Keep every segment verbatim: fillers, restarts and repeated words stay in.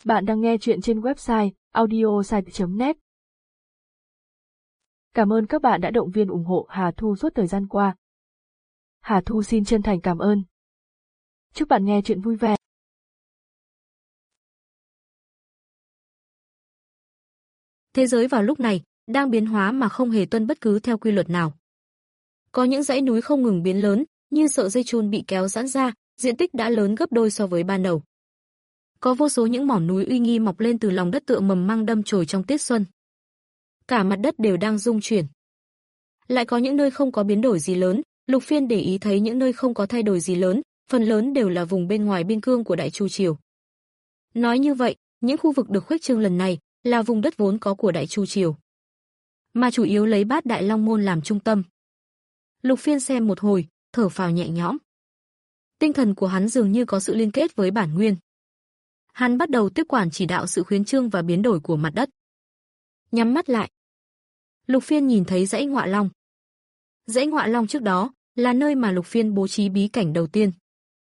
Bạn đang nghe chuyện trên website audiosite chấm net. Cảm ơn các bạn đã động viên ủng hộ Hà Thu suốt thời gian qua. Hà Thu xin chân thành cảm ơn. Chúc bạn nghe chuyện vui vẻ. Thế giới vào lúc này đang biến hóa mà không hề tuân bất cứ theo quy luật nào. Có những dãy núi không ngừng biến lớn, như sợi dây chun bị kéo giãn ra, diện tích đã lớn gấp đôi so với ban đầu. Có vô số những mỏm núi uy nghi mọc lên từ lòng đất tựa mầm măng đâm chồi trong tiết xuân. Cả mặt đất đều đang rung chuyển. Lại có những nơi không có biến đổi gì lớn, Lục Phiên để ý thấy những nơi không có thay đổi gì lớn, phần lớn đều là vùng bên ngoài biên cương của Đại Chu Triều. Nói như vậy, những khu vực được khuếch trương lần này là vùng đất vốn có của Đại Chu Triều, mà chủ yếu lấy Bát Đại Long môn làm trung tâm. Lục Phiên xem một hồi, thở phào nhẹ nhõm. Tinh thần của hắn dường như có sự liên kết với bản nguyên. Hắn bắt đầu tiếp quản chỉ đạo sự khuyến trương và biến đổi của mặt đất. Nhắm mắt lại, Lục Phiên nhìn thấy dãy Ngọa Long. Dãy Ngọa Long trước đó là nơi mà Lục Phiên bố trí bí cảnh đầu tiên.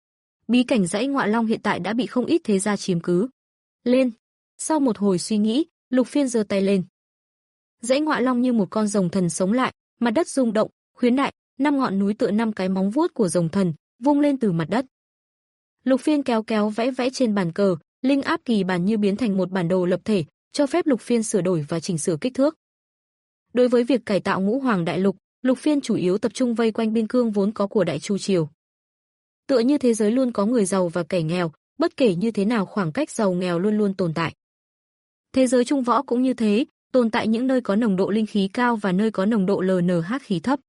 Bí cảnh dãy Ngọa Long hiện tại đã bị không ít thế gia chiếm cứ. Lên, sau một hồi suy nghĩ, Lục Phiên giơ tay lên. Dãy Ngọa Long như một con rồng thần sống lại, mặt đất rung động, khuyến đại, năm ngọn núi tựa năm cái móng vuốt của rồng thần, vung lên từ mặt đất. Lục Phiên kéo kéo vẽ vẽ trên bàn cờ, linh áp kỳ bản như biến thành một bản đồ lập thể, cho phép Lục Phiên sửa đổi và chỉnh sửa kích thước. Đối với việc cải tạo Ngũ Hoàng Đại Lục, Lục Phiên chủ yếu tập trung vây quanh biên cương vốn có của Đại Chu Triều. Tựa như thế giới luôn có người giàu và kẻ nghèo, bất kể như thế nào khoảng cách giàu nghèo luôn luôn tồn tại. Thế giới Trung Võ cũng như thế, tồn tại những nơi có nồng độ linh khí cao và nơi có nồng độ lờ en hát khí thấp.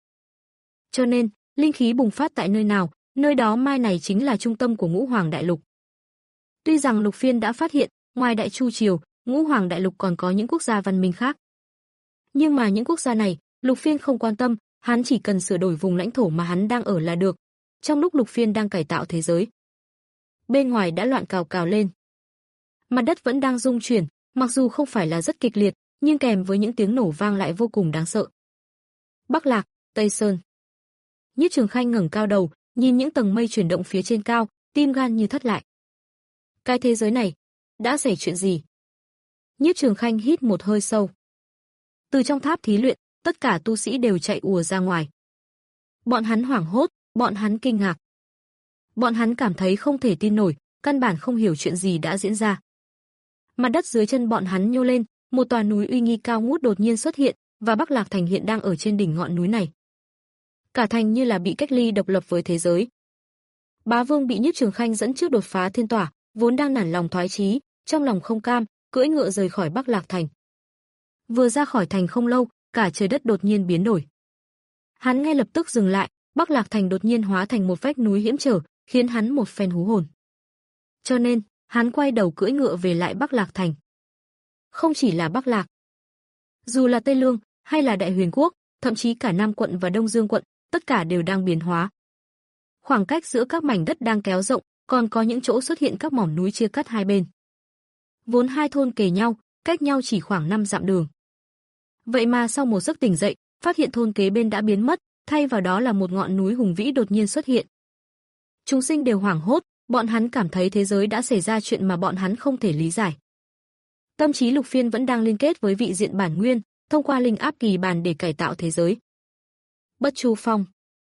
Cho nên, linh khí bùng phát tại nơi nào, nơi đó mai này chính là trung tâm của Ngũ Hoàng Đại Lục. Tuy rằng Lục Phiên đã phát hiện, ngoài Đại Chu Triều, Ngũ Hoàng Đại Lục còn có những quốc gia văn minh khác. Nhưng mà những quốc gia này, Lục Phiên không quan tâm, hắn chỉ cần sửa đổi vùng lãnh thổ mà hắn đang ở là được. Trong lúc Lục Phiên đang cải tạo thế giới, bên ngoài đã loạn cào cào lên. Mặt đất vẫn đang rung chuyển, mặc dù không phải là rất kịch liệt, nhưng kèm với những tiếng nổ vang lại vô cùng đáng sợ. Bắc Lạc, Tây Sơn. Nhiếp Trường Khanh ngẩng cao đầu, nhìn những tầng mây chuyển động phía trên cao, tim gan như thắt lại. Cái thế giới này, đã xảy chuyện gì? Nhiếp Trường Khanh hít một hơi sâu. Từ trong tháp thí luyện, tất cả tu sĩ đều chạy ùa ra ngoài. Bọn hắn hoảng hốt, bọn hắn kinh ngạc. Bọn hắn cảm thấy không thể tin nổi, căn bản không hiểu chuyện gì đã diễn ra. Mặt đất dưới chân bọn hắn nhô lên, một tòa núi uy nghi cao ngút đột nhiên xuất hiện, và Bắc Lạc Thành hiện đang ở trên đỉnh ngọn núi này. Cả thành như là bị cách ly độc lập với thế giới. Bá Vương bị Nhiếp Trường Khanh dẫn trước đột phá thiên tỏa, vốn đang nản lòng thoái chí, trong lòng không cam, cưỡi ngựa rời khỏi Bắc Lạc Thành. Vừa ra khỏi thành không lâu, cả trời đất đột nhiên biến đổi. Hắn ngay lập tức dừng lại, Bắc Lạc Thành đột nhiên hóa thành một vách núi hiểm trở, khiến hắn một phen hú hồn. Cho nên, hắn quay đầu cưỡi ngựa về lại Bắc Lạc Thành. Không chỉ là Bắc Lạc, dù là Tây Lương, hay là Đại Huyền Quốc, thậm chí cả Nam quận và Đông Dương quận, tất cả đều đang biến hóa. Khoảng cách giữa các mảnh đất đang kéo rộng, còn có những chỗ xuất hiện các mỏm núi chia cắt hai bên. Vốn hai thôn kề nhau, cách nhau chỉ khoảng năm dặm đường. Vậy mà sau một giấc tỉnh dậy, phát hiện thôn kế bên đã biến mất, thay vào đó là một ngọn núi hùng vĩ đột nhiên xuất hiện. Chúng sinh đều hoảng hốt, bọn hắn cảm thấy thế giới đã xảy ra chuyện mà bọn hắn không thể lý giải. Tâm trí Lục Phiên vẫn đang liên kết với vị diện bản nguyên, thông qua linh áp kỳ bàn để cải tạo thế giới. Bất Chu Phong.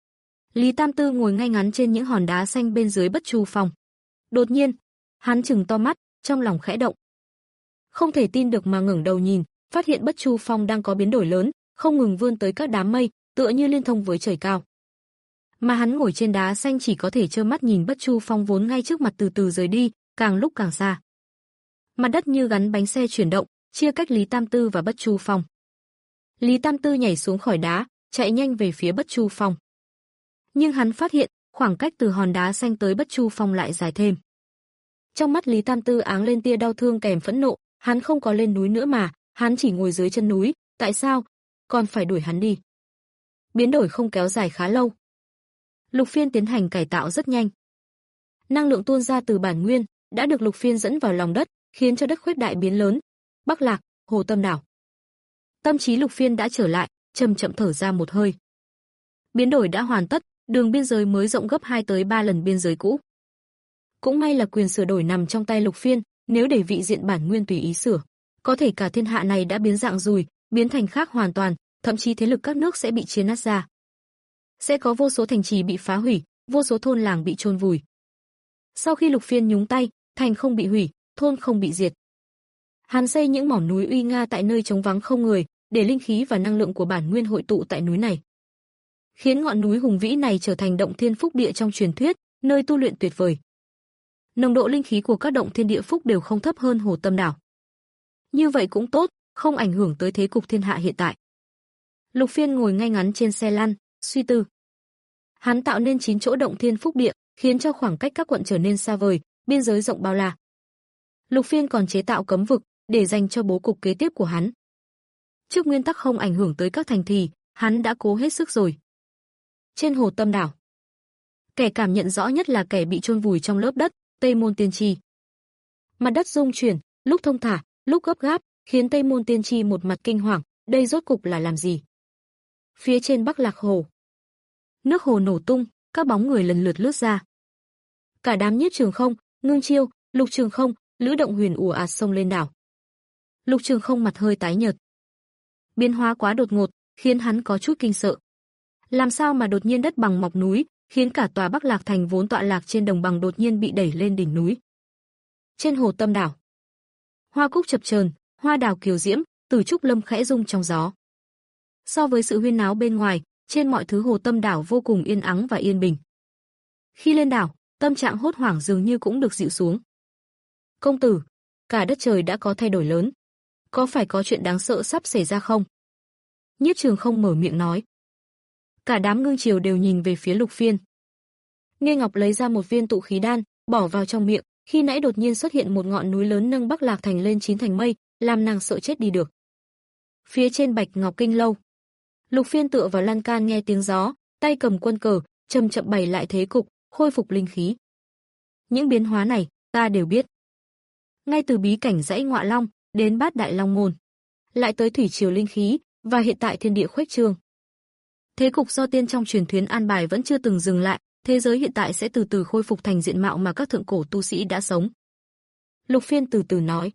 Lý Tam Tư ngồi ngay ngắn trên những hòn đá xanh bên dưới Bất Chu Phong. Đột nhiên, hắn trừng to mắt, trong lòng khẽ động. Không thể tin được mà ngẩng đầu nhìn, phát hiện Bất Chu Phong đang có biến đổi lớn, không ngừng vươn tới các đám mây, tựa như liên thông với trời cao. Mà hắn ngồi trên đá xanh chỉ có thể trơ mắt nhìn Bất Chu Phong vốn ngay trước mặt từ từ rời đi, càng lúc càng xa. Mặt đất như gắn bánh xe chuyển động, chia cách Lý Tam Tư và Bất Chu Phong. Lý Tam Tư nhảy xuống khỏi đá, chạy nhanh về phía Bất Chu Phong. Nhưng hắn phát hiện, khoảng cách từ hòn đá xanh tới Bất Chu Phong lại dài thêm. Trong mắt Lý Tam Tư áng lên tia đau thương kèm phẫn nộ, hắn không có lên núi nữa mà, hắn chỉ ngồi dưới chân núi, tại sao còn phải đuổi hắn đi? Biến đổi không kéo dài khá lâu. Lục Phiên tiến hành cải tạo rất nhanh. Năng lượng tuôn ra từ bản nguyên đã được Lục Phiên dẫn vào lòng đất, khiến cho đất khuếch đại biến lớn. Bắc Lạc, Hồ Tâm Đảo. Tâm trí Lục Phiên đã trở lại, chậm chậm thở ra một hơi. Biến đổi đã hoàn tất, đường biên giới mới rộng gấp hai tới ba lần biên giới cũ. Cũng may là quyền sửa đổi nằm trong tay Lục Phiên, Nếu để vị diện bản nguyên tùy ý sửa, có thể cả thiên hạ này đã biến dạng rồi, biến thành khác hoàn toàn, thậm chí thế lực các nước sẽ bị chia nát ra. Sẽ có vô số thành trì bị phá hủy, vô số thôn làng bị chôn vùi. Sau khi Lục Phiên nhúng tay, thành không bị hủy, thôn không bị diệt. Hắn xây những mỏm núi uy nga tại nơi trống vắng không người, để linh khí và năng lượng của bản nguyên hội tụ tại núi này, khiến ngọn núi hùng vĩ này trở thành động thiên phúc địa trong truyền thuyết, nơi tu luyện tuyệt vời. Nồng độ linh khí của các động thiên địa phúc đều không thấp hơn Hồ Tâm Đảo. Như vậy cũng tốt, không ảnh hưởng tới thế cục thiên hạ hiện tại. Lục Phiên ngồi ngay ngắn trên xe lăn, suy tư. Hắn tạo nên chín chỗ động thiên phúc địa, khiến cho khoảng cách các quận trở nên xa vời, biên giới rộng bao la. Lục Phiên còn chế tạo cấm vực để dành cho bố cục kế tiếp của hắn. Trước nguyên tắc không ảnh hưởng tới các thành trì, hắn đã cố hết sức rồi. Trên Hồ Tâm Đảo, kẻ cảm nhận rõ nhất là kẻ bị chôn vùi trong lớp đất, Tây Môn Tiên Tri. Mặt đất rung chuyển, lúc thông thả, lúc gấp gáp, khiến Tây Môn Tiên Tri một mặt kinh hoàng, đây rốt cục là làm gì? Phía trên Bắc Lạc Hồ, nước hồ nổ tung, các bóng người lần lượt lướt ra. Cả đám Nhiếp Trường Không, Ngưng Chiêu, Lục Trường Không, Lữ Động Huyền ùa ạt xông lên đảo. Lục Trường Không mặt hơi tái nhợt. Biến hóa quá đột ngột, khiến hắn có chút kinh sợ. Làm sao mà đột nhiên đất bằng mọc núi, khiến cả tòa Bắc Lạc thành vốn tọa lạc trên đồng bằng đột nhiên bị đẩy lên đỉnh núi. Trên Hồ Tâm Đảo, hoa cúc chập chờn, hoa đào kiều diễm, tử trúc lâm khẽ rung trong gió. So với sự huyên náo bên ngoài, trên mọi thứ Hồ Tâm Đảo vô cùng yên ắng và yên bình. Khi lên đảo, tâm trạng hốt hoảng dường như cũng được dịu xuống. Công tử, cả đất trời đã có thay đổi lớn. Có phải có chuyện đáng sợ sắp xảy ra không? Nhiếp Trường Không mở miệng nói. Cả đám Ngưng Chiều đều nhìn về phía Lục Phiên. Nghê Ngọc lấy ra một viên tụ khí đan, bỏ vào trong miệng, khi nãy đột nhiên xuất hiện một ngọn núi lớn nâng Bắc Lạc thành lên chín thành mây, làm nàng sợ chết đi được. Phía trên Bạch Ngọc Kinh lâu, Lục Phiên tựa vào lan can nghe tiếng gió, tay cầm quân cờ, chậm chậm bày lại thế cục, khôi phục linh khí. Những biến hóa này, ta đều biết. Ngay từ bí cảnh dãy Ngọa Long, đến Bát Đại Long môn, lại tới thủy triều linh khí, và hiện tại thiên địa khuếch trương. Thế cục do tiên trong truyền thuyết an bài vẫn chưa từng dừng lại, thế giới hiện tại sẽ từ từ khôi phục thành diện mạo mà các thượng cổ tu sĩ đã sống. Lục Phiên từ từ nói.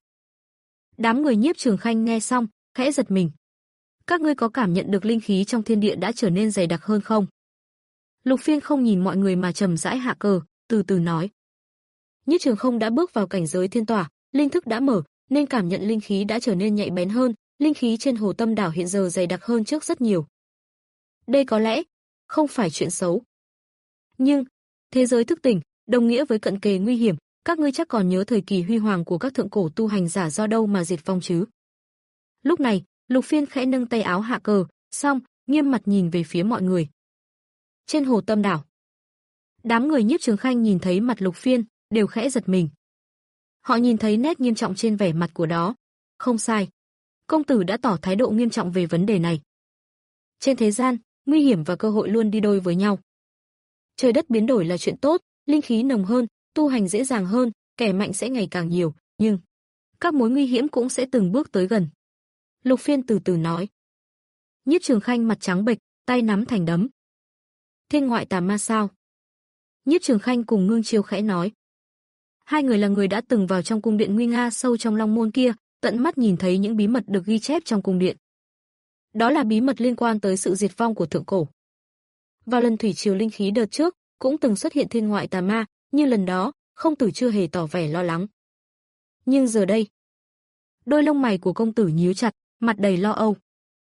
Đám người Nhiếp Trường Khanh nghe xong, khẽ giật mình. Các ngươi có cảm nhận được linh khí trong thiên địa đã trở nên dày đặc hơn không? Lục Phiên không nhìn mọi người mà trầm rãi hạ cờ, từ từ nói. Nhiếp Trường Không đã bước vào cảnh giới thiên tỏa, linh thức đã mở, nên cảm nhận linh khí đã trở nên nhạy bén hơn, linh khí trên Hồ Tâm Đảo hiện giờ dày đặc hơn trước rất nhiều. Đây có lẽ không phải chuyện xấu. Nhưng, thế giới thức tỉnh, đồng nghĩa với cận kề nguy hiểm, các ngươi chắc còn nhớ thời kỳ huy hoàng của các thượng cổ tu hành giả do đâu mà diệt vong chứ. Lúc này, Lục Phiên khẽ nâng tay áo hạ cờ, xong, nghiêm mặt nhìn về phía mọi người. Trên Hồ Tâm Đảo, đám người Nhiếp Trường Khanh nhìn thấy mặt Lục Phiên, đều khẽ giật mình. Họ nhìn thấy nét nghiêm trọng trên vẻ mặt của đó. Không sai. Công tử đã tỏ thái độ nghiêm trọng về vấn đề này. Trên thế gian, nguy hiểm và cơ hội luôn đi đôi với nhau. Trời đất biến đổi là chuyện tốt, linh khí nồng hơn, tu hành dễ dàng hơn, kẻ mạnh sẽ ngày càng nhiều, nhưng các mối nguy hiểm cũng sẽ từng bước tới gần. Lục Phiên từ từ nói. Nhiếp Trường Khanh mặt trắng bệch, tay nắm thành đấm. Thiên ngoại tà ma sao? Nhiếp Trường Khanh cùng Ngưng Chiêu khẽ nói. Hai người là người đã từng vào trong cung điện nguy nga sâu trong Long môn kia, tận mắt nhìn thấy những bí mật được ghi chép trong cung điện. Đó là bí mật liên quan tới sự diệt vong của thượng cổ. Vào lần thủy triều linh khí đợt trước, cũng từng xuất hiện thiên ngoại tà ma, nhưng lần đó, công tử chưa hề tỏ vẻ lo lắng. Nhưng giờ đây, đôi lông mày của công tử nhíu chặt, mặt đầy lo âu.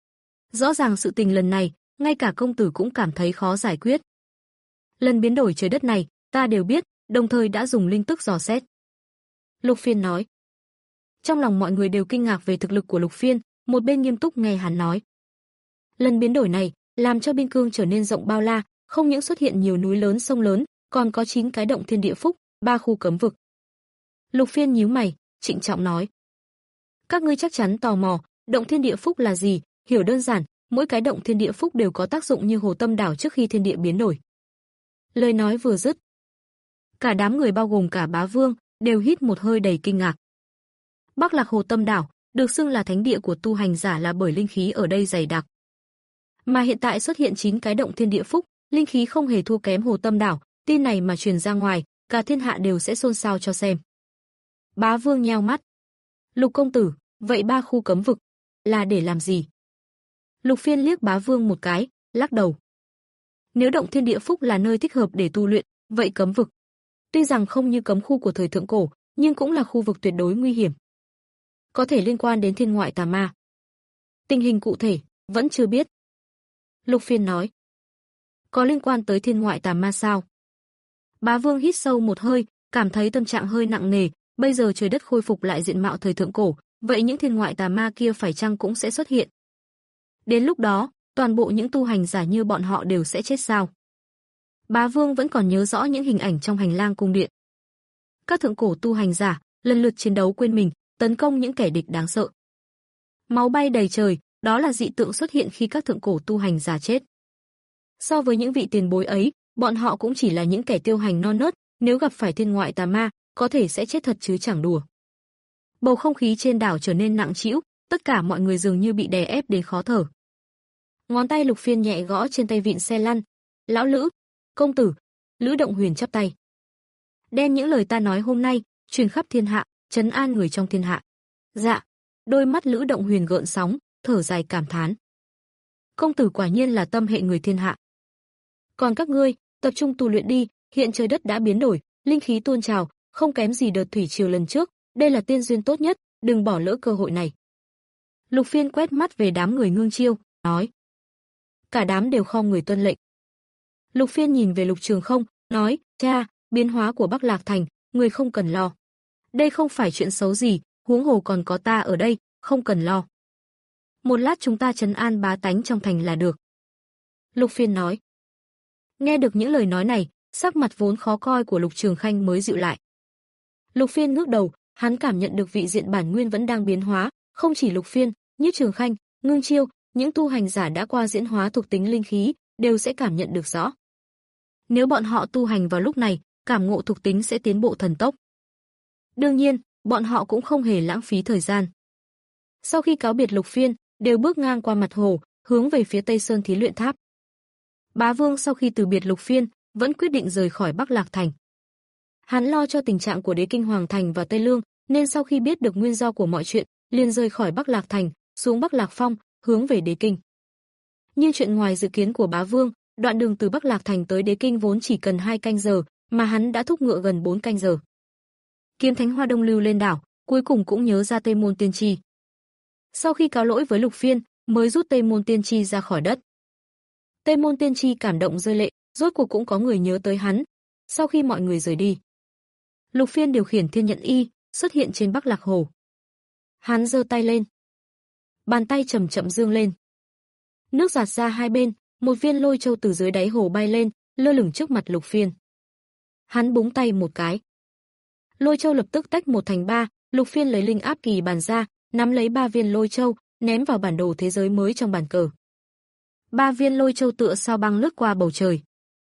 Rõ ràng sự tình lần này, ngay cả công tử cũng cảm thấy khó giải quyết. Lần biến đổi trời đất này, ta đều biết, đồng thời đã dùng linh tức dò xét. Lục Phiên nói. Trong lòng mọi người đều kinh ngạc về thực lực của Lục Phiên, một bên nghiêm túc nghe hắn nói. Lần biến đổi này, làm cho biên cương trở nên rộng bao la, không những xuất hiện nhiều núi lớn sông lớn, còn có chín cái động thiên địa phúc, ba khu cấm vực. Lục Phiên nhíu mày, trịnh trọng nói. Các ngươi chắc chắn tò mò, động thiên địa phúc là gì, hiểu đơn giản, mỗi cái động thiên địa phúc đều có tác dụng như Hồ Tâm Đảo trước khi thiên địa biến đổi. Lời nói vừa dứt, cả đám người bao gồm cả Bá Vương, đều hít một hơi đầy kinh ngạc. Bắc Lạc Hồ Tâm Đảo, được xưng là thánh địa của tu hành giả là bởi linh khí ở đây dày đặc. Mà hiện tại xuất hiện chín cái động thiên địa phúc, linh khí không hề thua kém Hồ Tâm Đảo, tin này mà truyền ra ngoài, cả thiên hạ đều sẽ xôn xao cho xem. Bá Vương nheo mắt. Lục công tử, vậy ba khu cấm vực là để làm gì? Lục Phiên liếc Bá Vương một cái, lắc đầu. Nếu động thiên địa phúc là nơi thích hợp để tu luyện, vậy cấm vực tuy rằng không như cấm khu của thời thượng cổ, nhưng cũng là khu vực tuyệt đối nguy hiểm. Có thể liên quan đến thiên ngoại tà ma. Tình hình cụ thể vẫn chưa biết. Lục Phiên nói. Có liên quan tới thiên ngoại tà ma sao? Bá Vương hít sâu một hơi, cảm thấy tâm trạng hơi nặng nề, bây giờ trời đất khôi phục lại diện mạo thời thượng cổ, vậy những thiên ngoại tà ma kia phải chăng cũng sẽ xuất hiện? Đến lúc đó, toàn bộ những tu hành giả như bọn họ đều sẽ chết sao? Bá Vương vẫn còn nhớ rõ những hình ảnh trong hành lang cung điện. Các thượng cổ tu hành giả lần lượt chiến đấu quên mình, tấn công những kẻ địch đáng sợ. Máu bay đầy trời, đó là dị tượng xuất hiện khi các thượng cổ tu hành giả chết. So với những vị tiền bối ấy, bọn họ cũng chỉ là những kẻ tiêu hành non nớt, nếu gặp phải thiên ngoại tà ma, có thể sẽ chết thật chứ chẳng đùa. Bầu không khí trên đảo trở nên nặng trĩu, tất cả mọi người dường như bị đè ép đến khó thở. Ngón tay Lục Phiên nhẹ gõ trên tay vịn xe lăn. Lão Lữ, công tử. Lữ Động Huyền chắp tay. Đem những lời ta nói hôm nay truyền khắp thiên hạ, trấn an người trong thiên hạ. Dạ. Đôi mắt Lữ Động Huyền gợn sóng, thở dài cảm thán. Công tử quả nhiên là tâm hệ người thiên hạ. Còn các ngươi, tập trung tu luyện đi, hiện trời đất đã biến đổi, linh khí tuôn trào, không kém gì đợt thủy triều lần trước, đây là tiên duyên tốt nhất, đừng bỏ lỡ cơ hội này. Lục Phiên quét mắt về đám người Ngưng Chiêu, nói. Cả đám đều khom người tuân lệnh. Lục Phiên nhìn về Lục Trường Không, nói, cha, biến hóa của Bắc Lạc Thành, người không cần lo. Đây không phải chuyện xấu gì, huống hồ còn có ta ở đây, không cần lo. Một lát chúng ta trấn an bá tánh trong thành là được. Lục Phiên nói. Nghe được những lời nói này, sắc mặt vốn khó coi của Lục Trường Khanh mới dịu lại. Lục Phiên ngước đầu, hắn cảm nhận được vị diện bản nguyên vẫn đang biến hóa, không chỉ Lục Phiên, như Trường Khanh, Ngưng Chiêu, những tu hành giả đã qua diễn hóa thuộc tính linh khí, đều sẽ cảm nhận được rõ. Nếu bọn họ tu hành vào lúc này, cảm ngộ thuộc tính sẽ tiến bộ thần tốc. Đương nhiên, bọn họ cũng không hề lãng phí thời gian. Sau khi cáo biệt Lục Phiên, đều bước ngang qua mặt hồ, hướng về phía Tây Sơn Thí Luyện Tháp. Bá Vương sau khi từ biệt Lục Phiên, vẫn quyết định rời khỏi Bắc Lạc Thành. Hắn lo cho tình trạng của Đế Kinh Hoàng Thành và Tây Lương, nên sau khi biết được nguyên do của mọi chuyện, liền rời khỏi Bắc Lạc Thành, xuống Bắc Lạc Phong, hướng về Đế Kinh. Nhưng chuyện ngoài dự kiến của Bá Vương, đoạn đường từ Bắc Lạc Thành tới Đế Kinh vốn chỉ cần hai canh giờ, mà hắn đã thúc ngựa gần bốn canh giờ. Kiếm Thánh Hoa Đông lưu lên đảo, cuối cùng cũng nhớ ra Tây Môn Tiên Tri. Sau khi cáo lỗi với Lục Phiên, mới rút Tây Môn Tiên Tri ra khỏi đất. Tây Môn Tiên Tri cảm động rơi lệ, rốt cuộc cũng có người nhớ tới hắn. Sau khi mọi người rời đi, Lục Phiên điều khiển Thiên Nhận Y xuất hiện trên Bắc Lạc Hồ. Hắn giơ tay lên, bàn tay chậm chậm dương lên. Nước giạt ra hai bên, một viên lôi châu từ dưới đáy hồ bay lên, lơ lửng trước mặt Lục Phiên. Hắn búng tay một cái, lôi châu lập tức tách một thành ba. Lục Phiên lấy linh áp kỳ bàn ra, nắm lấy ba viên lôi châu, ném vào bản đồ thế giới mới trong bàn cờ. Ba viên lôi châu tựa sao băng lướt qua bầu trời,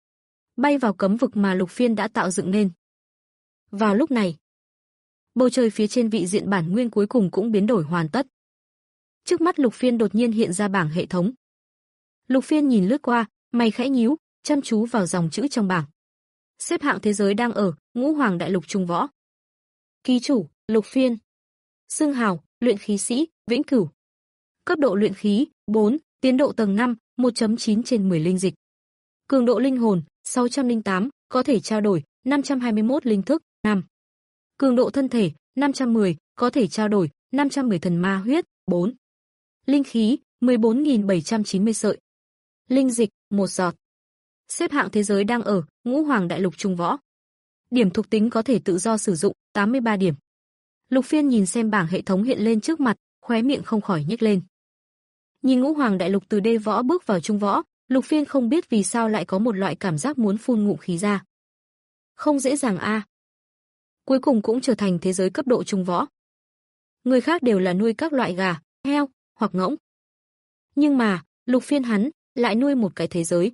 bay vào cấm vực mà Lục Phiên đã tạo dựng nên. Vào lúc này, bầu trời phía trên vị diện bản nguyên cuối cùng cũng biến đổi hoàn tất. Trước mắt Lục Phiên đột nhiên hiện ra bảng hệ thống. Lục Phiên nhìn lướt qua, mày khẽ nhíu, chăm chú vào dòng chữ trong bảng. Xếp hạng thế giới đang ở Ngũ Hoàng Đại Lục Trung Võ. Ký chủ, Lục Phiên. Xưng hào, luyện khí sĩ, vĩnh cửu. Cấp độ luyện khí, bốn, tiến độ tầng năm, một chấm chín trên mười linh dịch. Cường độ linh hồn, sáu trăm lẻ tám, có thể trao đổi, năm trăm hai mươi mốt linh thức, năm. Cường độ thân thể, năm trăm mười, có thể trao đổi, năm trăm mười thần ma huyết, bốn. Linh khí, mười bốn nghìn bảy trăm chín mươi sợi. Linh dịch, một giọt. Xếp hạng thế giới đang ở Ngũ Hoàng Đại Lục Trung Võ. Điểm thuộc tính có thể tự do sử dụng, tám mươi ba điểm. Lục Phiên nhìn xem bảng hệ thống hiện lên trước mặt, khóe miệng không khỏi nhếch lên. Nhìn Ngũ Hoàng Đại Lục từ đê võ bước vào Trung Võ, Lục Phiên không biết vì sao lại có một loại cảm giác muốn phun ngụm khí ra. Không dễ dàng a. À. Cuối cùng cũng trở thành thế giới cấp độ Trung Võ. Người khác đều là nuôi các loại gà, heo hoặc ngỗng. Nhưng mà, Lục Phiên hắn lại nuôi một cái thế giới.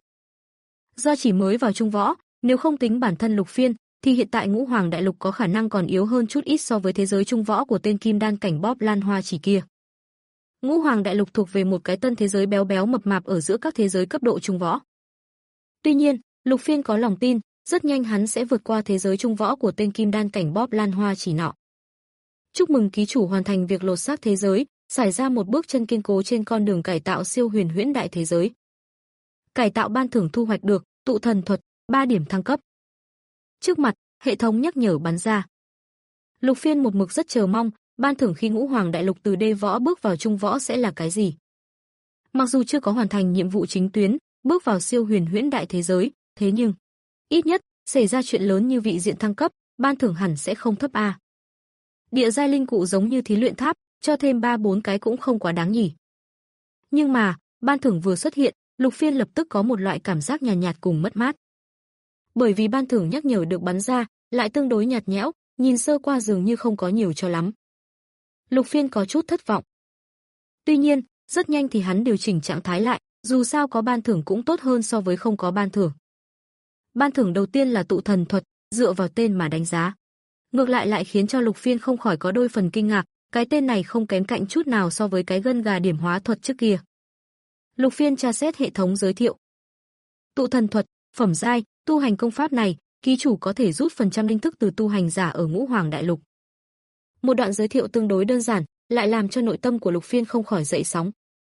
Do chỉ mới vào Trung Võ, nếu không tính bản thân Lục Phiên, thì hiện tại Ngũ Hoàng Đại Lục có khả năng còn yếu hơn chút ít so với thế giới Trung Võ của tên Kim Đan cảnh Bóp Lan Hoa chỉ kia. Ngũ Hoàng Đại Lục thuộc về một cái tân thế giới béo béo mập mạp ở giữa các thế giới cấp độ Trung Võ. Tuy nhiên, Lục Phiên có lòng tin, rất nhanh hắn sẽ vượt qua thế giới Trung Võ của tên Kim Đan cảnh Bóp Lan Hoa chỉ nọ. Chúc mừng ký chủ hoàn thành việc lột xác thế giới, xảy ra một bước chân kiên cố trên con đường cải tạo siêu huyền huyễn đại thế giới. Cải tạo ban thưởng thu hoạch được, tụ thần thuật, ba điểm thăng cấp. Trước mặt, hệ thống nhắc nhở bắn ra. Lục Phiên một mực rất chờ mong, ban thưởng khi Ngũ Hoàng Đại Lục từ đê võ bước vào trung võ sẽ là cái gì. Mặc dù chưa có hoàn thành nhiệm vụ chính tuyến, bước vào siêu huyền huyễn đại thế giới, thế nhưng ít nhất xảy ra chuyện lớn như vị diện thăng cấp, ban thưởng hẳn sẽ không thấp a. Địa giai linh cụ giống như thí luyện tháp, cho thêm ba bốn cái cũng không quá đáng nhỉ. Nhưng mà, ban thưởng vừa xuất hiện, Lục Phiên lập tức có một loại cảm giác nhàn nhạt, nhạt cùng mất mát. Bởi vì ban thưởng nhắc nhở được bắn ra, lại tương đối nhạt nhẽo, nhìn sơ qua dường như không có nhiều cho lắm. Lục Phiên có chút thất vọng. Tuy nhiên, rất nhanh thì hắn điều chỉnh trạng thái lại, dù sao có ban thưởng cũng tốt hơn so với không có ban thưởng. Ban thưởng đầu tiên là tụ thần thuật, dựa vào tên mà đánh giá. Ngược lại lại khiến cho Lục Phiên không khỏi có đôi phần kinh ngạc, cái tên này không kém cạnh chút nào so với cái gân gà điểm hóa thuật trước kia. Lục Phiên tra xét hệ thống giới thiệu. Tụ thần thuật, phẩm giai, tu hành công pháp này, ký chủ có thể rút phần trăm linh thức từ tu hành giả ở Ngũ Hoàng Đại Lục. Một đoạn giới thiệu tương đối đơn giản, lại làm cho nội tâm của Lục Phiên không khỏi dậy sóng.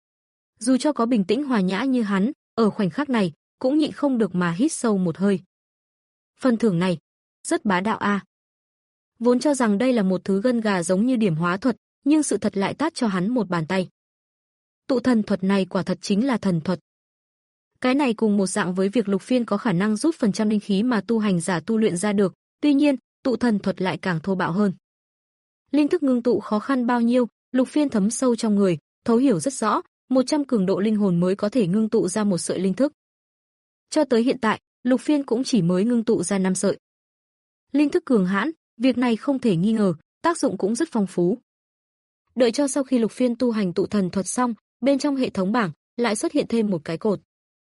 Dù cho có bình tĩnh hòa nhã như hắn, ở khoảnh khắc này, cũng nhịn không được mà hít sâu một hơi. Phần thưởng này, rất bá đạo a. À. Vốn cho rằng đây là một thứ gân gà giống như điểm hóa thuật, nhưng sự thật lại tát cho hắn một bàn tay. Tụ thần thuật này quả thật chính là thần thuật. Cái này cùng một dạng với việc Lục Phiên có khả năng rút phần trăm linh khí mà tu hành giả tu luyện ra được, tuy nhiên, tụ thần thuật lại càng thô bạo hơn. Linh thức ngưng tụ khó khăn bao nhiêu, Lục Phiên thấm sâu trong người, thấu hiểu rất rõ, một trăm cường độ linh hồn mới có thể ngưng tụ ra một sợi linh thức. Cho tới hiện tại, Lục Phiên cũng chỉ mới ngưng tụ ra năm sợi. Linh thức cường hãn, việc này không thể nghi ngờ, tác dụng cũng rất phong phú. Đợi cho sau khi Lục Phiên tu hành tụ thần thuật xong, bên trong hệ thống bảng lại xuất hiện thêm một cái cột.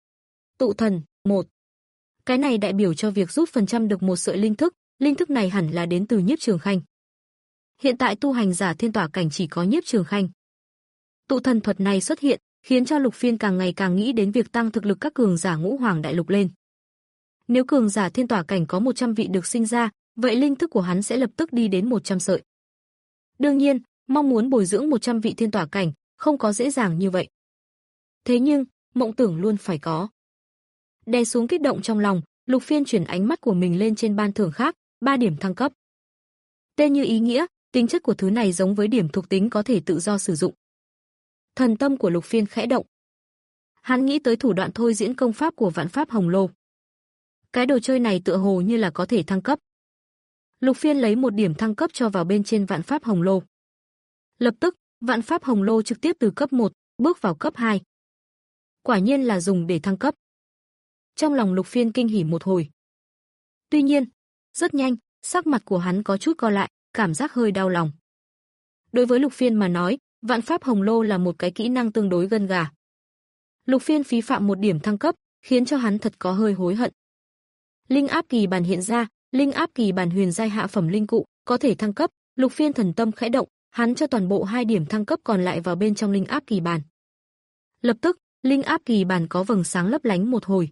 Tụ thần, một. Cái này đại biểu cho việc rút phần trăm được một sợi linh thức, linh thức này hẳn là đến từ Nhiếp Trường Khanh. Hiện tại tu hành giả thiên tỏa cảnh chỉ có Nhiếp Trường Khanh. Tụ thần thuật này xuất hiện, khiến cho Lục Phiên càng ngày càng nghĩ đến việc tăng thực lực các cường giả Ngũ Hoàng Đại Lục lên. Nếu cường giả thiên tỏa cảnh có một trăm vị được sinh ra, vậy linh thức của hắn sẽ lập tức đi đến một trăm sợi. Đương nhiên, mong muốn bồi dưỡng một trăm vị thiên tỏa cảnh, không có dễ dàng như vậy. Thế nhưng, mộng tưởng luôn phải có. Đè xuống kích động trong lòng, Lục Phiên chuyển ánh mắt của mình lên trên ban thưởng khác, ba điểm thăng cấp. Tên như ý nghĩa, tính chất của thứ này giống với điểm thuộc tính có thể tự do sử dụng. Thần tâm của Lục Phiên khẽ động. Hắn nghĩ tới thủ đoạn thôi diễn công pháp của Vạn Pháp Hồng Lô. Cái đồ chơi này tựa hồ như là có thể thăng cấp. Lục Phiên lấy một điểm thăng cấp cho vào bên trên Vạn Pháp Hồng Lô. Lập tức, Vạn Pháp Hồng Lô trực tiếp từ cấp một bước vào cấp hai. Quả nhiên là dùng để thăng cấp. Trong lòng Lục Phiên kinh hỉ một hồi. Tuy nhiên, rất nhanh, sắc mặt của hắn có chút co lại, cảm giác hơi đau lòng. Đối với Lục Phiên mà nói, Vạn Pháp Hồng Lô là một cái kỹ năng tương đối gân gà. Lục Phiên phí phạm một điểm thăng cấp, khiến cho hắn thật có hơi hối hận. Linh áp kỳ bản hiện ra, linh áp kỳ bản huyền giai hạ phẩm linh cụ, có thể thăng cấp, Lục Phiên thần tâm khẽ động, hắn cho toàn bộ hai điểm thăng cấp còn lại vào bên trong linh áp kỳ bản. Lập tức, linh áp kỳ bản có vầng sáng lấp lánh một hồi.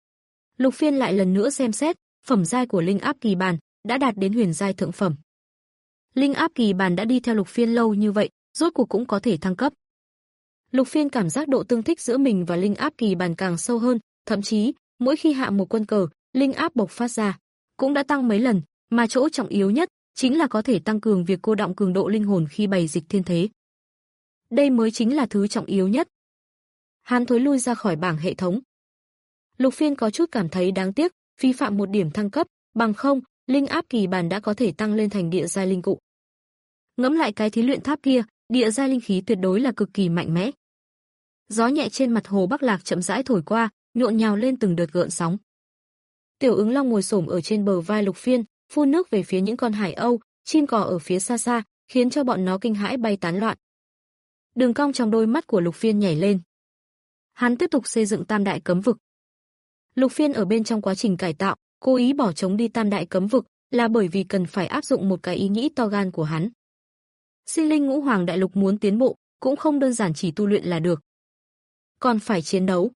Lục Phiên lại lần nữa xem xét, phẩm giai của linh áp kỳ bản đã đạt đến huyền giai thượng phẩm. Linh áp kỳ bản đã đi theo Lục Phiên lâu như vậy, rốt cuộc cũng có thể thăng cấp. Lục Phiên cảm giác độ tương thích giữa mình và linh áp kỳ bản càng sâu hơn, thậm chí, mỗi khi hạ một quân cờ, linh áp bộc phát ra, cũng đã tăng mấy lần, mà chỗ trọng yếu nhất chính là có thể tăng cường việc cô đọng cường độ linh hồn khi bày dịch thiên thế. Đây mới chính là thứ trọng yếu nhất. Hắn thối lui ra khỏi bảng hệ thống. Lục Phiên có chút cảm thấy đáng tiếc, phí phạm một điểm thăng cấp, bằng không, linh áp kỳ bản đã có thể tăng lên thành địa giai linh cụ. Ngẫm lại cái thí luyện tháp kia, địa giai linh khí tuyệt đối là cực kỳ mạnh mẽ. Gió nhẹ trên mặt hồ Bắc Lạc chậm rãi thổi qua, nhộn nhào lên từng đợt gợn sóng. Tiểu Ứng Long ngồi xổm ở trên bờ vai Lục Phiên, phun nước về phía những con hải âu, chim cò ở phía xa xa, khiến cho bọn nó kinh hãi bay tán loạn. Đường cong trong đôi mắt của Lục Phiên nhảy lên. Hắn tiếp tục xây dựng Tam Đại Cấm Vực. Lục Phiên ở bên trong quá trình cải tạo, cố ý bỏ trống đi Tam Đại Cấm Vực, là bởi vì cần phải áp dụng một cái ý nghĩ to gan của hắn. Sinh linh Ngũ Hoàng Đại Lục muốn tiến bộ, cũng không đơn giản chỉ tu luyện là được, còn phải chiến đấu.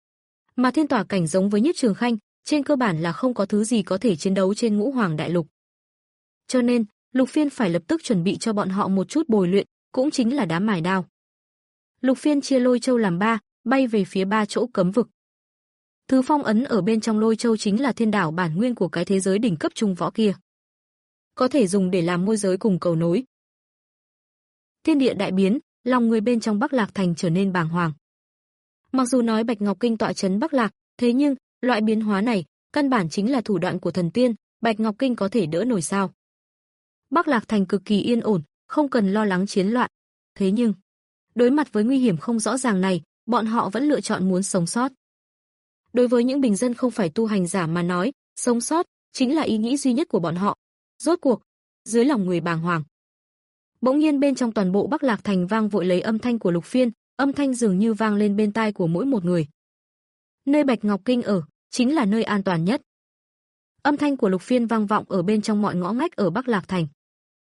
Mà thiên tỏa cảnh giống với Nhiếp Trường Khanh, trên cơ bản là không có thứ gì có thể chiến đấu trên Ngũ Hoàng Đại Lục. Cho nên, Lục Phiên phải lập tức chuẩn bị cho bọn họ một chút bồi luyện, cũng chính là đá mài đao. Lục Phiên chia Lôi Châu làm ba, bay về phía ba chỗ cấm vực. Thứ phong ấn ở bên trong Lôi Châu chính là thiên đảo bản nguyên của cái thế giới đỉnh cấp trung võ kia, có thể dùng để làm môi giới cùng cầu nối. Thiên địa đại biến, lòng người bên trong Bắc Lạc Thành trở nên bàng hoàng. Mặc dù nói Bạch Ngọc Kinh tọa trấn Bắc Lạc, thế nhưng loại biến hóa này căn bản chính là thủ đoạn của thần tiên, Bạch Ngọc Kinh có thể đỡ nổi sao? Bắc Lạc Thành cực kỳ yên ổn, không cần lo lắng chiến loạn. Thế nhưng, đối mặt với nguy hiểm không rõ ràng này, bọn họ vẫn lựa chọn muốn sống sót. Đối với những bình dân không phải tu hành giả mà nói, sống sót chính là ý nghĩ duy nhất của bọn họ. Rốt cuộc, dưới lòng người bàng hoàng. Bỗng nhiên bên trong toàn bộ Bắc Lạc Thành vang vội lấy âm thanh của Lục Phiên, âm thanh dường như vang lên bên tai của mỗi một người. Nơi Bạch Ngọc Kinh ở, chính là nơi an toàn nhất. Âm thanh của Lục Phiên vang vọng ở bên trong mọi ngõ ngách ở Bắc Lạc Thành.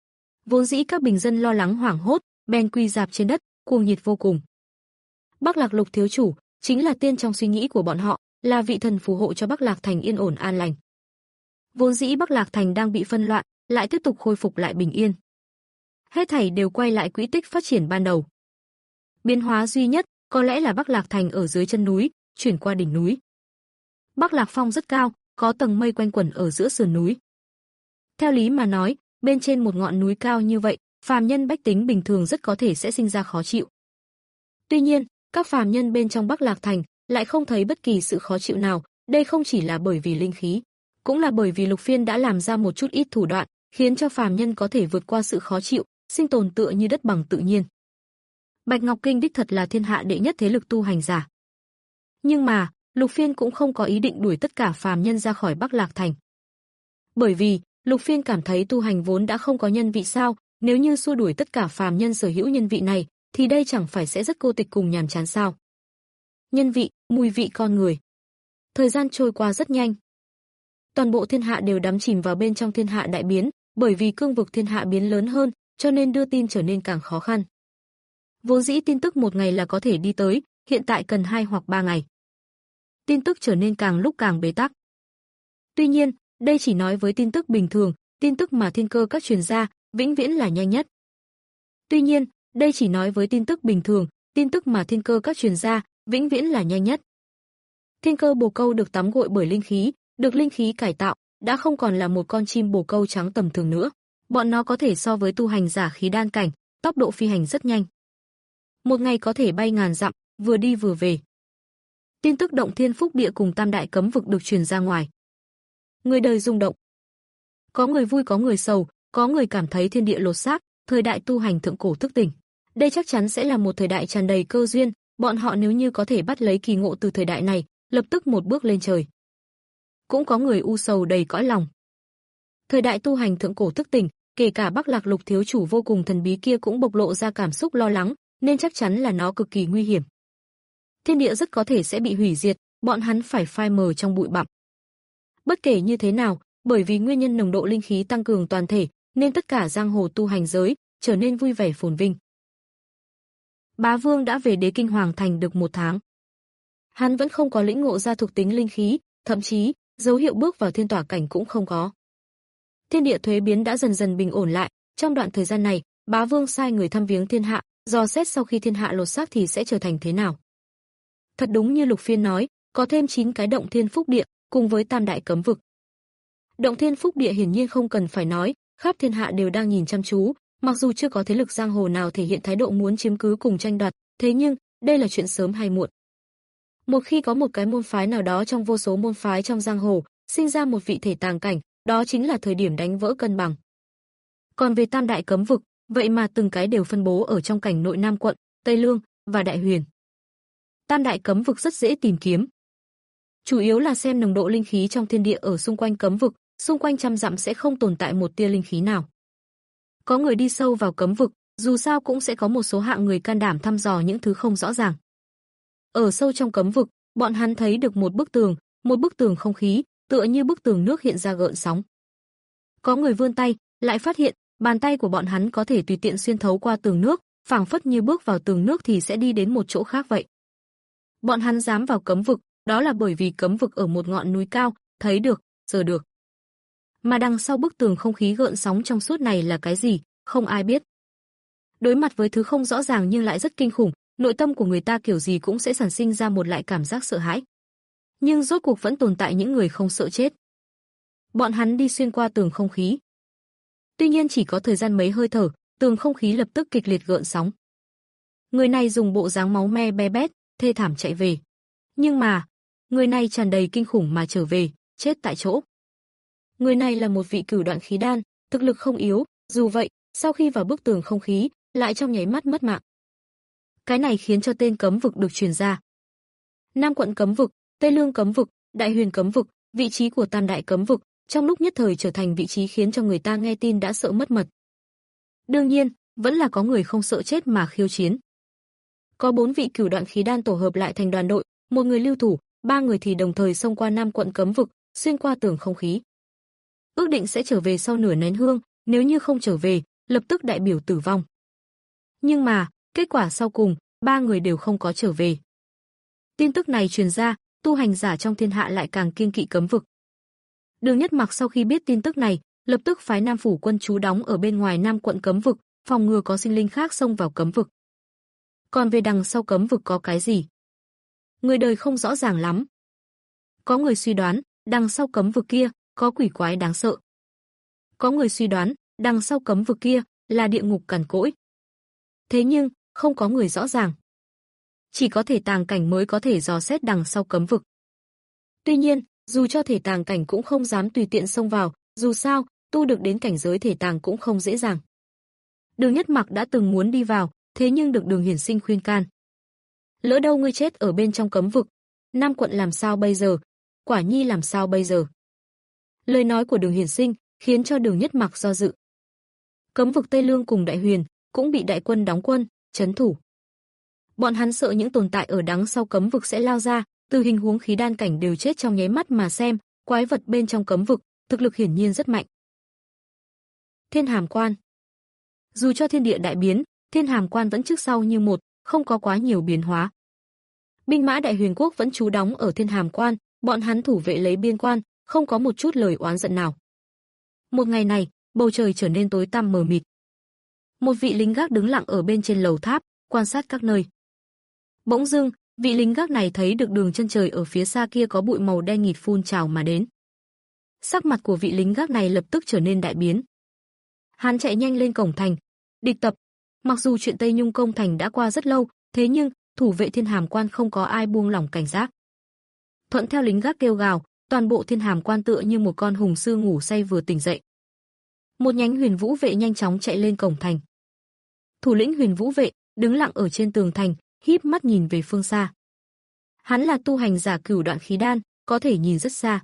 Vốn dĩ các bình dân lo lắng hoảng hốt, bèn quỳ rạp trên đất, cuồng nhiệt vô cùng. Bắc Lạc Lục thiếu chủ chính là tiên trong suy nghĩ của bọn họ, là vị thần phù hộ cho Bắc Lạc Thành yên ổn an lành. Vốn dĩ Bắc Lạc Thành đang bị phân loạn, lại tiếp tục khôi phục lại bình yên. Hết thảy đều quay lại quỹ tích phát triển ban đầu. Biến hóa duy nhất có lẽ là Bắc Lạc Thành ở dưới chân núi, chuyển qua đỉnh núi. Bắc Lạc Phong rất cao, có tầng mây quanh quẩn ở giữa sườn núi. Theo lý mà nói, bên trên một ngọn núi cao như vậy, phàm nhân bách tính bình thường rất có thể sẽ sinh ra khó chịu. Tuy nhiên, các phàm nhân bên trong Bắc Lạc Thành lại không thấy bất kỳ sự khó chịu nào, đây không chỉ là bởi vì linh khí, cũng là bởi vì Lục Phiên đã làm ra một chút ít thủ đoạn, khiến cho phàm nhân có thể vượt qua sự khó chịu, sinh tồn tựa như đất bằng tự nhiên. Bạch Ngọc Kinh đích thật là thiên hạ đệ nhất thế lực tu hành giả. Nhưng mà, Lục Phiên cũng không có ý định đuổi tất cả phàm nhân ra khỏi Bắc Lạc Thành. Bởi vì, Lục Phiên cảm thấy tu hành vốn đã không có nhân vị sao, nếu như xua đuổi tất cả phàm nhân sở hữu nhân vị này, thì đây chẳng phải sẽ rất cô tịch cùng nhàm chán sao? Nhân vị, mùi vị con người. Thời gian trôi qua rất nhanh. Toàn bộ thiên hạ đều đắm chìm vào bên trong thiên hạ đại biến, bởi vì cương vực thiên hạ biến lớn hơn, cho nên đưa tin trở nên càng khó khăn. Vốn dĩ tin tức một ngày là có thể đi tới, hiện tại cần hai hoặc ba ngày. Tin tức trở nên càng lúc càng bế tắc. Tuy nhiên, đây chỉ nói với tin tức bình thường, tin tức mà thiên cơ các truyền ra, vĩnh viễn là nhanh nhất. Tuy nhiên, đây chỉ nói với tin tức bình thường, tin tức mà thiên cơ các truyền ra, vĩnh viễn là nhanh nhất. Thiên cơ bồ câu được tắm gội bởi linh khí, được linh khí cải tạo, đã không còn là một con chim bồ câu trắng tầm thường nữa. Bọn nó có thể so với tu hành giả khí đan cảnh, tốc độ phi hành rất nhanh. Một ngày có thể bay ngàn dặm, vừa đi vừa về. Tin tức động thiên phúc địa cùng tam đại cấm vực được truyền ra ngoài. Người đời rung động. Có người vui có người sầu, có người cảm thấy thiên địa lột xác, thời đại tu hành thượng cổ thức tỉnh. Đây chắc chắn sẽ là một thời đại tràn đầy cơ duyên, bọn họ nếu như có thể bắt lấy kỳ ngộ từ thời đại này, lập tức một bước lên trời. Cũng có người u sầu đầy cõi lòng. Thời đại tu hành thượng cổ thức tỉnh, kể cả Bắc Lạc Lục thiếu chủ vô cùng thần bí kia cũng bộc lộ ra cảm xúc lo lắng, nên chắc chắn là nó cực kỳ nguy hiểm. Thiên địa rất có thể sẽ bị hủy diệt, bọn hắn phải phai mờ trong bụi bặm. Bất kể như thế nào, bởi vì nguyên nhân nồng độ linh khí tăng cường toàn thể, nên tất cả giang hồ tu hành giới trở nên vui vẻ phồn vinh. Bá Vương đã về Đế Kinh Hoàng Thành được một tháng. Hắn vẫn không có lĩnh ngộ ra thuộc tính linh khí, thậm chí dấu hiệu bước vào thiên tỏa cảnh cũng không có. Thiên địa thuế biến đã dần dần bình ổn lại, trong đoạn thời gian này, Bá Vương sai người thăm viếng thiên hạ, dò xét sau khi thiên hạ lột xác thì sẽ trở thành thế nào. Thật đúng như Lục Phiên nói, có thêm chín cái động thiên phúc địa, cùng với tam đại cấm vực. Động thiên phúc địa hiển nhiên không cần phải nói, khắp thiên hạ đều đang nhìn chăm chú, mặc dù chưa có thế lực giang hồ nào thể hiện thái độ muốn chiếm cứ cùng tranh đoạt, thế nhưng, đây là chuyện sớm hay muộn. Một khi có một cái môn phái nào đó trong vô số môn phái trong giang hồ, sinh ra một vị thể tàng cảnh, đó chính là thời điểm đánh vỡ cân bằng. Còn về tam đại cấm vực, vậy mà từng cái đều phân bố ở trong cảnh nội Nam quận, Tây Lương và Đại Huyền. Tam đại cấm vực rất dễ tìm kiếm. Chủ yếu là xem nồng độ linh khí trong thiên địa ở xung quanh cấm vực, xung quanh trăm dặm sẽ không tồn tại một tia linh khí nào. Có người đi sâu vào cấm vực, dù sao cũng sẽ có một số hạng người can đảm thăm dò những thứ không rõ ràng. Ở sâu trong cấm vực, bọn hắn thấy được một bức tường, một bức tường không khí, tựa như bức tường nước hiện ra gợn sóng. Có người vươn tay, lại phát hiện, bàn tay của bọn hắn có thể tùy tiện xuyên thấu qua tường nước, phảng phất như bước vào tường nước thì sẽ đi đến một chỗ khác vậy. Bọn hắn dám vào cấm vực, đó là bởi vì cấm vực ở một ngọn núi cao, thấy được, sờ được. Mà đằng sau bức tường không khí gợn sóng trong suốt này là cái gì, không ai biết. Đối mặt với thứ không rõ ràng nhưng lại rất kinh khủng, nội tâm của người ta kiểu gì cũng sẽ sản sinh ra một loại cảm giác sợ hãi. Nhưng rốt cuộc vẫn tồn tại những người không sợ chết. Bọn hắn đi xuyên qua tường không khí. Tuy nhiên chỉ có thời gian mấy hơi thở, tường không khí lập tức kịch liệt gợn sóng. Người này dùng bộ dáng máu me be bét, thê thảm chạy về. Nhưng mà, người này tràn đầy kinh khủng mà trở về, chết tại chỗ. Người này là một vị cửu đoạn khí đan, thực lực không yếu, dù vậy, sau khi vào bức tường không khí, lại trong nháy mắt mất mạng. Cái này khiến cho tên cấm vực được truyền ra. Nam quận cấm vực, Tây Lương cấm vực, Đại Huyền cấm vực, vị trí của Tam đại cấm vực, trong lúc nhất thời trở thành vị trí khiến cho người ta nghe tin đã sợ mất mật. Đương nhiên, vẫn là có người không sợ chết mà khiêu chiến. Có bốn vị cửu đoạn khí đan tổ hợp lại thành đoàn đội, một người lưu thủ, ba người thì đồng thời xông qua Nam quận cấm vực, xuyên qua tường không khí. Ước định sẽ trở về sau nửa nén hương, nếu như không trở về, lập tức đại biểu tử vong. Nhưng mà, kết quả sau cùng, ba người đều không có trở về. Tin tức này truyền ra, tu hành giả trong thiên hạ lại càng kiêng kỵ cấm vực. Đường Nhất Mặc sau khi biết tin tức này, lập tức phái Nam phủ quân trú đóng ở bên ngoài Nam quận cấm vực, phòng ngừa có sinh linh khác xông vào cấm vực. Còn về đằng sau cấm vực có cái gì? Người đời không rõ ràng lắm. Có người suy đoán, đằng sau cấm vực kia có quỷ quái đáng sợ. Có người suy đoán, đằng sau cấm vực kia là địa ngục cằn cỗi. Thế nhưng, không có người rõ ràng. Chỉ có thể tàng cảnh mới có thể dò xét đằng sau cấm vực. Tuy nhiên, dù cho thể tàng cảnh cũng không dám tùy tiện xông vào, dù sao, tu được đến cảnh giới thể tàng cũng không dễ dàng. Đường Nhất Mặc đã từng muốn đi vào, thế nhưng được Đường Hiển Sinh khuyên can. Lỡ đâu ngươi chết ở bên trong cấm vực, Nam quận làm sao bây giờ? Quả Nhi làm sao bây giờ? Lời nói của Đường Hiển Sinh khiến cho Đường Nhất Mặc do dự. Cấm vực Tây Lương cùng Đại Huyền cũng bị đại quân đóng quân, trấn thủ. Bọn hắn sợ những tồn tại ở đằng sau cấm vực sẽ lao ra, từ hình huống khí đan cảnh đều chết trong nháy mắt mà xem, quái vật bên trong cấm vực, thực lực hiển nhiên rất mạnh. Thiên Hàm Quan. Dù cho thiên địa đại biến, Thiên Hàm Quan vẫn trước sau như một, không có quá nhiều biến hóa. Binh mã Đại Huyền quốc vẫn trú đóng ở Thiên Hàm Quan, bọn hắn thủ vệ lấy biên quan, không có một chút lời oán giận nào. Một ngày này, bầu trời trở nên tối tăm mờ mịt. Một vị lính gác đứng lặng ở bên trên lầu tháp, quan sát các nơi. Bỗng dưng, vị lính gác này thấy được đường chân trời ở phía xa kia có bụi màu đen nghịt phun trào mà đến. Sắc mặt của vị lính gác này lập tức trở nên đại biến. Hắn chạy nhanh lên cổng thành, địch tập. Mặc dù chuyện Tây Nhung công thành đã qua rất lâu, thế nhưng thủ vệ Thiên Hàm Quan không có ai buông lỏng cảnh giác. Thuận theo lính gác kêu gào, toàn bộ Thiên Hàm Quan tựa như một con hùng sư ngủ say vừa tỉnh dậy. Một nhánh Huyền Vũ vệ nhanh chóng chạy lên cổng thành. Thủ lĩnh Huyền Vũ vệ đứng lặng ở trên tường thành, híp mắt nhìn về phương xa. Hắn là tu hành giả cửu đoạn khí đan, có thể nhìn rất xa.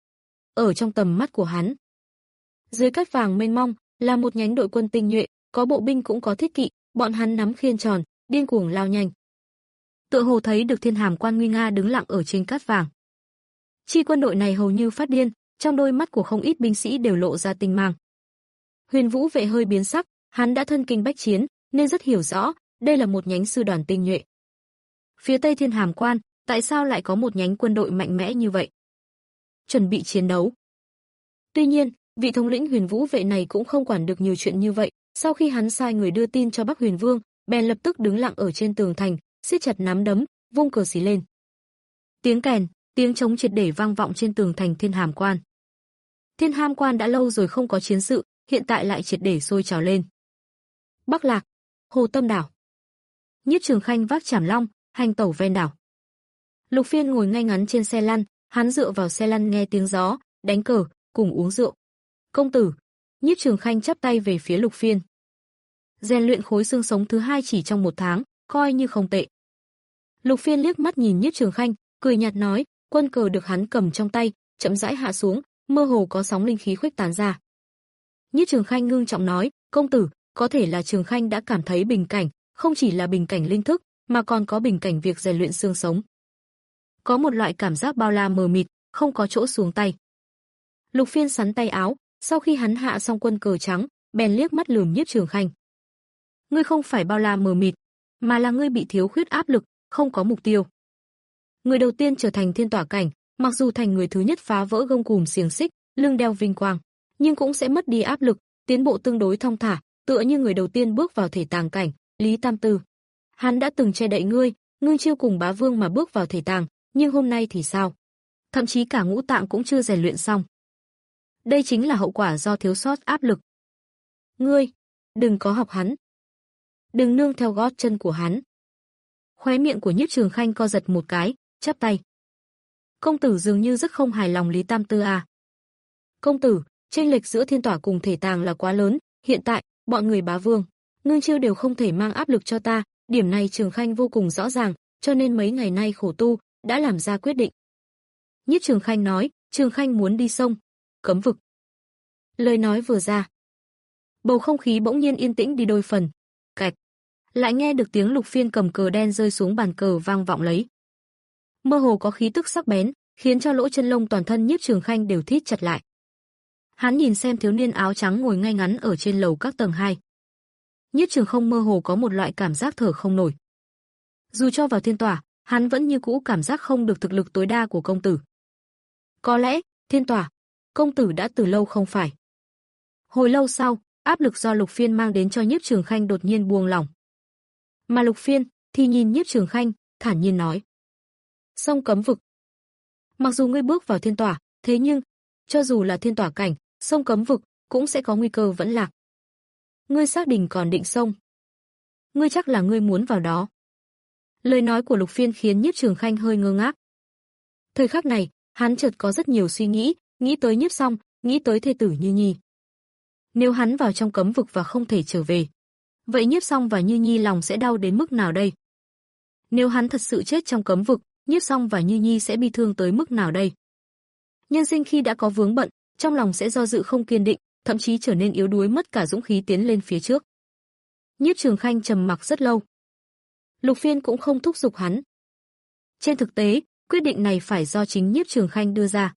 Ở trong tầm mắt của hắn, dưới cát vàng mênh mông là một nhánh đội quân tinh nhuệ, có bộ binh cũng có thiết kỵ, bọn hắn nắm khiên tròn, điên cuồng lao nhanh. Tựa hồ thấy được Thiên Hàm Quan nguy nga đứng lặng ở trên cát vàng. Chi quân đội này hầu như phát điên, trong đôi mắt của không ít binh sĩ đều lộ ra tinh mang. Huyền Vũ vệ hơi biến sắc, hắn đã thân kinh bách chiến, nên rất hiểu rõ, đây là một nhánh sư đoàn tinh nhuệ. Phía Tây Thiên Hàm Quan, tại sao lại có một nhánh quân đội mạnh mẽ như vậy? Chuẩn bị chiến đấu. Tuy nhiên, vị thống lĩnh Huyền Vũ vệ này cũng không quản được nhiều chuyện như vậy, sau khi hắn sai người đưa tin cho Bắc Huyền Vương, bèn lập tức đứng lặng ở trên tường thành, siết chặt nắm đấm, vung cờ xí lên. Tiếng kèn, tiếng trống triệt để vang vọng trên tường thành Thiên Hàm Quan. Thiên Hàm Quan đã lâu rồi không có chiến sự, hiện tại lại triệt để sôi trào lên. Bắc Lạc, Hồ Tâm đảo. Nhiếp Trường Khanh vác Trảm Long, hành tẩu ven đảo. Lục Phiên ngồi ngay ngắn trên xe lăn, hắn dựa vào xe lăn nghe tiếng gió, đánh cờ, cùng uống rượu. Công tử. Nhiếp Trường Khanh chắp tay về phía Lục Phiên. Rèn luyện khối xương sống thứ hai chỉ trong một tháng, coi như không tệ. Lục Phiên liếc mắt nhìn Nhiếp Trường Khanh, cười nhạt nói, quân cờ được hắn cầm trong tay, chậm rãi hạ xuống, mơ hồ có sóng linh khí khuếch tán ra. Nhiếp Trường Khanh ngưng trọng nói, công tử, có thể là Trường Khanh đã cảm thấy bình cảnh, không chỉ là bình cảnh linh thức, mà còn có bình cảnh việc rèn luyện xương sống. Có một loại cảm giác bao la mờ mịt, không có chỗ xuống tay. Lục Phiên sắn tay áo, sau khi hắn hạ xong quân cờ trắng, bèn liếc mắt lườm Nhiếp Trường Khanh. Ngươi không phải bao la mờ mịt, mà là ngươi bị thiếu khuyết áp lực, không có mục tiêu. Người đầu tiên trở thành thiên tỏa cảnh, mặc dù thành người thứ nhất phá vỡ gông cùm xiềng xích, lưng đeo vinh quang, nhưng cũng sẽ mất đi áp lực, tiến bộ tương đối thong thả, tựa như người đầu tiên bước vào thể tàng cảnh, Lý Tam Tư. Hắn đã từng che đậy ngươi, ngươi chiêu cùng bá vương mà bước vào thể tàng, nhưng hôm nay thì sao? Thậm chí cả ngũ tạng cũng chưa rèn luyện xong. Đây chính là hậu quả do thiếu sót áp lực. Ngươi, đừng có học hắn. Đừng nương theo gót chân của hắn. Khóe miệng của Nhiếp Trường Khanh co giật một cái, chắp tay. Công tử dường như rất không hài lòng Lý Tam Tư à. Công tử, chênh lệch giữa thiên tỏa cùng thể tàng là quá lớn, hiện tại, bọn người bá vương, ngưng chiêu đều không thể mang áp lực cho ta, điểm này Trường Khanh vô cùng rõ ràng, cho nên mấy ngày nay khổ tu, đã làm ra quyết định. Nhiếp Trường Khanh nói, Trường Khanh muốn đi sông, cấm vực. Lời nói vừa ra, bầu không khí bỗng nhiên yên tĩnh đi đôi phần. Cạch, lại nghe được tiếng Lục Phiên cầm cờ đen rơi xuống bàn cờ vang vọng lấy. Mơ hồ có khí tức sắc bén, khiến cho lỗ chân lông toàn thân Nhiếp Trường Khanh đều thít chặt lại. Hắn nhìn xem thiếu niên áo trắng ngồi ngay ngắn ở trên lầu các tầng hai. Nhiếp Trường Không mơ hồ có một loại cảm giác thở không nổi. Dù cho vào thiên tỏa, hắn vẫn như cũ cảm giác không được thực lực tối đa của công tử. Có lẽ, thiên tỏa, công tử đã từ lâu không phải. Hồi lâu sau, áp lực do Lục Phiên mang đến cho Nhiếp Trường Khanh đột nhiên buông lỏng. Mà Lục Phiên thì nhìn Nhiếp Trường Khanh, thản nhiên nói: "Sông cấm vực. Mặc dù ngươi bước vào thiên tỏa, thế nhưng cho dù là thiên tỏa cảnh, sông cấm vực cũng sẽ có nguy cơ vẫn lạc. Ngươi xác định còn định sông? Ngươi chắc là ngươi muốn vào đó?" Lời nói của Lục Phiên khiến Nhiếp Trường Khanh hơi ngơ ngác. Thời khắc này, hắn chợt có rất nhiều suy nghĩ, nghĩ tới Nhiếp Song, nghĩ tới thê tử Như Nhi. Nếu hắn vào trong cấm vực và không thể trở về, vậy Nhiếp Song và Như Nhi lòng sẽ đau đến mức nào đây? Nếu hắn thật sự chết trong cấm vực, Nhiếp Song và Như Nhi sẽ bi thương tới mức nào đây? Nhân sinh khi đã có vướng bận, trong lòng sẽ do dự không kiên định, thậm chí trở nên yếu đuối mất cả dũng khí tiến lên phía trước. Nhiếp Trường Khanh trầm mặc rất lâu. Lục Phiên cũng không thúc giục hắn. Trên thực tế, quyết định này phải do chính Nhiếp Trường Khanh đưa ra.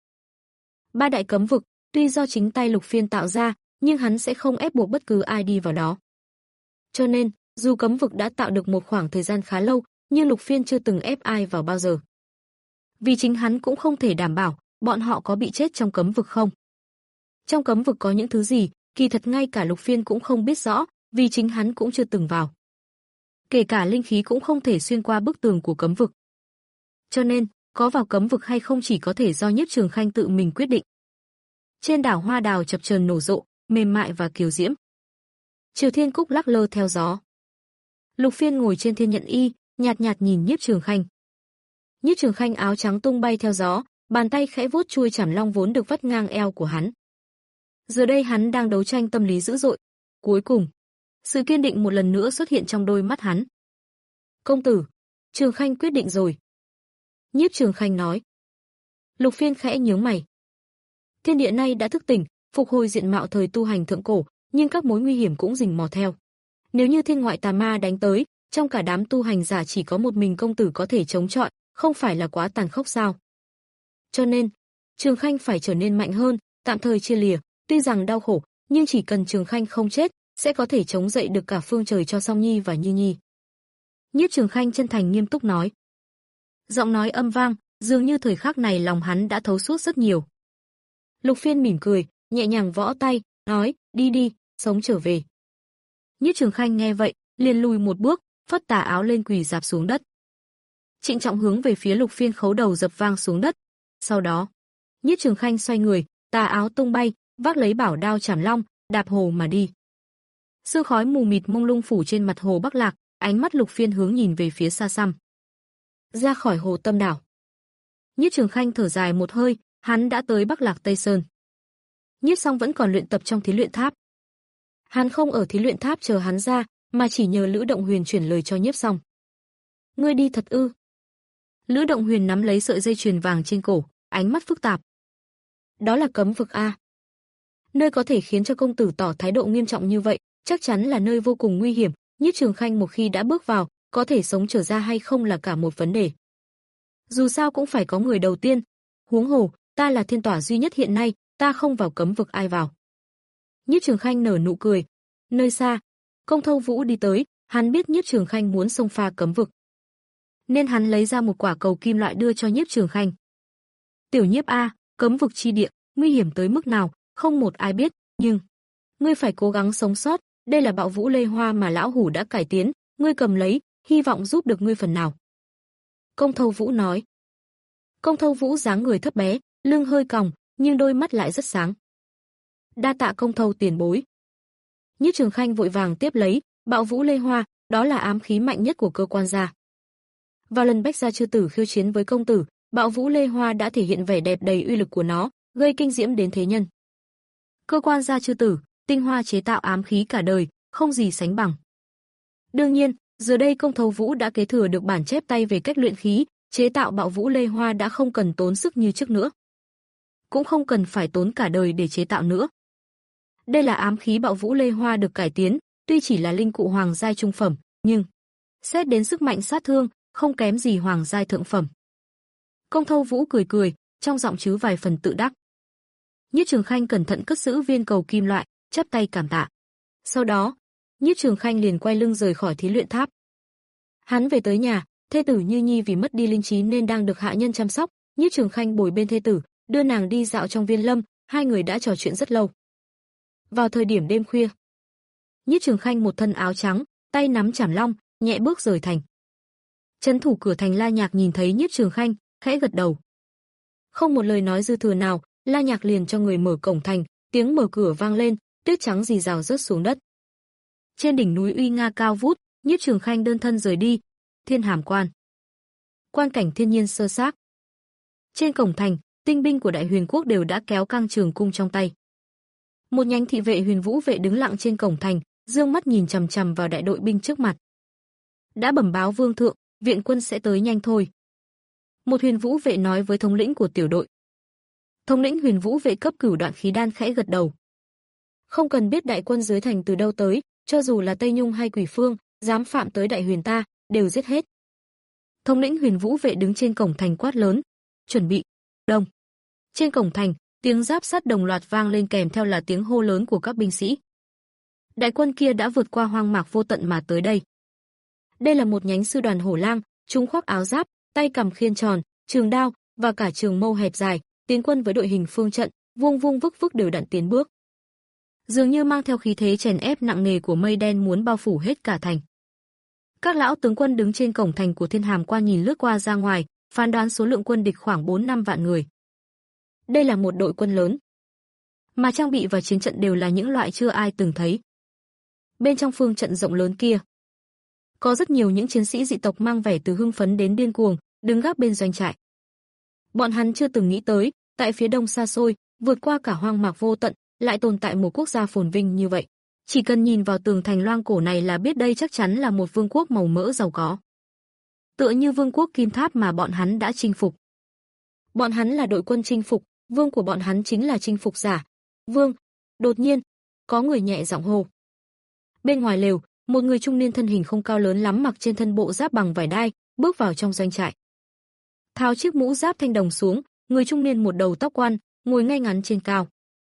Ba đại cấm vực, tuy do chính tay Lục Phiên tạo ra, nhưng hắn sẽ không ép buộc bất cứ ai đi vào đó. Cho nên, dù cấm vực đã tạo được một khoảng thời gian khá lâu, nhưng Lục Phiên chưa từng ép ai vào bao giờ. Vì chính hắn cũng không thể đảm bảo bọn họ có bị chết trong cấm vực không. Trong cấm vực có những thứ gì, kỳ thật ngay cả Lục Phiên cũng không biết rõ, vì chính hắn cũng chưa từng vào. Kể cả linh khí cũng không thể xuyên qua bức tường của cấm vực. Cho nên, có vào cấm vực hay không chỉ có thể do Nhiếp Trường Khanh tự mình quyết định. Trên đảo hoa đào chập chờn nổ rộ, mềm mại và kiều diễm. Triều Thiên Cúc lắc lơ theo gió. Lục Phiên ngồi trên thiên nhận y, nhạt nhạt nhìn Nhiếp Trường Khanh. Nhiếp Trường Khanh áo trắng tung bay theo gió, bàn tay khẽ vuốt chuôi chảm long vốn được vắt ngang eo của hắn. Giờ đây hắn đang đấu tranh tâm lý dữ dội. Cuối cùng, sự kiên định một lần nữa xuất hiện trong đôi mắt hắn. "Công tử, Trường Khanh quyết định rồi." Nhiếp Trường Khanh nói. Lục Phiên khẽ nhướng mày. Thiên địa nay đã thức tỉnh, phục hồi diện mạo thời tu hành thượng cổ, nhưng các mối nguy hiểm cũng rình mò theo. Nếu như thiên ngoại tà ma đánh tới, trong cả đám tu hành giả chỉ có một mình công tử có thể chống chọi, không phải là quá tàn khốc sao? Cho nên, Trường Khanh phải trở nên mạnh hơn, tạm thời chia lìa, tuy rằng đau khổ, nhưng chỉ cần Trường Khanh không chết, sẽ có thể chống dậy được cả phương trời cho Song Nhi và Như Nhi. Nhiếp Trường Khanh chân thành nghiêm túc nói. Giọng nói âm vang, dường như thời khắc này lòng hắn đã thấu suốt rất nhiều. Lục Phiên mỉm cười, nhẹ nhàng võ tay, nói, đi đi, sống trở về. Nhiếp Trường Khanh nghe vậy, liền lùi một bước, phất tà áo lên quỳ rạp xuống đất. Trịnh trọng hướng về phía Lục Phiên khấu đầu dập vang xuống đất. Sau đó, Nhiếp Trường Khanh xoay người, tà áo tung bay, vác lấy bảo đao chảm long, đạp hồ mà đi. Sương khói mù mịt mông lung phủ trên mặt hồ Bắc Lạc, ánh mắt Lục Phiên hướng nhìn về phía xa xăm. Ra khỏi hồ Tâm Đảo. Nhiếp Trường Khanh thở dài một hơi, hắn đã tới Bắc Lạc Tây Sơn. Nhiếp Song vẫn còn luyện tập trong thí luyện tháp. Hắn không ở thí luyện tháp chờ hắn ra, mà chỉ nhờ Lữ Động Huyền chuyển lời cho Nhiếp Song. Ngươi đi thật ư? Lữ Động Huyền nắm lấy sợi dây chuyền vàng trên cổ, ánh mắt phức tạp. Đó là cấm vực a. Nơi có thể khiến cho công tử tỏ thái độ nghiêm trọng như vậy, chắc chắn là nơi vô cùng nguy hiểm, Nhiếp Trường Khanh một khi đã bước vào, có thể sống trở ra hay không là cả một vấn đề. Dù sao cũng phải có người đầu tiên, huống hồ, ta là thiên tỏa duy nhất hiện nay, ta không vào cấm vực ai vào. Nhiếp Trường Khanh nở nụ cười. Nơi xa, Công Thâu Vũ đi tới, hắn biết Nhiếp Trường Khanh muốn xông pha cấm vực, nên hắn lấy ra một quả cầu kim loại đưa cho Nhiếp Trường Khanh. Tiểu Nhiếp a, cấm vực chi địa, nguy hiểm tới mức nào, không một ai biết, nhưng ngươi phải cố gắng sống sót, đây là Bạo Vũ Lê Hoa mà lão hủ đã cải tiến, ngươi cầm lấy, hy vọng giúp được ngươi phần nào." Công Thâu Vũ nói. Công Thâu Vũ dáng người thấp bé, lưng hơi còng, nhưng đôi mắt lại rất sáng. "Đa tạ Công Thâu tiền bối." Nhiếp Trường Khanh vội vàng tiếp lấy, Bạo Vũ Lê Hoa, đó là ám khí mạnh nhất của cơ quan gia. Vào lần Bách gia chư tử khiêu chiến với công tử, Bạo Vũ Lê Hoa đã thể hiện vẻ đẹp đầy uy lực của nó, gây kinh diễm đến thế nhân. Cơ quan gia chư tử, tinh hoa chế tạo ám khí cả đời, không gì sánh bằng. Đương nhiên, giờ đây Công Thâu Vũ đã kế thừa được bản chép tay về cách luyện khí, chế tạo Bạo Vũ Lê Hoa đã không cần tốn sức như trước nữa. Cũng không cần phải tốn cả đời để chế tạo nữa. Đây là ám khí Bạo Vũ Lê Hoa được cải tiến, tuy chỉ là linh cụ hoàng giai trung phẩm, nhưng xét đến sức mạnh sát thương, không kém gì hoàng giai thượng phẩm. Công Thâu Vũ cười cười, trong giọng chứa vài phần tự đắc. Nhiếp Trường Khanh cẩn thận cất giữ viên cầu kim loại, chắp tay cảm tạ. Sau đó, Nhiếp Trường Khanh liền quay lưng rời khỏi thí luyện tháp. Hắn về tới nhà, thê tử Như Nhi vì mất đi linh trí nên đang được hạ nhân chăm sóc, Nhiếp Trường Khanh bồi bên thê tử, đưa nàng đi dạo trong viên lâm, hai người đã trò chuyện rất lâu. Vào thời điểm đêm khuya, Nhiếp Trường Khanh một thân áo trắng, tay nắm chảm long, nhẹ bước rời thành. Trấn thủ cửa thành La Nhạc nhìn thấy Nhiếp Trường Khanh, khẽ gật đầu. Không một lời nói dư thừa nào, La Nhạc liền cho người mở cổng thành, tiếng mở cửa vang lên, tuyết trắng rì rào rớt xuống đất. Trên đỉnh núi uy nga cao vút, Nhiếp Trường Khanh đơn thân rời đi. Thiên Hàm Quan. Quan cảnh thiên nhiên sơ xác. Trên cổng thành, tinh binh của Đại Huyền quốc đều đã kéo căng trường cung trong tay. Một nhánh thị vệ Huyền Vũ vệ đứng lặng trên cổng thành, dương mắt nhìn chằm chằm vào đại đội binh trước mặt. Đã bẩm báo vương thượng, viện quân sẽ tới nhanh thôi. Một Huyền Vũ vệ nói với thống lĩnh của tiểu đội. Thống lĩnh Huyền Vũ vệ cấp cửu đoạn khí đan khẽ gật đầu. Không cần biết đại quân dưới thành từ đâu tới, cho dù là Tây Nhung hay Quỷ Phương, dám phạm tới Đại Huyền ta, đều giết hết. Thống lĩnh Huyền Vũ vệ đứng trên cổng thành quát lớn, chuẩn bị, đông. Trên cổng thành, tiếng giáp sắt đồng loạt vang lên kèm theo là tiếng hô lớn của các binh sĩ. Đại quân kia đã vượt qua hoang mạc vô tận mà tới đây. Đây là một nhánh sư đoàn hổ lang, chúng khoác áo giáp, tay cầm khiên tròn, trường đao và cả trường mâu hẹp dài, tiến quân với đội hình phương trận, vuông vuông vức vức đều đặn tiến bước. Dường như mang theo khí thế chèn ép nặng nề của mây đen muốn bao phủ hết cả thành. Các lão tướng quân đứng trên cổng thành của Thiên Hàm Quan nhìn lướt qua ra ngoài, phán đoán số lượng quân địch khoảng bốn năm vạn người. Đây là một đội quân lớn, mà trang bị và chiến trận đều là những loại chưa ai từng thấy. Bên trong phương trận rộng lớn kia, có rất nhiều những chiến sĩ dị tộc mang vẻ từ hưng phấn đến điên cuồng, đứng gác bên doanh trại. Bọn hắn chưa từng nghĩ tới, tại phía đông xa xôi, vượt qua cả hoang mạc vô tận, lại tồn tại một quốc gia phồn vinh như vậy. Chỉ cần nhìn vào tường thành loang cổ này là biết đây chắc chắn là một vương quốc màu mỡ giàu có. Tựa như vương quốc Kim Tháp mà bọn hắn đã chinh phục. Bọn hắn là đội quân chinh phục, vương của bọn hắn chính là chinh phục giả. Vương, đột nhiên, có người nhẹ giọng hô. Bên ngoài lều, một người trung niên thân hình không cao lớn lắm mặc trên thân bộ giáp bằng vải đai, bước vào trong doanh trại. Tháo chiếc mũ giáp thanh đồng xuống, người trung niên một đầu tóc quan, ngồi ngay ngắn trên cao.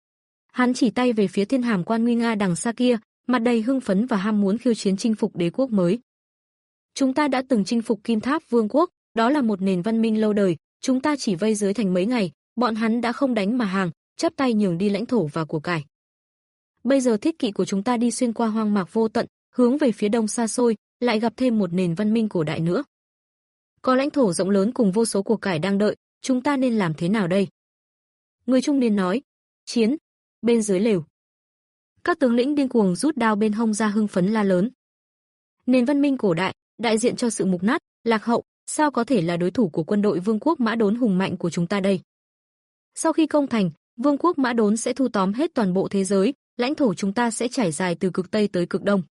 Hắn chỉ tay về phía Thiên Hàm Quan nguy nga đằng xa kia, mặt đầy hưng phấn và ham muốn khiêu chiến chinh phục đế quốc mới. Chúng ta đã từng chinh phục Kim Tháp Vương quốc, đó là một nền văn minh lâu đời, chúng ta chỉ vây dưới thành mấy ngày, bọn hắn đã không đánh mà hàng, chắp tay nhường đi lãnh thổ và của cải. Bây giờ thiết kỵ của chúng ta đi xuyên qua hoang mạc vô tận, hướng về phía đông xa xôi, lại gặp thêm một nền văn minh cổ đại nữa. Có lãnh thổ rộng lớn cùng vô số của cải đang đợi, chúng ta nên làm thế nào đây? Người trung niên nói, chiến. Bên dưới lều, các tướng lĩnh điên cuồng rút đao bên hông ra hưng phấn la lớn. Nền văn minh cổ đại, đại diện cho sự mục nát, lạc hậu, sao có thể là đối thủ của quân đội Vương quốc Mã Đốn hùng mạnh của chúng ta đây? Sau khi công thành, Vương quốc Mã Đốn sẽ thu tóm hết toàn bộ thế giới, lãnh thổ chúng ta sẽ trải dài từ cực Tây tới cực Đông.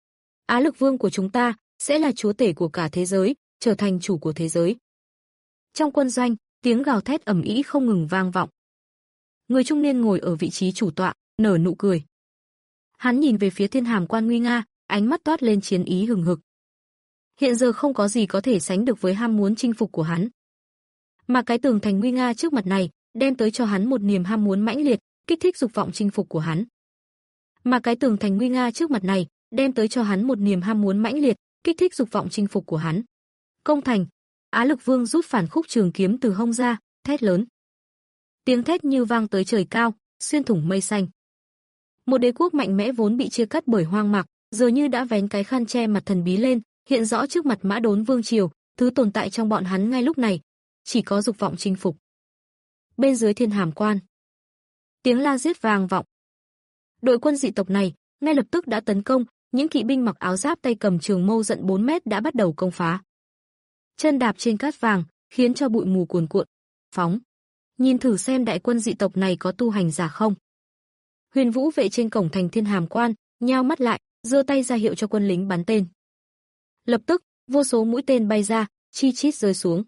Á Lực Vương của chúng ta sẽ là chúa tể của cả thế giới, trở thành chủ của thế giới. Trong quân doanh, tiếng gào thét ầm ĩ không ngừng vang vọng. Người trung niên ngồi ở vị trí chủ tọa, nở nụ cười. Hắn nhìn về phía Thiên Hàm Quan nguy nga, ánh mắt toát lên chiến ý hừng hực. Hiện giờ không có gì có thể sánh được với ham muốn chinh phục của hắn. Mà cái tường thành nguy nga trước mặt này, đem tới cho hắn một niềm ham muốn mãnh liệt, kích thích dục vọng chinh phục của hắn. Mà cái tường thành nguy nga trước mặt này, đem tới cho hắn một niềm ham muốn mãnh liệt, kích thích dục vọng chinh phục của hắn. Công thành, Á Lực Vương rút phản khúc trường kiếm từ hông ra, thét lớn. Tiếng thét như vang tới trời cao, xuyên thủng mây xanh. Một đế quốc mạnh mẽ vốn bị chia cắt bởi hoang mạc, giờ như đã vén cái khăn che mặt thần bí lên, hiện rõ trước mặt Mã Đốn vương triều, thứ tồn tại trong bọn hắn ngay lúc này, chỉ có dục vọng chinh phục. Bên dưới Thiên Hàm Quan, tiếng la giết vang vọng. Đội quân dị tộc này ngay lập tức đã tấn công, những kỵ binh mặc áo giáp tay cầm trường mâu rộng bốn mét đã bắt đầu công phá. Chân đạp trên cát vàng, khiến cho bụi mù cuồn cuộn. Phóng, nhìn thử xem đại quân dị tộc này có tu hành giả không. Huyền Vũ vệ trên cổng thành Thiên Hàm Quan, nhao mắt lại, giơ tay ra hiệu cho quân lính bắn tên. Lập tức, vô số mũi tên bay ra, chi chít rơi xuống.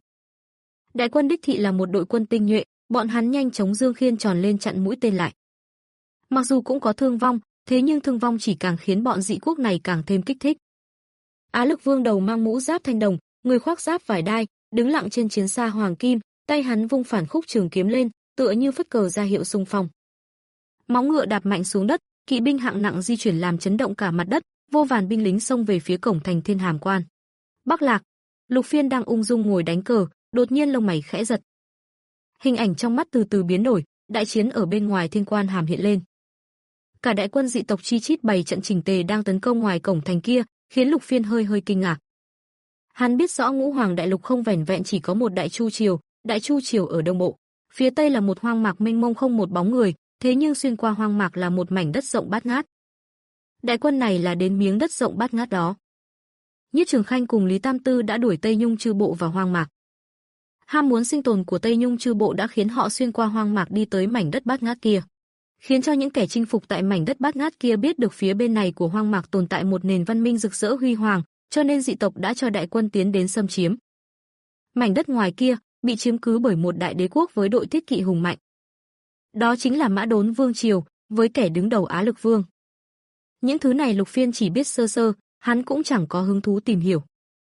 Đại quân đích thị là một đội quân tinh nhuệ, bọn hắn nhanh chóng dương khiên tròn lên chặn mũi tên lại. Mặc dù cũng có thương vong, thế nhưng thương vong chỉ càng khiến bọn dị quốc này càng thêm kích thích. Á Lực Vương đầu mang mũ giáp thanh đồng, người khoác giáp vải đai, đứng lặng trên chiến xa hoàng kim, tay hắn vung phản khúc trường kiếm lên, tựa như phất cờ ra hiệu xung phong. Móng ngựa đạp mạnh xuống đất, kỵ binh hạng nặng di chuyển làm chấn động cả mặt đất, vô vàn binh lính xông về phía cổng thành Thiên Hàm Quan. Bắc Lạc, Lục Phiên đang ung dung ngồi đánh cờ, đột nhiên lông mày khẽ giật. Hình ảnh trong mắt từ từ biến đổi, đại chiến ở bên ngoài Thiên Quan Hàm hiện lên. Cả đại quân dị tộc chi chít bày trận chỉnh tề đang tấn công ngoài cổng thành kia, khiến Lục Phiên hơi hơi kinh ngạc. Hắn biết rõ Ngũ Hoàng đại lục không vẻn vẹn chỉ có một Đại Chu triều, Đại Chu triều ở đông bộ, phía tây là một hoang mạc mênh mông không một bóng người, thế nhưng xuyên qua hoang mạc là một mảnh đất rộng bát ngát. Đại quân này là đến miếng đất rộng bát ngát đó. Nhiếp Trường Khanh cùng Lý Tam Tư đã đuổi Tây Nhung chư bộ vào hoang mạc. Ham muốn sinh tồn của Tây Nhung chư bộ đã khiến họ xuyên qua hoang mạc đi tới mảnh đất bát ngát kia, khiến cho những kẻ chinh phục tại mảnh đất bát ngát kia biết được phía bên này của hoang mạc tồn tại một nền văn minh rực rỡ huy hoàng, cho nên dị tộc đã cho đại quân tiến đến xâm chiếm. Mảnh đất ngoài kia bị chiếm cứ bởi một đại đế quốc với đội thiết kỵ hùng mạnh. Đó chính là Mã Đốn vương triều, với kẻ đứng đầu Á Lực Vương. Những thứ này Lục Phiên chỉ biết sơ sơ, hắn cũng chẳng có hứng thú tìm hiểu.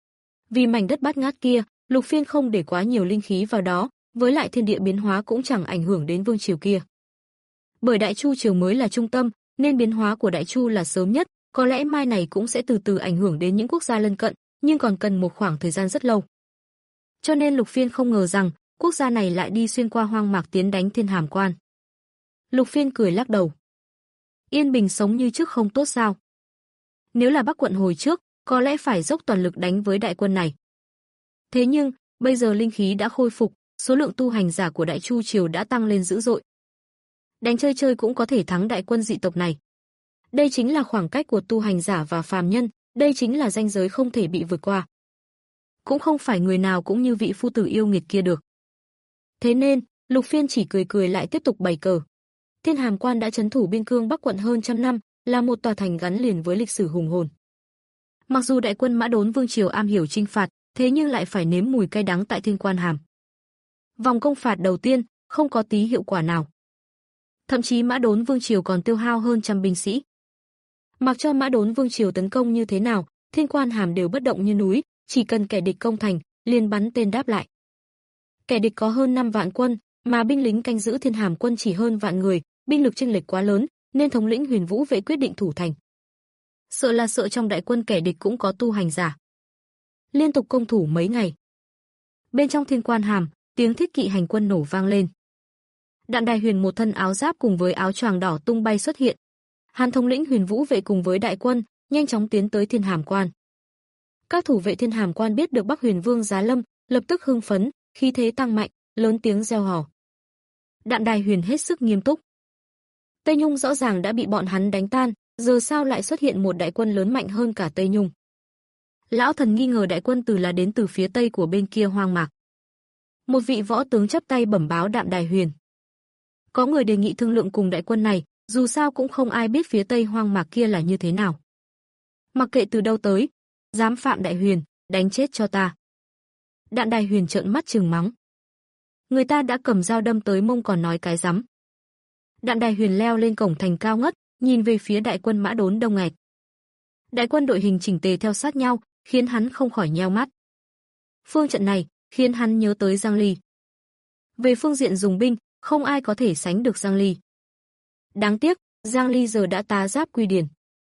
Vì mảnh đất bát ngát kia, Lục Phiên không để quá nhiều linh khí vào đó, với lại thiên địa biến hóa cũng chẳng ảnh hưởng đến vương triều kia. Bởi Đại Chu triều mới là trung tâm, nên biến hóa của Đại Chu là sớm nhất, có lẽ mai này cũng sẽ từ từ ảnh hưởng đến những quốc gia lân cận, nhưng còn cần một khoảng thời gian rất lâu. Cho nên Lục Phiên không ngờ rằng, quốc gia này lại đi xuyên qua hoang mạc tiến đánh Thiên Hàm Quan. Lục Phiên cười lắc đầu. Yên bình sống như trước không tốt sao? Nếu là Bắc quận hồi trước, có lẽ phải dốc toàn lực đánh với đại quân này. Thế nhưng, bây giờ linh khí đã khôi phục, số lượng tu hành giả của Đại Chu triều đã tăng lên dữ dội. Đánh chơi chơi cũng có thể thắng đại quân dị tộc này. Đây chính là khoảng cách của tu hành giả và phàm nhân, đây chính là ranh giới không thể bị vượt qua. Cũng không phải người nào cũng như vị phu tử yêu nghiệt kia được. Thế nên, Lục Phiên chỉ cười cười lại tiếp tục bày cờ. Thiên Hàm Quan đã trấn thủ biên cương Bắc quận hơn trăm năm, là một tòa thành gắn liền với lịch sử hùng hồn. Mặc dù đại quân Mã Đốn vương triều am hiểu chinh phạt, thế nhưng lại phải nếm mùi cay đắng tại Thiên Quan Hàm. Vòng công phạt đầu tiên không có tí hiệu quả nào. Thậm chí Mã Đốn vương triều còn tiêu hao hơn trăm binh sĩ. Mặc cho Mã Đốn vương triều tấn công như thế nào, Thiên Quan Hàm đều bất động như núi, chỉ cần kẻ địch công thành, liền bắn tên đáp lại. Kẻ địch có hơn năm vạn quân, mà binh lính canh giữ Thiên Hàm quân chỉ hơn vạn người, binh lực chênh lệch quá lớn, nên thống lĩnh Huyền Vũ vệ quyết định thủ thành. Sợ là sợ trong đại quân kẻ địch cũng có tu hành giả. Liên tục công thủ mấy ngày. Bên trong Thiên Quan Hàm, tiếng thiết kỵ hành quân nổ vang lên. Đạn Đài Huyền một thân áo giáp cùng với áo choàng đỏ tung bay xuất hiện. Hàn thống lĩnh Huyền Vũ vệ cùng với đại quân nhanh chóng tiến tới Thiên Hàm Quan. Các thủ vệ Thiên Hàm Quan biết được Bắc Huyền Vương giá lâm, lập tức hưng phấn, khí thế tăng mạnh, lớn tiếng reo hò. Đạn Đài Huyền hết sức nghiêm túc. Tây Nhung rõ ràng đã bị bọn hắn đánh tan, giờ sao lại xuất hiện một đại quân lớn mạnh hơn cả Tây Nhung? Lão thần nghi ngờ đại quân từ là đến từ phía tây của bên kia hoang mạc. Một vị võ tướng chắp tay bẩm báo Đạm Đài Huyền. Có người đề nghị thương lượng cùng đại quân này, dù sao cũng không ai biết phía tây hoang mạc kia là như thế nào. Mặc kệ từ đâu tới, dám phạm Đại Huyền, đánh chết cho ta. Đạn Đài Huyền trợn mắt trừng mắng. Người ta đã cầm dao đâm tới mông còn nói cái rắm. Đạn Đài Huyền leo lên cổng thành cao ngất, nhìn về phía đại quân Mã Đốn đông nghẹt. Đại quân đội hình chỉnh tề theo sát nhau, khiến hắn không khỏi nheo mắt. Phương trận này khiến hắn nhớ tới Giang Ly. Về phương diện dùng binh, không ai có thể sánh được Giang Ly. Đáng tiếc, Giang Ly giờ đã tá giáp quy điển.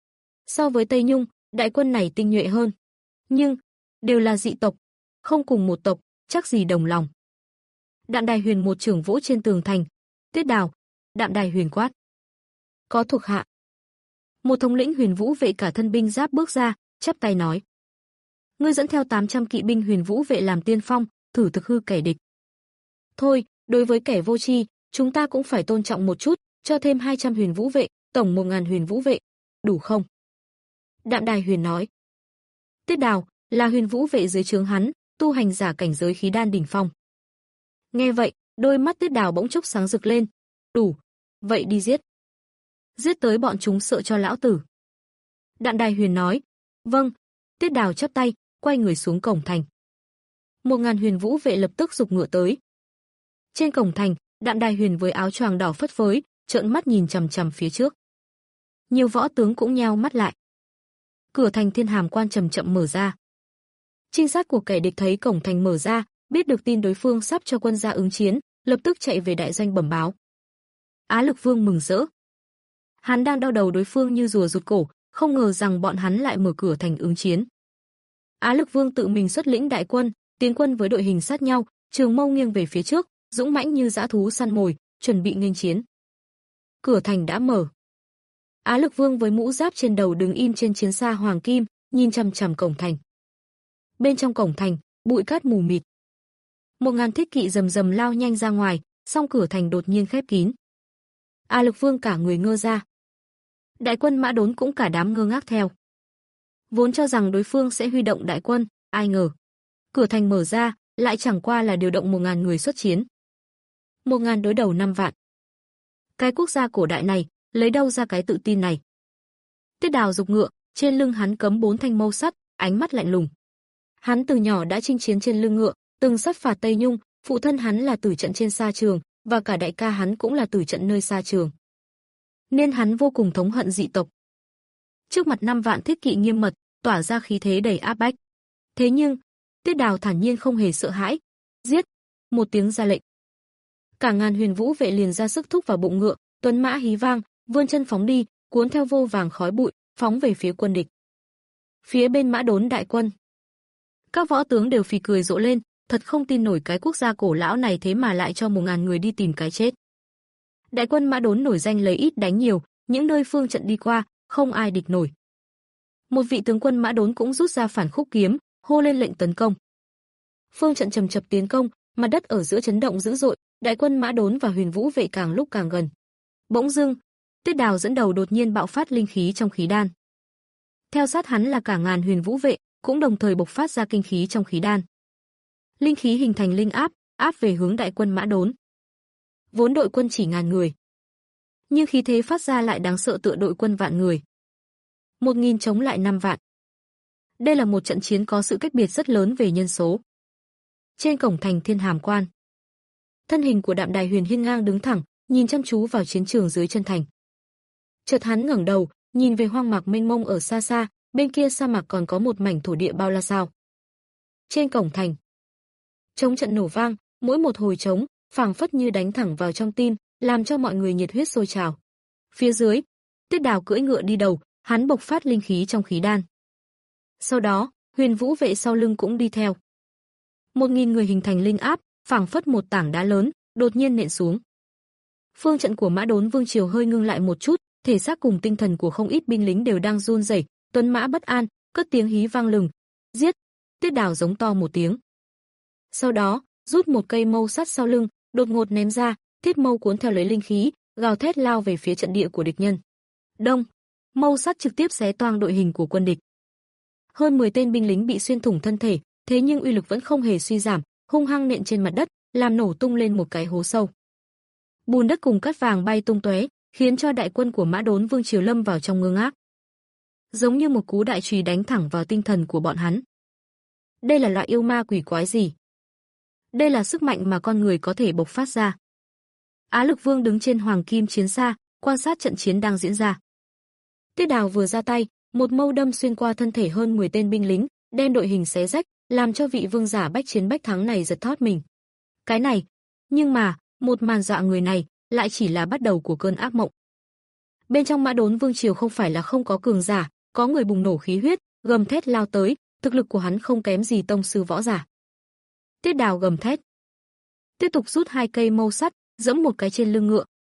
So với Tây Nhung, đại quân này tinh nhuệ hơn. Nhưng, đều là dị tộc, không cùng một tộc, chắc gì đồng lòng. Đạn Đài Huyền một trưởng vỗ trên tường thành. Tiết Đào, Đạm Đài Huyền quát. Có thuộc hạ. Một thống lĩnh Huyền Vũ vệ cả thân binh giáp bước ra, chắp tay nói. Ngươi dẫn theo tám trăm kỵ binh Huyền Vũ vệ làm tiên phong, thử thực hư kẻ địch. Thôi, đối với kẻ vô tri, chúng ta cũng phải tôn trọng một chút, cho thêm hai trăm Huyền Vũ vệ, tổng một nghìn Huyền Vũ vệ, đủ không? Đạm Đài Huyền nói. Tiết Đào là Huyền Vũ vệ dưới trướng hắn, tu hành giả cảnh giới khí đan đỉnh phong. Nghe vậy, đôi mắt Tiết Đào bỗng chốc sáng rực lên. Đủ, vậy đi giết. Giết tới bọn chúng sợ cho lão tử. Đạm Đài Huyền nói. Vâng. Tiết Đào chắp tay, quay người xuống cổng thành. Một ngàn Huyền Vũ vệ lập tức giục ngựa tới. Trên cổng thành, Đạm Đài Huyền với áo choàng đỏ phất phới, trợn mắt nhìn chằm chằm phía trước. Nhiều võ tướng cũng nheo mắt lại. Cửa thành Thiên Hàm Quan chậm chậm mở ra. Trinh sát của kẻ địch thấy cổng thành mở ra, biết được tin đối phương sắp cho quân ra ứng chiến, lập tức chạy về đại doanh bẩm báo. Á Lực Vương mừng rỡ. Hắn đang đau đầu đối phương như rùa rụt cổ, không ngờ rằng bọn hắn lại mở cửa thành ứng chiến. Á Lực Vương tự mình xuất lĩnh đại quân, tiến quân với đội hình sát nhau, trường mâu nghiêng về phía trước, dũng mãnh như dã thú săn mồi, chuẩn bị nghênh chiến. Cửa thành đã mở. Á Lực Vương với mũ giáp trên đầu đứng im trên chiến xa hoàng kim, nhìn chằm chằm cổng thành. Bên trong cổng thành, bụi cát mù mịt. Một ngàn thiết kỵ rầm rầm lao nhanh ra ngoài, song cửa thành đột nhiên khép kín. Á Lực Vương cả người ngơ ra. Đại quân Mã Đốn cũng cả đám ngơ ngác theo. Vốn cho rằng đối phương sẽ huy động đại quân, ai ngờ cửa thành mở ra, lại chẳng qua là điều động một ngàn người xuất chiến. Một ngàn đối đầu năm vạn. Cái quốc gia cổ đại này, lấy đâu ra cái tự tin này? Tiết Đào giục ngựa, trên lưng hắn cấm bốn thanh mâu sắt, ánh mắt lạnh lùng. Hắn từ nhỏ đã chinh chiến trên lưng ngựa, từng sát phạt Tây Nhung, phụ thân hắn là tử trận trên sa trường, và cả đại ca hắn cũng là tử trận nơi sa trường. Nên hắn vô cùng thống hận dị tộc. Trước mặt năm vạn thiết kỵ nghiêm mật, tỏa ra khí thế đầy áp bách. Thế nhưng, Tiết Đào thản nhiên không hề sợ hãi. Giết! Một tiếng ra lệnh. Cả ngàn Huyền Vũ vệ liền ra sức thúc vào bụng ngựa, tuấn mã hí vang, vươn chân phóng đi, cuốn theo vô vàng khói bụi, phóng về phía quân địch. Phía bên Mã Đốn đại quân, các võ tướng đều phì cười rộ lên, thật không tin nổi cái quốc gia cổ lão này thế mà lại cho một ngàn người đi tìm cái chết. Đại quân Mã Đốn nổi danh lấy ít đánh nhiều, những nơi phương trận đi qua, không ai địch nổi. Một vị tướng quân Mã Đốn cũng rút ra phản khúc kiếm, hô lên lệnh tấn công. Phương trận trầm chập tiến công, mặt đất ở giữa chấn động dữ dội, đại quân Mã Đốn và Huyền Vũ vệ càng lúc càng gần. Bỗng dưng, Tiết Đào dẫn đầu đột nhiên bạo phát linh khí trong khí đan. Theo sát hắn là cả ngàn Huyền Vũ vệ, cũng đồng thời bộc phát ra kinh khí trong khí đan. Linh khí hình thành linh áp, áp về hướng đại quân Mã Đốn. Vốn đội quân chỉ ngàn người, nhưng khí thế phát ra lại đáng sợ tựa đội quân vạn người. Một nghìn chống lại năm vạn. Đây là một trận chiến có sự cách biệt rất lớn về nhân số. Trên cổng thành Thiên Hàm Quan, thân hình của Đạm Đài Huyền hiên ngang đứng thẳng, nhìn chăm chú vào chiến trường dưới chân thành. Chợt hắn ngẩng đầu, nhìn về hoang mạc mênh mông ở xa xa, bên kia sa mạc còn có một mảnh thổ địa bao la sao. Trên cổng thành, trống trận nổ vang, mỗi một hồi trống, phảng phất như đánh thẳng vào trong tim, làm cho mọi người nhiệt huyết sôi trào. Phía dưới, Tiết Đào cưỡi ngựa đi đầu, hắn bộc phát linh khí trong khí đan. Sau đó, Huyền Vũ vệ sau lưng cũng đi theo. Một nghìn người hình thành linh áp, phảng phất một tảng đá lớn, đột nhiên nện xuống. Phương trận của Mã Đốn vương triều hơi ngưng lại một chút, thể xác cùng tinh thần của không ít binh lính đều đang run rẩy, tuấn mã bất an, cất tiếng hí vang lừng. Giết! Tiết Đào giống to một tiếng. Sau đó, rút một cây mâu sắt sau lưng, đột ngột ném ra, thiết mâu cuốn theo lấy linh khí, gào thét lao về phía trận địa của địch nhân. Đông! Mâu sắt trực tiếp xé toang đội hình của quân địch. Hơn mười tên binh lính bị xuyên thủng thân thể, thế nhưng uy lực vẫn không hề suy giảm, hung hăng nện trên mặt đất, làm nổ tung lên một cái hố sâu. Bùn đất cùng cát vàng bay tung tóe, khiến cho đại quân của Mã Đốn vương triều lâm vào trong ngơ ngác. Giống như một cú đại chùy đánh thẳng vào tinh thần của bọn hắn. Đây là loại yêu ma quỷ quái gì? Đây là sức mạnh mà con người có thể bộc phát ra. Á Lực Vương đứng trên hoàng kim chiến xa, quan sát trận chiến đang diễn ra. Tiết Đào vừa ra tay, một mâu đâm xuyên qua thân thể hơn mười tên binh lính, đem đội hình xé rách, làm cho vị vương giả bách chiến bách thắng này giật thót mình. Cái này, nhưng mà, một màn dọa người này lại chỉ là bắt đầu của cơn ác mộng. Bên trong Mã Đốn vương triều không phải là không có cường giả, có người bùng nổ khí huyết, gầm thét lao tới, thực lực của hắn không kém gì tông sư võ giả. Tiết Đào gầm thét, tiếp tục rút hai cây mâu sắt, giẫm một cái trên lưng ngựa,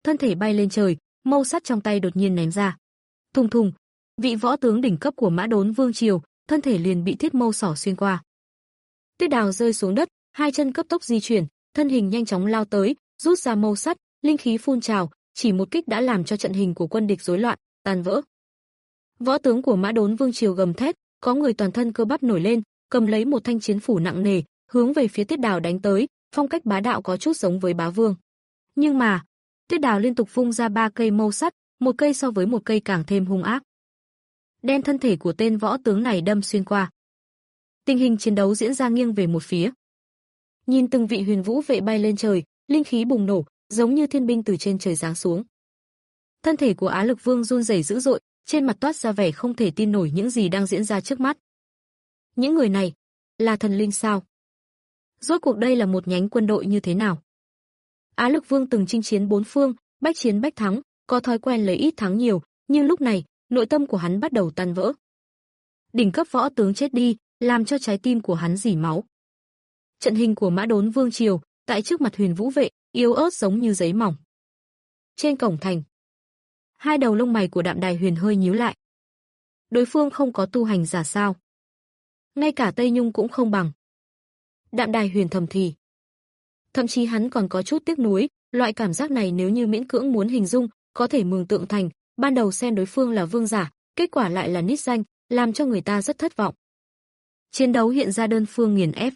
thân thể bay lên trời, mâu sắt trong tay đột nhiên ném ra. Thùng thùng, vị võ tướng đỉnh cấp của Mã Đốn Vương triều, thân thể liền bị thiết mâu xỏ xuyên qua. Tiết Đào rơi xuống đất, hai chân cấp tốc di chuyển, thân hình nhanh chóng lao tới, rút ra mâu sắt, linh khí phun trào, chỉ một kích đã làm cho trận hình của quân địch rối loạn, tan vỡ. Võ tướng của Mã Đốn Vương triều gầm thét, có người toàn thân cơ bắp nổi lên, cầm lấy một thanh chiến phủ nặng nề, hướng về phía Tiết Đào đánh tới, phong cách bá đạo có chút giống với Bá Vương. Nhưng mà, Tiết Đào liên tục vung ra ba cây mâu sắt, một cây so với một cây càng thêm hung ác. Đem thân thể của tên võ tướng này đâm xuyên qua. Tình hình chiến đấu diễn ra nghiêng về một phía. Nhìn từng vị huyền vũ vệ bay lên trời, linh khí bùng nổ, giống như thiên binh từ trên trời giáng xuống. Thân thể của Á Lực Vương run rẩy dữ dội, trên mặt toát ra vẻ không thể tin nổi những gì đang diễn ra trước mắt. Những người này là thần linh sao? Rốt cuộc đây là một nhánh quân đội như thế nào? Á Lực Vương từng chinh chiến bốn phương, bách chiến bách thắng, có thói quen lấy ít thắng nhiều, nhưng lúc này, nội tâm của hắn bắt đầu tan vỡ. Đỉnh cấp võ tướng chết đi, làm cho trái tim của hắn rỉ máu. Trận hình của Mã Đốn Vương triều, tại trước mặt huyền vũ vệ, yếu ớt giống như giấy mỏng. Trên cổng thành, hai đầu lông mày của Đạm Đài Huyền hơi nhíu lại. Đối phương không có tu hành giả sao? Ngay cả Tây Nhung cũng không bằng. Đạm Đài Huyền thầm thì. Thậm chí hắn còn có chút tiếc nuối, loại cảm giác này nếu như miễn cưỡng muốn hình dung, có thể mường tượng thành, ban đầu xem đối phương là vương giả, kết quả lại là nít danh, làm cho người ta rất thất vọng. Chiến đấu hiện ra đơn phương nghiền ép.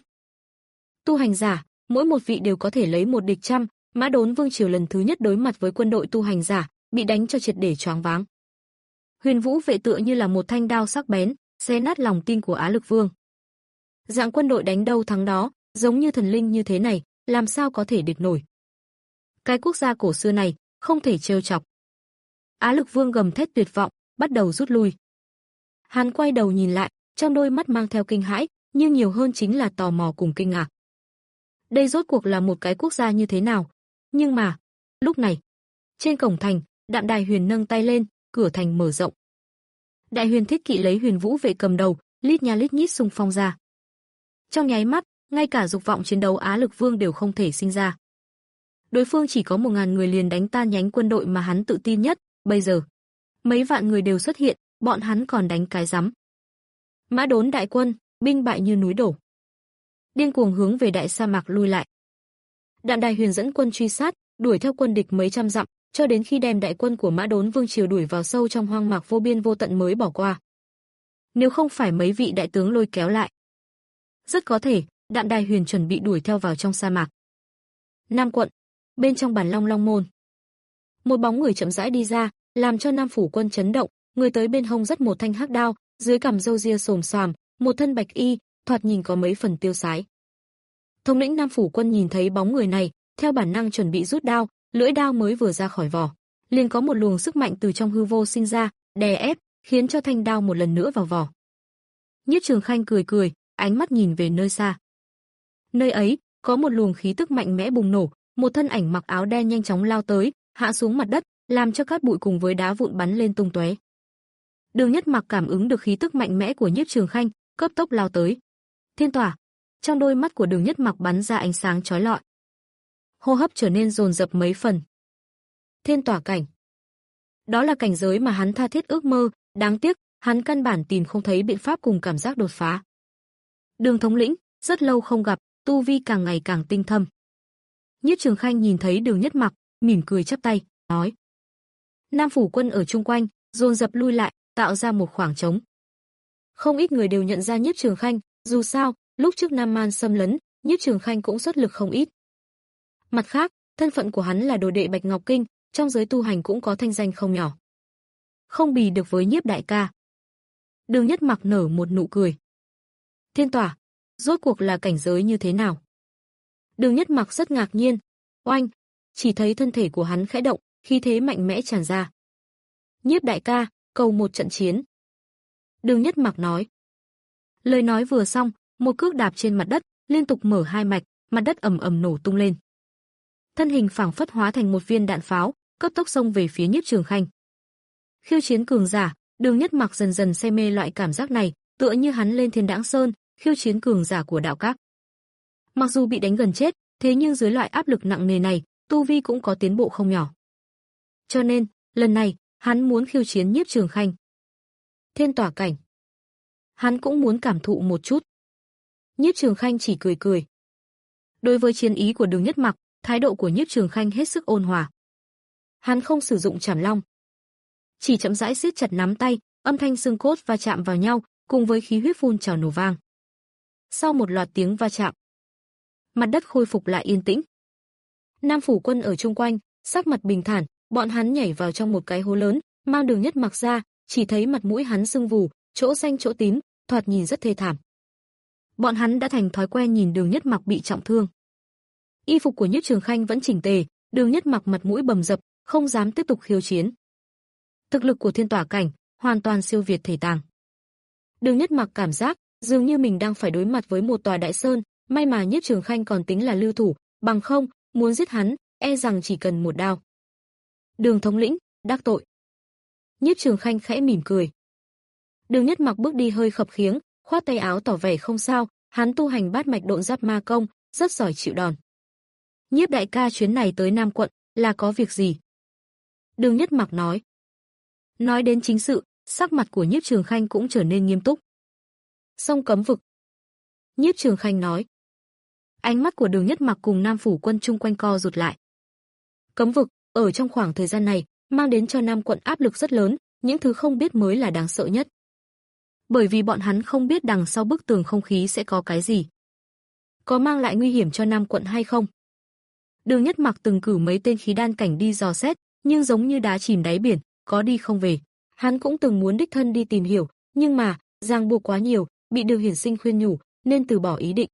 Tu hành giả, mỗi một vị đều có thể lấy một địch trăm, Mã Đốn Vương triều lần thứ nhất đối mặt với quân đội tu hành giả, bị đánh cho triệt để choáng váng. Huyền Vũ vệ tựa như là một thanh đao sắc bén, xé nát lòng tin của Á Lực Vương. Dạng quân đội đánh đâu thắng đó, giống như thần linh như thế này, làm sao có thể địch nổi. Cái quốc gia cổ xưa này, không thể trêu chọc. Á Lực Vương gầm thét tuyệt vọng, bắt đầu rút lui. Hắn quay đầu nhìn lại, trong đôi mắt mang theo kinh hãi, nhưng nhiều hơn chính là tò mò cùng kinh ngạc. Đây rốt cuộc là một cái quốc gia như thế nào? Nhưng mà, lúc này, trên cổng thành, Đạm Đài Huyền nâng tay lên, cửa thành mở rộng. Đại Huyền Thiết Kỵ lấy Huyền Vũ vệ cầm đầu, lít nha lít nhít xung phong ra. Trong nháy mắt, ngay cả dục vọng chiến đấu Á Lực Vương đều không thể sinh ra. Đối phương chỉ có một ngàn người liền đánh tan nhánh quân đội mà hắn tự tin nhất, bây giờ mấy vạn người đều xuất hiện, bọn hắn còn đánh cái rắm. Mã Đốn đại quân, binh bại như núi đổ. Điên cuồng hướng về đại sa mạc lui lại. Đạm Đài Huyền dẫn quân truy sát, đuổi theo quân địch mấy trăm dặm, cho đến khi đem đại quân của Mã Đốn Vương triều đuổi vào sâu trong hoang mạc vô biên vô tận mới bỏ qua. Nếu không phải mấy vị đại tướng lôi kéo lại, rất có thể, Đạm Đài Huyền chuẩn bị đuổi theo vào trong sa mạc. Nam quận, bên trong bản Long Long môn, một bóng người chậm rãi đi ra, làm cho Nam phủ quân chấn động, người tới bên hông dắt một thanh hắc đao, dưới cằm râu ria xồm xoàm, một thân bạch y, thoạt nhìn có mấy phần tiêu sái. Thống lĩnh Nam phủ quân nhìn thấy bóng người này, theo bản năng chuẩn bị rút đao, lưỡi đao mới vừa ra khỏi vỏ, liền có một luồng sức mạnh từ trong hư vô sinh ra, đè ép, khiến cho thanh đao một lần nữa vào vỏ. Nhiếp Trường Khanh cười cười, ánh mắt nhìn về nơi xa. Nơi ấy, có một luồng khí tức mạnh mẽ bùng nổ, một thân ảnh mặc áo đen nhanh chóng lao tới, hạ xuống mặt đất, làm cho cát bụi cùng với đá vụn bắn lên tung tóe. Đường Nhất Mặc cảm ứng được khí tức mạnh mẽ của Nhiếp Trường Khanh, cấp tốc lao tới. Thiên tỏa, trong đôi mắt của Đường Nhất Mặc bắn ra ánh sáng chói lọi. Hô hấp trở nên dồn dập mấy phần. Thiên tỏa cảnh. Đó là cảnh giới mà hắn tha thiết ước mơ, đáng tiếc, hắn căn bản tìm không thấy biện pháp cùng cảm giác đột phá. Đường thống lĩnh, rất lâu không gặp, tu vi càng ngày càng tinh thâm. Nhiếp Trường Khanh nhìn thấy Đường Nhất Mặc, mỉm cười chắp tay, nói. Nam phủ quân ở chung quanh, dồn dập lui lại, tạo ra một khoảng trống. Không ít người đều nhận ra Nhiếp Trường Khanh, dù sao, lúc trước Nam Man xâm lấn, Nhiếp Trường Khanh cũng xuất lực không ít. Mặt khác, thân phận của hắn là đồ đệ Bạch Ngọc Kinh, trong giới tu hành cũng có thanh danh không nhỏ. Không bì được với Nhiếp đại ca. Đường Nhất Mặc nở một nụ cười. Thiên tỏa, rốt cuộc là cảnh giới như thế nào? Đường Nhất Mặc rất ngạc nhiên. Oanh, chỉ thấy thân thể của hắn khẽ động, khí thế mạnh mẽ tràn ra. Nhiếp đại ca, cầu một trận chiến. Đường Nhất Mặc nói. Lời nói vừa xong, một cước đạp trên mặt đất, liên tục mở hai mạch, mặt đất ầm ầm nổ tung lên. Thân hình phảng phất hóa thành một viên đạn pháo, cấp tốc xông về phía Nhiếp Trường Khanh. Khiêu chiến cường giả, Đường Nhất Mặc dần dần say mê loại cảm giác này, tựa như hắn lên Thiên Đãng Sơn, khiêu chiến cường giả của đạo các. Mặc dù bị đánh gần chết, thế nhưng dưới loại áp lực nặng nề này, tu vi cũng có tiến bộ không nhỏ. Cho nên, lần này, hắn muốn khiêu chiến Nhiếp Trường Khanh. Thiên tỏa cảnh. Hắn cũng muốn cảm thụ một chút. Nhiếp Trường Khanh chỉ cười cười. Đối với chiến ý của Đường Nhất Mặc, thái độ của Nhiếp Trường Khanh hết sức ôn hòa. Hắn không sử dụng Trảm Long, chỉ chậm rãi siết chặt nắm tay, âm thanh xương cốt va chạm vào nhau, cùng với khí huyết phun trào nổ vang. Sau một loạt tiếng va chạm, mặt đất khôi phục lại yên tĩnh. Nam phủ quân ở chung quanh, sắc mặt bình thản, bọn hắn nhảy vào trong một cái hố lớn, mang Đường Nhất Mặc ra, chỉ thấy mặt mũi hắn sưng vù, chỗ xanh chỗ tím, thoạt nhìn rất thê thảm. Bọn hắn đã thành thói quen nhìn Đường Nhất Mặc bị trọng thương. Y phục của Nhiếp Trường Khanh vẫn chỉnh tề, Đường Nhất Mặc mặt mũi bầm dập, không dám tiếp tục khiêu chiến. Thực lực của thiên tỏa cảnh hoàn toàn siêu việt thể tàng. Đường Nhất Mặc cảm giác dường như mình đang phải đối mặt với một tòa đại sơn, may mà Nhiếp Trường Khanh còn tính là lưu thủ, bằng không, muốn giết hắn, e rằng chỉ cần một đao. Đường thống lĩnh, đắc tội. Nhiếp Trường Khanh khẽ mỉm cười. Đường Nhất Mặc bước đi hơi khập khiễng, khoát tay áo tỏ vẻ không sao, hắn tu hành bát mạch độn giáp ma công, rất giỏi chịu đòn. Nhiếp đại ca chuyến này tới Nam quận là có việc gì? Đường Nhất Mặc nói. Nói đến chính sự, sắc mặt của Nhiếp Trường Khanh cũng trở nên nghiêm túc. Sông cấm vực. Nhiếp Trường Khanh nói. Ánh mắt của Đường Nhất Mặc cùng Nam phủ quân chung quanh co rụt lại. Cấm vực, ở trong khoảng thời gian này, mang đến cho Nam quận áp lực rất lớn, những thứ không biết mới là đáng sợ nhất. Bởi vì bọn hắn không biết đằng sau bức tường không khí sẽ có cái gì. Có mang lại nguy hiểm cho Nam quận hay không? Đường Nhất Mặc từng cử mấy tên khí đan cảnh đi dò xét, nhưng giống như đá chìm đáy biển, có đi không về. Hắn cũng từng muốn đích thân đi tìm hiểu, nhưng mà, ràng buộc quá nhiều, bị Đường Hiển Sinh khuyên nhủ, nên từ bỏ ý định.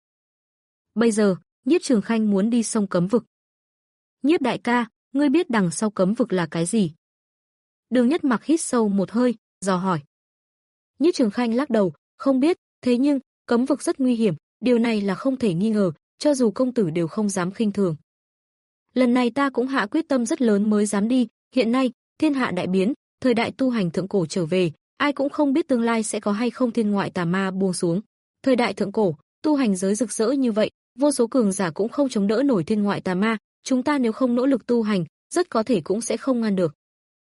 Bây giờ, Nhiếp Trường Khanh muốn đi sông cấm vực. Nhiếp đại ca, ngươi biết đằng sau cấm vực là cái gì? Đường Nhất Mặc hít sâu một hơi, dò hỏi. Nhiếp Trường Khanh lắc đầu, không biết, thế nhưng, cấm vực rất nguy hiểm, điều này là không thể nghi ngờ, cho dù công tử đều không dám khinh thường. Lần này ta cũng hạ quyết tâm rất lớn mới dám đi, hiện nay, thiên hạ đại biến, thời đại tu hành thượng cổ trở về, ai cũng không biết tương lai sẽ có hay không thiên ngoại tà ma buông xuống. Thời đại thượng cổ, tu hành giới rực rỡ như vậy, vô số cường giả cũng không chống đỡ nổi thiên ngoại tà ma, chúng ta nếu không nỗ lực tu hành, rất có thể cũng sẽ không ngăn được.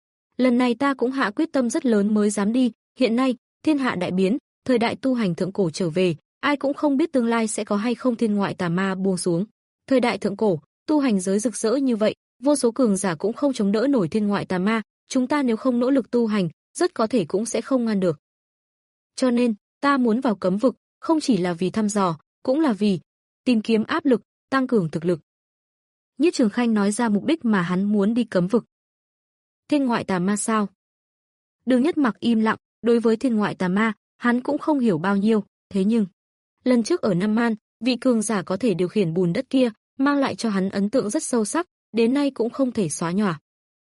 Lần này ta cũng hạ quyết tâm rất lớn mới dám đi, hiện nay, thiên hạ đại biến, thời đại tu hành thượng cổ trở về, ai cũng không biết tương lai sẽ có hay không thiên ngoại tà ma buông xuống. Thời đại thượng cổ, tu hành giới rực rỡ như vậy, vô số cường giả cũng không chống đỡ nổi thiên ngoại tà ma, chúng ta nếu không nỗ lực tu hành, rất có thể cũng sẽ không ngăn được. Cho nên, ta muốn vào cấm vực, không chỉ là vì thăm dò, cũng là vì tìm kiếm áp lực, tăng cường thực lực. Nhiếp Trường Khanh nói ra mục đích mà hắn muốn đi cấm vực. Thiên ngoại tà ma sao? Đường Nhất Mặc im lặng, đối với thiên ngoại tà ma, hắn cũng không hiểu bao nhiêu, thế nhưng, lần trước ở Nam Man, vị cường giả có thể điều khiển bùn đất kia, mang lại cho hắn ấn tượng rất sâu sắc, đến nay cũng không thể xóa nhòa.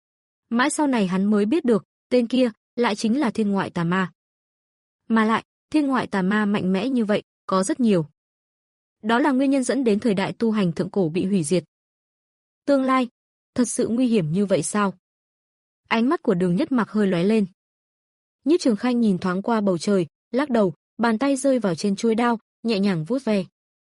Mãi sau này hắn mới biết được, tên kia lại chính là thiên ngoại tà ma. Mà lại, thiên ngoại tà ma mạnh mẽ như vậy, có rất nhiều. Đó là nguyên nhân dẫn đến thời đại tu hành thượng cổ bị hủy diệt. Tương lai, thật sự nguy hiểm như vậy sao? Ánh mắt của Đường Nhất Mặc hơi lóe lên. Nhiếp Trường Khanh nhìn thoáng qua bầu trời, lắc đầu, bàn tay rơi vào trên chuôi đao, nhẹ nhàng vuốt ve.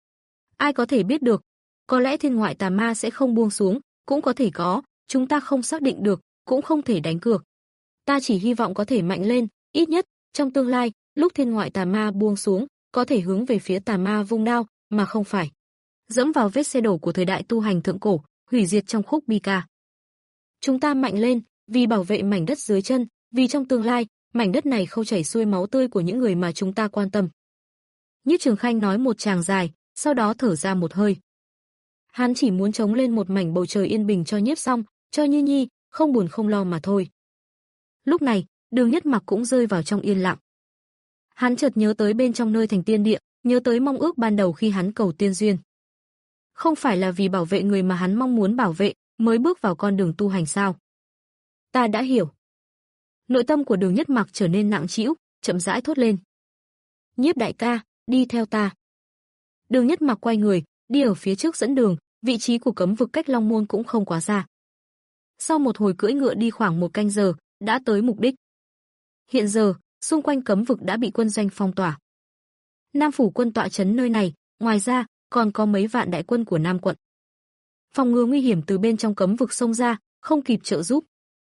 Ai có thể biết được, có lẽ thiên ngoại tà ma sẽ không buông xuống, cũng có thể có, chúng ta không xác định được, cũng không thể đánh cược. Ta chỉ hy vọng có thể mạnh lên, ít nhất, trong tương lai, lúc thiên ngoại tà ma buông xuống, có thể hướng về phía tà ma vung đao, mà không phải dẫm vào vết xe đổ của thời đại tu hành thượng cổ, hủy diệt trong khúc bi ca. Chúng ta mạnh lên, vì bảo vệ mảnh đất dưới chân, vì trong tương lai, mảnh đất này không chảy xuôi máu tươi của những người mà chúng ta quan tâm. Nhiếp Trường Khanh nói một tràng dài, sau đó thở ra một hơi. Hắn chỉ muốn chống lên một mảnh bầu trời yên bình cho Nhiếp Song, cho Như Nhi, không buồn không lo mà thôi. Lúc này, Đường Nhất Mặc cũng rơi vào trong yên lặng. Hắn chợt nhớ tới bên trong nơi thành tiên địa, nhớ tới mong ước ban đầu khi hắn cầu tiên duyên. Không phải là vì bảo vệ người mà hắn mong muốn bảo vệ, mới bước vào con đường tu hành sao? Ta đã hiểu. Nội tâm của Đường Nhất Mặc trở nên nặng trĩu, chậm rãi thốt lên. Nhiếp đại ca, đi theo ta. Đường Nhất Mặc quay người, đi ở phía trước dẫn đường, vị trí của cấm vực cách Long Môn cũng không quá xa. Sau một hồi cưỡi ngựa đi khoảng một canh giờ, đã tới mục đích. Hiện giờ, xung quanh cấm vực đã bị quân doanh phong tỏa. Nam phủ quân tọa trấn nơi này, ngoài ra, còn có mấy vạn đại quân của Nam quận. Phòng ngừa nguy hiểm từ bên trong cấm vực xông ra, không kịp trợ giúp.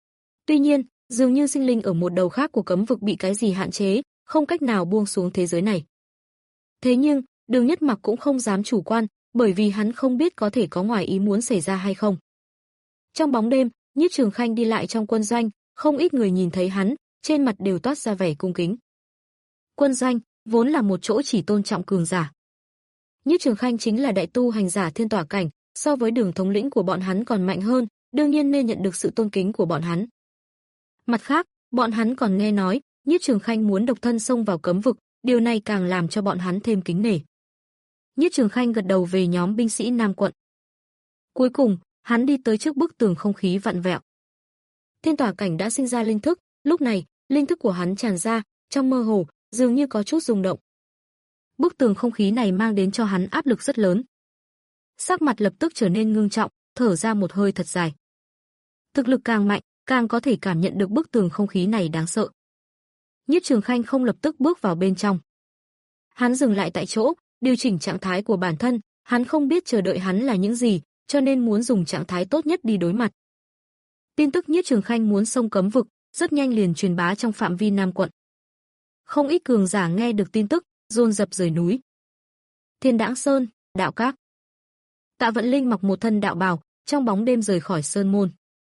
Tuy nhiên, dường như sinh linh ở một đầu khác của cấm vực bị cái gì hạn chế, không cách nào buông xuống thế giới này. Thế nhưng, Đường Nhất Mặc cũng không dám chủ quan, bởi vì hắn không biết có thể có ngoài ý muốn xảy ra hay không. Trong bóng đêm, Nhiếp Trường Khanh đi lại trong quân doanh, không ít người nhìn thấy hắn, trên mặt đều toát ra vẻ cung kính. Quân doanh vốn là một chỗ chỉ tôn trọng cường giả. Nhiếp Trường Khanh chính là đại tu hành giả thiên tỏa cảnh, so với Đường thống lĩnh của bọn hắn còn mạnh hơn, đương nhiên nên nhận được sự tôn kính của bọn hắn. Mặt khác, bọn hắn còn nghe nói, Nhiếp Trường Khanh muốn độc thân xông vào cấm vực, điều này càng làm cho bọn hắn thêm kính nể. Nhiếp Trường Khanh gật đầu về nhóm binh sĩ Nam quận. Cuối cùng, hắn đi tới trước bức tường không khí vặn vẹo. Thiên tỏa cảnh đã sinh ra linh thức, lúc này, linh thức của hắn tràn ra, trong mơ hồ, dường như có chút rung động. Bức tường không khí này mang đến cho hắn áp lực rất lớn. Sắc mặt lập tức trở nên ngưng trọng, thở ra một hơi thật dài. Thực lực càng mạnh, càng có thể cảm nhận được bức tường không khí này đáng sợ. Nhiếp Trường Khanh không lập tức bước vào bên trong. Hắn dừng lại tại chỗ, điều chỉnh trạng thái của bản thân, hắn không biết chờ đợi hắn là những gì, cho nên muốn dùng trạng thái tốt nhất đi đối mặt. Tin tức Nhiếp Trường Khanh muốn xông cấm vực, rất nhanh liền truyền bá trong phạm vi Nam quận. Không ít cường giả nghe được tin tức, dồn dập rời núi. Thiên Đãng Sơn, đạo các. Tạ Vận Linh mặc một thân đạo bào, trong bóng đêm rời khỏi sơn môn.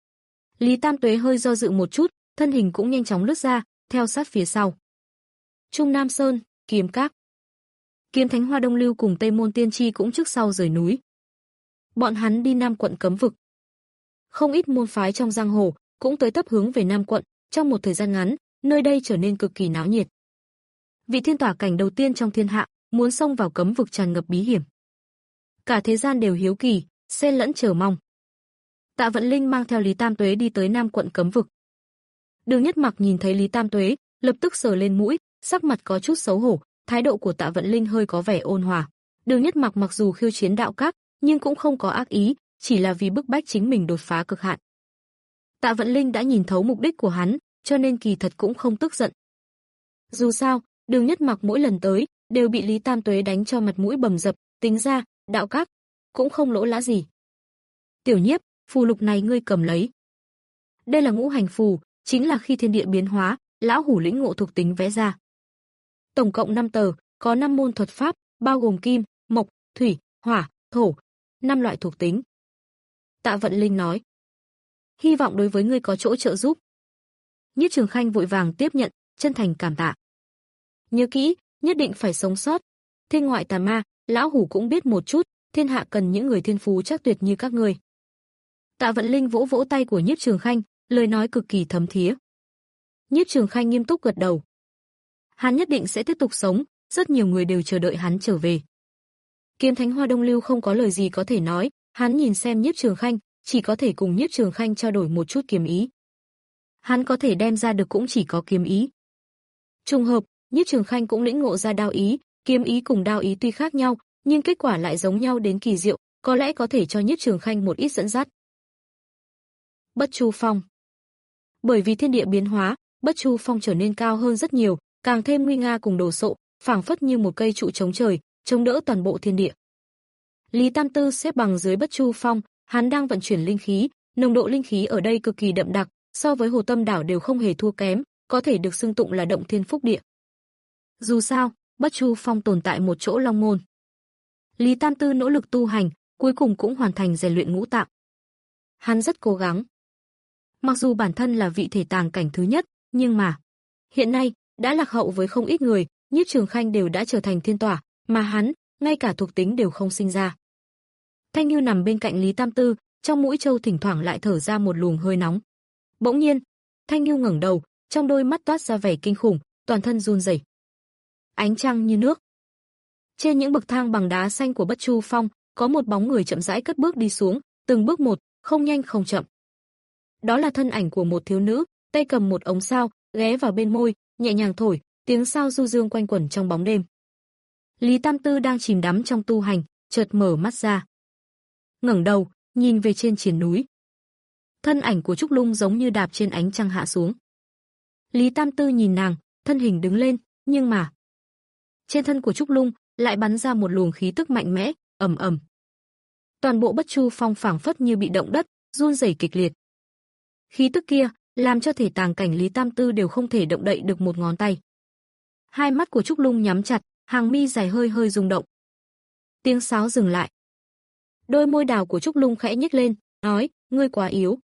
Lý Tam Tuế hơi do dự một chút, thân hình cũng nhanh chóng lướt ra, theo sát phía sau. Trung Nam Sơn, Kiếm Các. Kiếm Thánh Hoa Đông Lưu cùng Tây Môn Tiên Tri cũng trước sau rời núi. Bọn hắn đi Nam quận cấm vực. Không ít môn phái trong giang hồ cũng tới tấp hướng về Nam quận, trong một thời gian ngắn, nơi đây trở nên cực kỳ náo nhiệt. Vị thiên tỏa cảnh đầu tiên trong thiên hạ, muốn xông vào cấm vực tràn ngập bí hiểm. Cả thế gian đều hiếu kỳ, xen lẫn chờ mong. Tạ Vận Linh mang theo Lý Tam Tuế đi tới Nam quận cấm vực. Đường Nhất Mặc nhìn thấy Lý Tam Tuế, lập tức sờ lên mũi, sắc mặt có chút xấu hổ, thái độ của Tạ Vận Linh hơi có vẻ ôn hòa. Đường Nhất Mặc mặc dù khiêu chiến đạo các, nhưng cũng không có ác ý, chỉ là vì bức bách chính mình đột phá cực hạn. Tạ Vận Linh đã nhìn thấu mục đích của hắn, cho nên kỳ thật cũng không tức giận. Dù sao, Đường Nhất Mặc mỗi lần tới, đều bị Lý Tam Tuế đánh cho mặt mũi bầm dập, tính ra, đạo các cũng không lỗ lã gì. Tiểu Nhiếp, phù lục này ngươi cầm lấy. Đây là ngũ hành phù, chính là khi thiên địa biến hóa, lão hủ lĩnh ngộ thuộc tính vẽ ra. Tổng cộng năm tờ, có năm môn thuật pháp, bao gồm kim, mộc, thủy, hỏa, thổ, năm loại thuộc tính. Tạ Vận Linh nói. Hy vọng đối với ngươi có chỗ trợ giúp. Nhiếp Trường Khanh vội vàng tiếp nhận, chân thành cảm tạ. Nhớ kỹ, nhất định phải sống sót. Thiên ngoại tà ma, lão hủ cũng biết một chút, thiên hạ cần những người thiên phú chắc tuyệt như các ngươi. Tạ Vận Linh vỗ vỗ tay của Nhiếp Trường Khanh, lời nói cực kỳ thấm thía. Nhiếp Trường Khanh nghiêm túc gật đầu. Hắn nhất định sẽ tiếp tục sống, rất nhiều người đều chờ đợi hắn trở về. Kiếm Thánh Hoa Đông Lưu không có lời gì có thể nói, hắn nhìn xem Nhiếp Trường Khanh, chỉ có thể cùng Nhiếp Trường Khanh trao đổi một chút kiếm ý. Hắn có thể đem ra được cũng chỉ có kiếm ý. Trùng hợp, Nhiếp Trường Khanh cũng lĩnh ngộ ra đao ý, kiếm ý cùng đao ý tuy khác nhau, nhưng kết quả lại giống nhau đến kỳ diệu, có lẽ có thể cho Nhiếp Trường Khanh một ít dẫn dắt. Bất Chu Phong. Bởi vì thiên địa biến hóa, Bất Chu Phong trở nên cao hơn rất nhiều, càng thêm nguy nga cùng đồ sộ, phảng phất như một cây trụ chống trời, chống đỡ toàn bộ thiên địa. Lý Tam Tư xếp bằng dưới Bất Chu Phong, hắn đang vận chuyển linh khí, nồng độ linh khí ở đây cực kỳ đậm đặc, so với Hồ Tâm đảo đều không hề thua kém, có thể được xưng tụng là động thiên phúc địa. Dù sao, Bất Chu Phong tồn tại một chỗ long môn. Lý Tam Tư nỗ lực tu hành, cuối cùng cũng hoàn thành rèn luyện ngũ tạng. Hắn rất cố gắng. Mặc dù bản thân là vị thể tàng cảnh thứ nhất, nhưng mà hiện nay đã lạc hậu với không ít người, Nhiếp Trường Khanh đều đã trở thành thiên tỏa, mà hắn ngay cả thuộc tính đều không sinh ra. Thanh Như nằm bên cạnh Lý Tam Tư, trong mũi trâu thỉnh thoảng lại thở ra một luồng hơi nóng. Bỗng nhiên, Thanh Như ngẩng đầu, trong đôi mắt toát ra vẻ kinh khủng, toàn thân run rẩy. Ánh trăng như nước. Trên những bậc thang bằng đá xanh của Bất Chu Phong, có một bóng người chậm rãi cất bước đi xuống, từng bước một, không nhanh không chậm. Đó là thân ảnh của một thiếu nữ, tay cầm một ống sao, ghé vào bên môi, nhẹ nhàng thổi, tiếng sao du dương quanh quẩn trong bóng đêm. Lý Tam Tư đang chìm đắm trong tu hành, chợt mở mắt ra. Ngẩng đầu, nhìn về trên triền núi. Thân ảnh của Trúc Lung giống như đạp trên ánh trăng hạ xuống. Lý Tam Tư nhìn nàng, thân hình đứng lên, nhưng mà trên thân của Trúc Lung lại bắn ra một luồng khí tức mạnh mẽ, ầm ầm. Toàn bộ Bất Chu Phong phảng phất như bị động đất, run rẩy kịch liệt. Khí tức kia làm cho thể tàng cảnh Lý Tam Tư đều không thể động đậy được một ngón tay. Hai mắt của Trúc Lung nhắm chặt, hàng mi dài hơi hơi rung động. Tiếng sáo dừng lại. Đôi môi đào của Trúc Lung khẽ nhếch lên, nói, ngươi quá yếu.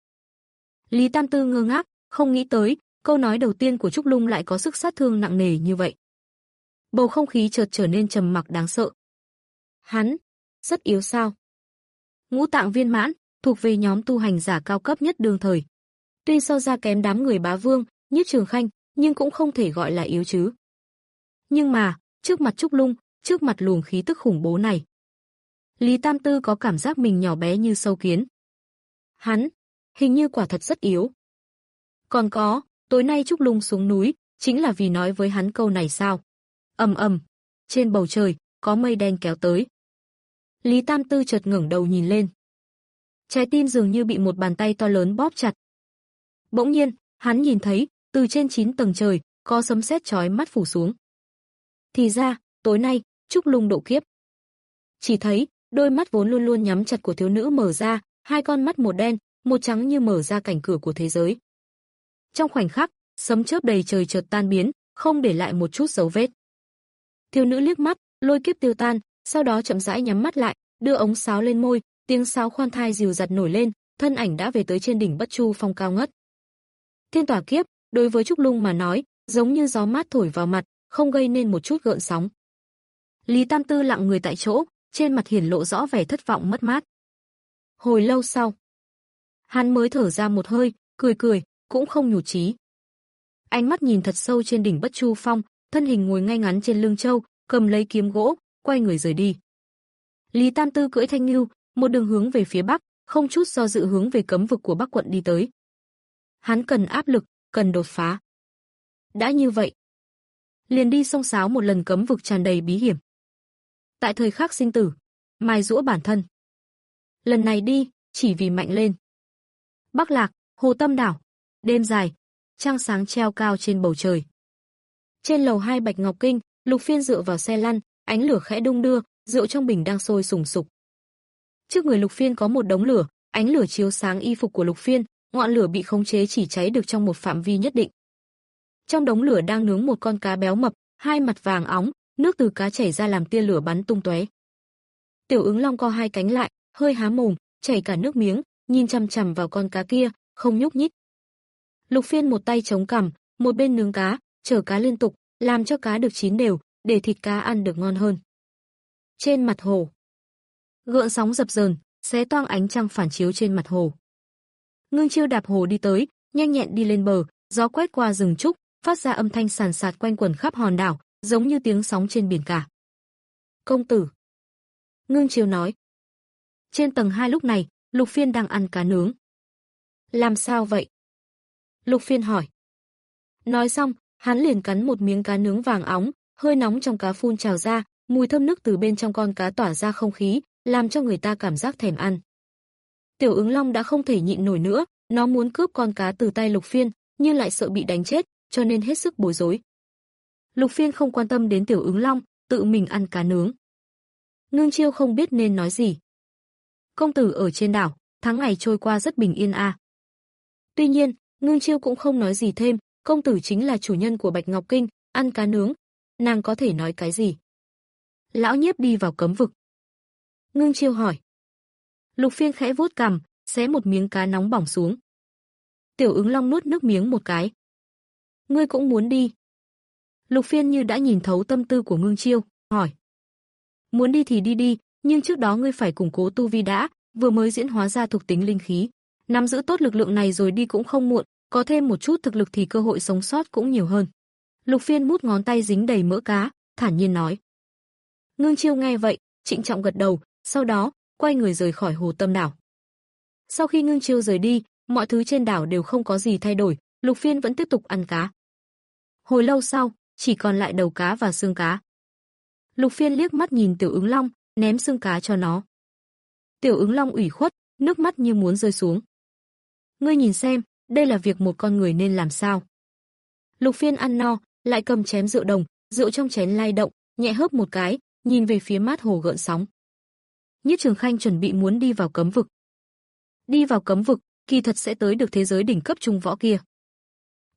Lý Tam Tư ngơ ngác, không nghĩ tới, câu nói đầu tiên của Trúc Lung lại có sức sát thương nặng nề như vậy. Bầu không khí chợt trở nên trầm mặc đáng sợ. Hắn, rất yếu sao? Ngũ tạng viên mãn, thuộc về nhóm tu hành giả cao cấp nhất đương thời. Tuy so ra kém đám người bá vương, như Trường Khanh, nhưng cũng không thể gọi là yếu chứ. Nhưng mà, trước mặt Trúc Lung, trước mặt luồng khí tức khủng bố này, Lý Tam Tư có cảm giác mình nhỏ bé như sâu kiến. Hắn, hình như quả thật rất yếu. Còn có, tối nay Trúc Lung xuống núi, chính là vì nói với hắn câu này sao? Ầm ầm, trên bầu trời, có mây đen kéo tới. Lý Tam Tư chợt ngẩng đầu nhìn lên. Trái tim dường như bị một bàn tay to lớn bóp chặt. Bỗng nhiên, hắn nhìn thấy, từ trên chín tầng trời, có sấm sét chói mắt phủ xuống. Thì ra, tối nay, Trúc Lung độ kiếp. Chỉ thấy, đôi mắt vốn luôn luôn nhắm chặt của thiếu nữ mở ra, hai con mắt một đen, một trắng như mở ra cảnh cửa của thế giới. Trong khoảnh khắc, sấm chớp đầy trời chợt tan biến, không để lại một chút dấu vết. Thiếu nữ liếc mắt, lôi kiếp tiêu tan, sau đó chậm rãi nhắm mắt lại, đưa ống sáo lên môi, tiếng sáo khoan thai dịu dặt nổi lên, thân ảnh đã về tới trên đỉnh Bất Chu Phong cao ngất. Thiên tỏa kiếp, đối với Trúc Lung mà nói, giống như gió mát thổi vào mặt, không gây nên một chút gợn sóng. Lý Tam Tư lặng người tại chỗ, trên mặt hiển lộ rõ vẻ thất vọng mất mát. Hồi lâu sau, hắn mới thở ra một hơi, cười cười, cũng không nhụt chí. Ánh mắt nhìn thật sâu trên đỉnh Bất Chu Phong, thân hình ngồi ngay ngắn trên lưng châu, cầm lấy kiếm gỗ, quay người rời đi. Lý Tam Tư cưỡi thanh ngưu, một đường hướng về phía bắc, không chút do dự hướng về cấm vực của Bắc quận đi tới. Hắn cần áp lực, cần đột phá. Đã như vậy, liền đi xông xáo một lần cấm vực tràn đầy bí hiểm. Tại thời khắc sinh tử, mài giũa bản thân. Lần này đi, chỉ vì mạnh lên. Bắc Lạc, Hồ Tâm Đảo, đêm dài, trăng sáng treo cao trên bầu trời. Trên lầu hai Bạch Ngọc Kinh, Lục Phiên dựa vào xe lăn, ánh lửa khẽ đung đưa, rượu trong bình đang sôi sùng sục. Trước người Lục Phiên có một đống lửa, ánh lửa chiếu sáng y phục của Lục Phiên, ngọn lửa bị khống chế chỉ cháy được trong một phạm vi nhất định. Trong đống lửa đang nướng một con cá béo mập, hai mặt vàng óng, nước từ cá chảy ra làm tia lửa bắn tung tóe. Tiểu Ứng Long co hai cánh lại, hơi há mồm, chảy cả nước miếng, nhìn chằm chằm vào con cá kia, không nhúc nhích. Lục Phiên một tay chống cằm, một bên nướng cá, chở cá liên tục, làm cho cá được chín đều, để thịt cá ăn được ngon hơn. Trên mặt hồ, gợn sóng dập dờn, xé toang ánh trăng phản chiếu trên mặt hồ. Ngưng Chiêu đạp hồ đi tới, nhanh nhẹn đi lên bờ, gió quét qua rừng trúc, phát ra âm thanh sàn sạt quanh quẩn khắp hòn đảo, giống như tiếng sóng trên biển cả. Công tử, Ngưng Chiêu nói. Trên tầng hai lúc này, Lục Phiên đang ăn cá nướng. Làm sao vậy? Lục Phiên hỏi. Nói xong, hắn liền cắn một miếng cá nướng vàng óng, hơi nóng trong cá phun trào ra, mùi thơm nước từ bên trong con cá tỏa ra không khí, làm cho người ta cảm giác thèm ăn. Tiểu Ứng Long đã không thể nhịn nổi nữa, nó muốn cướp con cá từ tay Lục Phiên, nhưng lại sợ bị đánh chết, cho nên hết sức bối rối. Lục Phiên không quan tâm đến Tiểu Ứng Long, tự mình ăn cá nướng. Ngưng Chiêu không biết nên nói gì. Công tử ở trên đảo, tháng ngày trôi qua rất bình yên à. Tuy nhiên, Ngưng Chiêu cũng không nói gì thêm, công tử chính là chủ nhân của Bạch Ngọc Kinh, ăn cá nướng, nàng có thể nói cái gì? Lão Nhiếp đi vào cấm vực. Ngưng Chiêu hỏi. Lục Phiên khẽ vuốt cằm, xé một miếng cá nóng bỏng xuống. Tiểu Ứng Long nuốt nước miếng một cái. Ngươi cũng muốn đi? Lục Phiên như đã nhìn thấu tâm tư của Ngưng Chiêu, hỏi. Muốn đi thì đi đi, nhưng trước đó ngươi phải củng cố tu vi đã, vừa mới diễn hóa ra thuộc tính linh khí. Nắm giữ tốt lực lượng này rồi đi cũng không muộn, có thêm một chút thực lực thì cơ hội sống sót cũng nhiều hơn. Lục Phiên mút ngón tay dính đầy mỡ cá, thản nhiên nói. Ngưng Chiêu nghe vậy, trịnh trọng gật đầu, sau đó, quay người rời khỏi Hồ Tâm Đảo. Sau khi Ngưng Chiêu rời đi, mọi thứ trên đảo đều không có gì thay đổi, Lục Phiên vẫn tiếp tục ăn cá. Hồi lâu sau, chỉ còn lại đầu cá và xương cá. Lục Phiên liếc mắt nhìn Tiểu Ứng Long, ném xương cá cho nó. Tiểu Ứng Long ủy khuất, nước mắt như muốn rơi xuống. Ngươi nhìn xem, đây là việc một con người nên làm sao? Lục Phiên ăn no, lại cầm chén rượu đồng, rượu trong chén lay động, nhẹ hớp một cái, nhìn về phía mát hồ gợn sóng. Nhiếp Trường Khanh chuẩn bị muốn đi vào cấm vực. Đi vào cấm vực, kỳ thật sẽ tới được thế giới đỉnh cấp trung võ kia.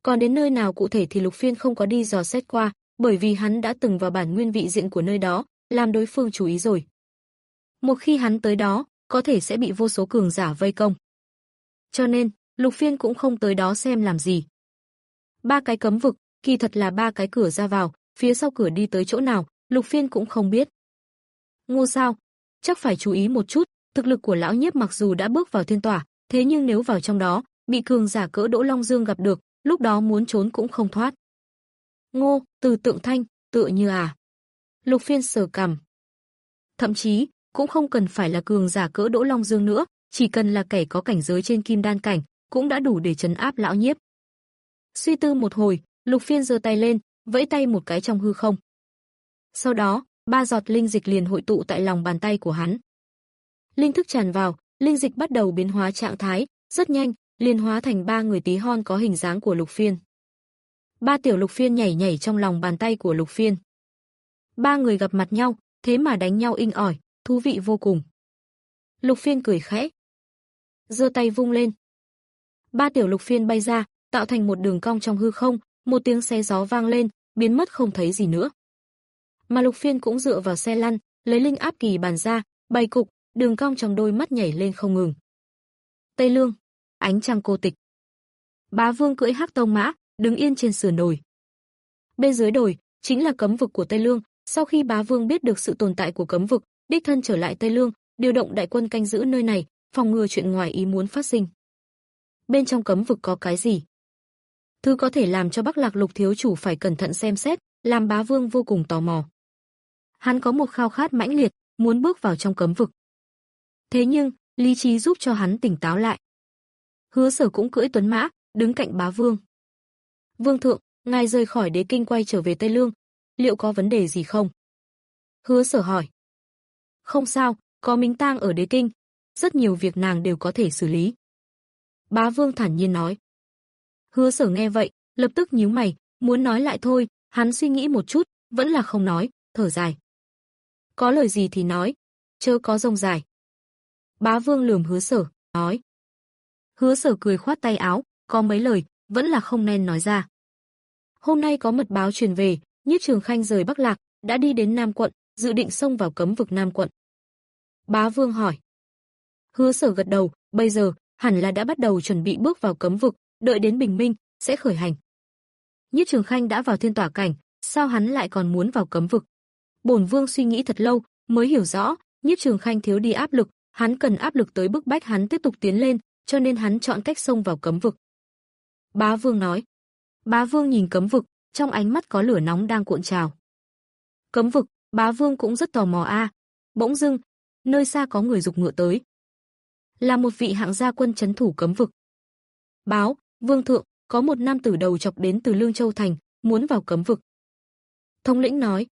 Còn đến nơi nào cụ thể thì Lục Phiên không có đi dò xét qua, bởi vì hắn đã từng vào bản nguyên vị diện của nơi đó, làm đối phương chú ý rồi. Một khi hắn tới đó, có thể sẽ bị vô số cường giả vây công. Cho nên, Lục Phiên cũng không tới đó xem làm gì. Ba cái cấm vực, kỳ thật là ba cái cửa ra vào, phía sau cửa đi tới chỗ nào, Lục Phiên cũng không biết. Ngô sao? Chắc phải chú ý một chút, thực lực của lão nhiếp mặc dù đã bước vào thiên tỏa, thế nhưng nếu vào trong đó, bị cường giả cỡ Đỗ Long Dương gặp được, lúc đó muốn trốn cũng không thoát. Ngô, từ tượng thanh, tựa như à. Lục Phiên sờ cằm. Thậm chí, cũng không cần phải là cường giả cỡ Đỗ Long Dương nữa, chỉ cần là kẻ có cảnh giới trên kim đan cảnh, cũng đã đủ để trấn áp lão nhiếp. Suy tư một hồi, Lục Phiên giơ tay lên, vẫy tay một cái trong hư không. Sau đó, ba giọt linh dịch liền hội tụ tại lòng bàn tay của hắn. Linh thức tràn vào, linh dịch bắt đầu biến hóa trạng thái, rất nhanh, liền hóa thành ba người tí hon có hình dáng của Lục Phiên. Ba tiểu Lục Phiên nhảy nhảy trong lòng bàn tay của Lục Phiên. Ba người gặp mặt nhau, thế mà đánh nhau inh ỏi, thú vị vô cùng. Lục Phiên cười khẽ, giơ tay vung lên. Ba tiểu Lục Phiên bay ra, tạo thành một đường cong trong hư không, một tiếng xé gió vang lên, biến mất không thấy gì nữa. Mà Lục Phiên cũng dựa vào xe lăn, lấy linh áp kỳ bàn ra, bày cục, đường cong trong đôi mắt nhảy lên không ngừng. Tây Lương, ánh trăng cô tịch. Bá Vương cưỡi hắc tông mã, đứng yên trên sườn đồi. Bên dưới đồi chính là cấm vực của Tây Lương, sau khi Bá Vương biết được sự tồn tại của cấm vực, đích thân trở lại Tây Lương, điều động đại quân canh giữ nơi này, phòng ngừa chuyện ngoài ý muốn phát sinh. Bên trong cấm vực có cái gì? Thứ có thể làm cho Bắc Lạc Lục thiếu chủ phải cẩn thận xem xét, làm Bá Vương vô cùng tò mò. Hắn có một khao khát mãnh liệt, muốn bước vào trong cấm vực. Thế nhưng, lý trí giúp cho hắn tỉnh táo lại. Hứa Sở cũng cưỡi tuấn mã, đứng cạnh Bá Vương. Vương thượng, ngài rời khỏi Đế Kinh quay trở về Tây Lương, liệu có vấn đề gì không? Hứa Sở hỏi. Không sao, có Mính Tang ở Đế Kinh, rất nhiều việc nàng đều có thể xử lý. Bá Vương thản nhiên nói. Hứa Sở nghe vậy, lập tức nhíu mày, muốn nói lại thôi, hắn suy nghĩ một chút, vẫn là không nói, thở dài. Có lời gì thì nói, chớ có rông dài. Bá Vương lườm Hứa Sở, nói. Hứa Sở cười khoát tay áo, có mấy lời, vẫn là không nên nói ra. Hôm nay có mật báo truyền về, Nhiếp Trường Khanh rời Bắc Lạc, đã đi đến Nam quận, dự định xông vào cấm vực Nam quận. Bá Vương hỏi. Hứa Sở gật đầu, bây giờ, hẳn là đã bắt đầu chuẩn bị bước vào cấm vực, đợi đến bình minh, sẽ khởi hành. Nhiếp Trường Khanh đã vào thiên tỏa cảnh, sao hắn lại còn muốn vào cấm vực? Bổn Vương suy nghĩ thật lâu, mới hiểu rõ, Nhiếp Trường Khanh thiếu đi áp lực, hắn cần áp lực tới bức bách hắn tiếp tục tiến lên, cho nên hắn chọn cách xông vào cấm vực. Bá Vương nói. Bá Vương nhìn cấm vực, trong ánh mắt có lửa nóng đang cuộn trào. Cấm vực, Bá Vương cũng rất tò mò a. À. Bỗng dưng, nơi xa có người giục ngựa tới. Là một vị hạng gia quân trấn thủ cấm vực. Báo, Vương thượng, có một nam tử đầu chọc đến từ Lương Châu thành, muốn vào cấm vực. Thống lĩnh nói.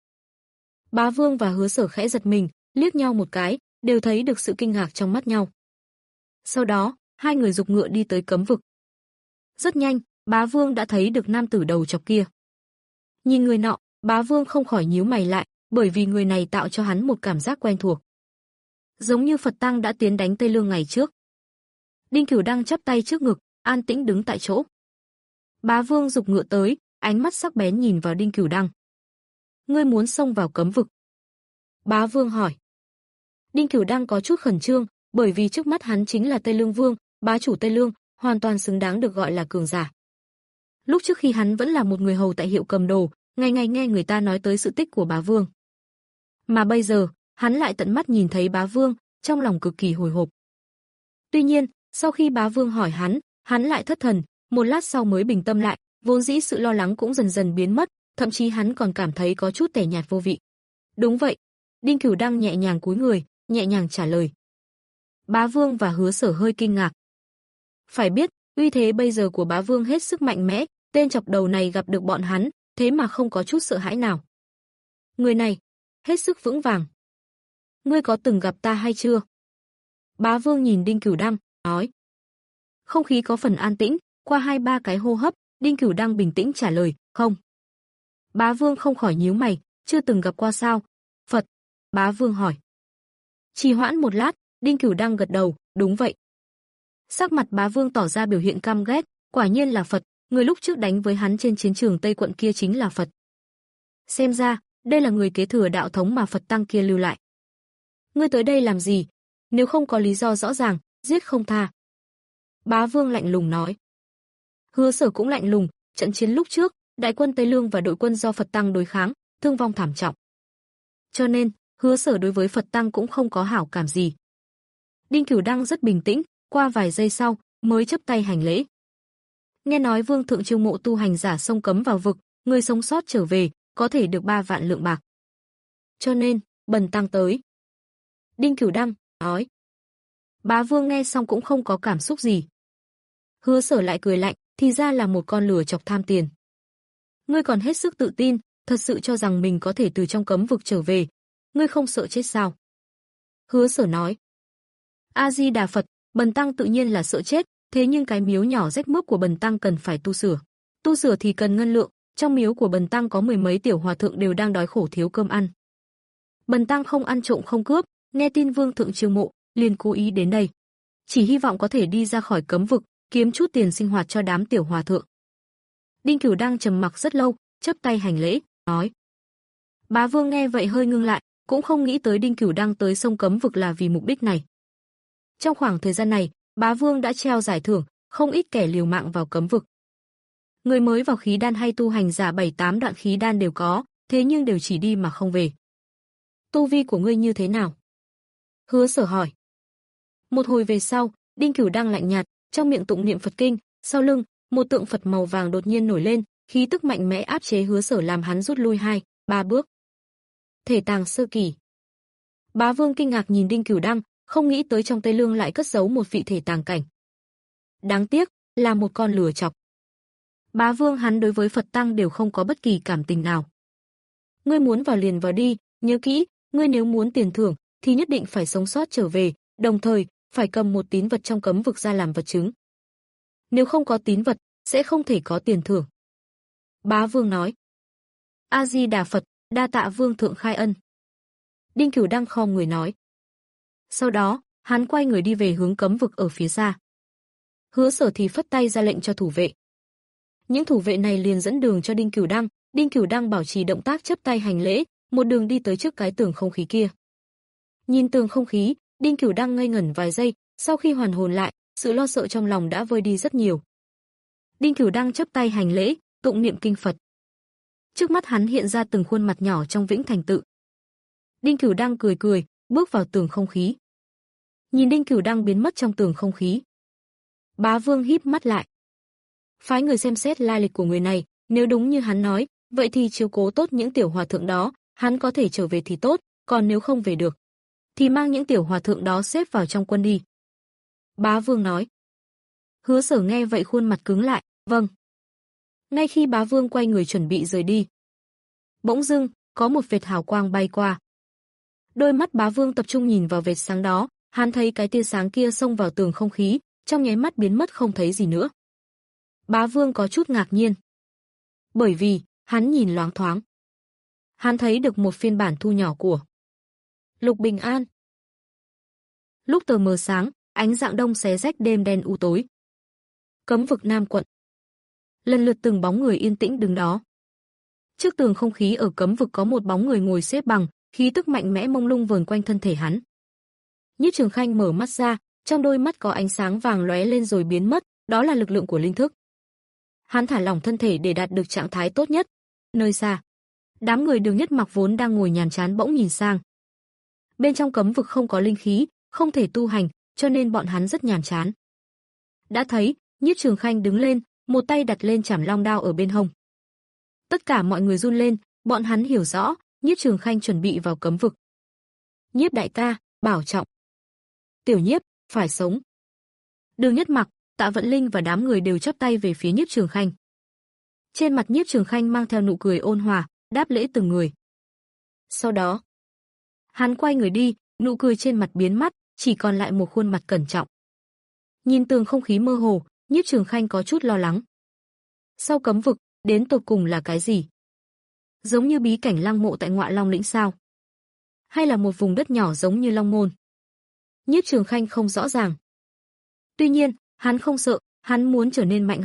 Bá Vương và Hứa Sở khẽ giật mình, liếc nhau một cái, đều thấy được sự kinh ngạc trong mắt nhau. Sau đó, hai người giục ngựa đi tới cấm vực. Rất nhanh, Bá Vương đã thấy được nam tử đầu chọc kia. Nhìn người nọ, Bá Vương không khỏi nhíu mày lại, bởi vì người này tạo cho hắn một cảm giác quen thuộc. Giống như Phật Tăng đã tiến đánh Tây Lương ngày trước. Đinh Cửu Đăng chắp tay trước ngực, an tĩnh đứng tại chỗ. Bá Vương giục ngựa tới, ánh mắt sắc bén nhìn vào Đinh Cửu Đăng. Ngươi muốn xông vào cấm vực? Bá Vương hỏi. Đinh Cửu Đăng có chút khẩn trương, bởi vì trước mắt hắn chính là Tây Lương Vương, bá chủ Tây Lương, hoàn toàn xứng đáng được gọi là cường giả. Lúc trước khi hắn vẫn là một người hầu tại hiệu cầm đồ, ngày ngày nghe người ta nói tới sự tích của Bá Vương. Mà bây giờ, hắn lại tận mắt nhìn thấy Bá Vương, trong lòng cực kỳ hồi hộp. Tuy nhiên, sau khi Bá Vương hỏi hắn, hắn lại thất thần, một lát sau mới bình tâm lại, vốn dĩ sự lo lắng cũng dần dần biến mất, thậm chí hắn còn cảm thấy có chút tẻ nhạt vô vị. Đúng vậy. Đinh Cửu Đăng nhẹ nhàng cúi người, nhẹ nhàng trả lời. Bá Vương và Hứa Sở hơi kinh ngạc. Phải biết, uy thế bây giờ của Bá Vương hết sức mạnh mẽ, tên chọc đầu này gặp được bọn hắn, thế mà không có chút sợ hãi nào. Người này, hết sức vững vàng. Ngươi có từng gặp ta hay chưa? Bá Vương nhìn Đinh Cửu Đăng, nói. Không khí có phần an tĩnh, qua hai ba cái hô hấp, Đinh Cửu Đăng bình tĩnh trả lời, không. Bá Vương không khỏi nhíu mày, chưa từng gặp qua sao? Phật. Bá Vương hỏi. Trì hoãn một lát, Đinh Cửu Đăng gật đầu, đúng vậy. Sắc mặt Bá Vương tỏ ra biểu hiện căm ghét, quả nhiên là Phật, người lúc trước đánh với hắn trên chiến trường Tây quận kia chính là Phật. Xem ra, đây là người kế thừa đạo thống mà Phật tăng kia lưu lại. Ngươi tới đây làm gì? Nếu không có lý do rõ ràng, giết không tha. Bá Vương lạnh lùng nói. Hứa Sở cũng lạnh lùng, trận chiến lúc trước, đại quân Tây Lương và đội quân do Phật tăng đối kháng, thương vong thảm trọng. Cho nên, Hứa Sở đối với Phật tăng cũng không có hảo cảm gì. Đinh Cửu Đăng rất bình tĩnh, qua vài giây sau, mới chắp tay hành lễ. Nghe nói Vương thượng chiêu mộ tu hành giả sông cấm vào vực, người sống sót trở về, có thể được ba vạn lượng bạc. Cho nên, bần tăng tới. Đinh Cửu Đăng nói. Bá Vương nghe xong cũng không có cảm xúc gì. Hứa Sở lại cười lạnh, thì ra là một con lừa chọc tham tiền. Ngươi còn hết sức tự tin, thật sự cho rằng mình có thể từ trong cấm vực trở về, ngươi không sợ chết sao? Hứa Sở nói. A Di Đà Phật, bần tăng tự nhiên là sợ chết, thế nhưng cái miếu nhỏ rách mướp của bần tăng cần phải tu sửa. Tu sửa thì cần ngân lượng, trong miếu của bần tăng có mười mấy tiểu hòa thượng đều đang đói khổ thiếu cơm ăn. Bần tăng không ăn trộm không cướp, nghe tin Vương thượng chiêu mộ, liền cố ý đến đây. Chỉ hy vọng có thể đi ra khỏi cấm vực, kiếm chút tiền sinh hoạt cho đám tiểu hòa thượng. Đinh Cửu Đăng trầm mặc rất lâu, chắp tay hành lễ, nói. Bá Vương nghe vậy hơi ngưng lại, cũng không nghĩ tới Đinh Cửu Đăng tới sông cấm vực là vì mục đích này. Trong khoảng thời gian này, Bá Vương đã treo giải thưởng, không ít kẻ liều mạng vào cấm vực. Người mới vào khí đan hay tu hành giả bảy tám đoạn khí đan đều có, thế nhưng đều chỉ đi mà không về. Tu vi của ngươi như thế nào? Hứa Sở hỏi. Một hồi về sau, Đinh Cửu Đăng lạnh nhạt, trong miệng tụng niệm Phật kinh, sau lưng, một tượng Phật màu vàng đột nhiên nổi lên, khí tức mạnh mẽ áp chế Hứa Sở làm hắn rút lui hai, ba bước. Thể tàng sơ kỳ. Bá Vương kinh ngạc nhìn Đinh Cửu Đăng, không nghĩ tới trong Tây Lương lại cất giấu một vị thể tàng cảnh. Đáng tiếc, là một con lừa chọc. Bá Vương hắn đối với Phật tăng đều không có bất kỳ cảm tình nào. Ngươi muốn vào liền vào đi, nhớ kỹ, ngươi nếu muốn tiền thưởng thì nhất định phải sống sót trở về, đồng thời phải cầm một tín vật trong cấm vực ra làm vật chứng. Nếu không có tín vật, sẽ không thể có tiền thưởng. Bá Vương nói. A Di Đà Phật, đa tạ Vương thượng khai ân. Đinh Cửu Đăng khom người nói. Sau đó, hắn quay người đi về hướng cấm vực ở phía xa. Hứa Sở thì phất tay ra lệnh cho thủ vệ. Những thủ vệ này liền dẫn đường cho Đinh Cửu Đăng, Đinh Cửu Đăng bảo trì động tác chắp tay hành lễ, một đường đi tới trước cái tường không khí kia. Nhìn tường không khí, Đinh Cửu Đăng ngây ngẩn vài giây, sau khi hoàn hồn lại, sự lo sợ trong lòng đã vơi đi rất nhiều. Đinh Cửu Đăng chắp tay hành lễ, tụng niệm kinh Phật. Trước mắt hắn hiện ra từng khuôn mặt nhỏ trong vĩnh thành tự. Đinh Cửu Đăng cười cười, bước vào tường không khí. Nhìn Đinh Cửu Đăng biến mất trong tường không khí. Bá Vương híp mắt lại. Phái người xem xét lai lịch của người này, nếu đúng như hắn nói, vậy thì chiếu cố tốt những tiểu hòa thượng đó, hắn có thể trở về thì tốt, còn nếu không về được, thì mang những tiểu hòa thượng đó xếp vào trong quân đi. Bá Vương nói. Hứa Sở nghe vậy khuôn mặt cứng lại, vâng. Ngay khi Bá Vương quay người chuẩn bị rời đi, bỗng dưng, có một vệt hào quang bay qua. Đôi mắt Bá Vương tập trung nhìn vào vệt sáng đó, hắn thấy cái tia sáng kia xông vào tường không khí, trong nháy mắt biến mất không thấy gì nữa. Bá Vương có chút ngạc nhiên. Bởi vì, hắn nhìn loáng thoáng. Hắn thấy được một phiên bản thu nhỏ của Lục Bình An. Lúc tờ mờ sáng, ánh dạng đông xé rách đêm đen u tối. Cấm vực Nam quận. Lần lượt từng bóng người yên tĩnh đứng đó. Trước tường không khí ở cấm vực có một bóng người ngồi xếp bằng, khí tức mạnh mẽ mông lung vờn quanh thân thể hắn. Nhiếp Trường Khanh mở mắt ra, trong đôi mắt có ánh sáng vàng lóe lên rồi biến mất, đó là lực lượng của linh thức. Hắn thả lỏng thân thể để đạt được trạng thái tốt nhất. Nơi xa, đám người Đường Nhất Mặc vốn đang ngồi nhàn chán bỗng nhìn sang. Bên trong cấm vực không có linh khí, không thể tu hành, cho nên bọn hắn rất nhàm chán. Đã thấy, Nhiếp Trường Khanh đứng lên, một tay đặt lên chảm long đao ở bên hông. Tất cả mọi người run lên, bọn hắn hiểu rõ, Nhiếp Trường Khanh chuẩn bị vào cấm vực. Nhiếp đại ca, bảo trọng. Tiểu Nhiếp, phải sống. Đường Nhất Mặc, Tạ Vận Linh và đám người đều chắp tay về phía Nhiếp Trường Khanh. Trên mặt Nhiếp Trường Khanh mang theo nụ cười ôn hòa, đáp lễ từng người. Sau đó, hắn quay người đi, nụ cười trên mặt biến mất, chỉ còn lại một khuôn mặt cẩn trọng. Nhìn tường không khí mơ hồ, Nhiếp Trường Khanh có chút lo lắng. Sau cấm vực, đến tột cùng là cái gì? Giống như bí cảnh lăng mộ tại Ngọa Long lĩnh sao? Hay là một vùng đất nhỏ giống như Long Môn? Nhiếp Trường Khanh không rõ ràng. Tuy nhiên, hắn không sợ, hắn muốn trở nên mạnh hơn,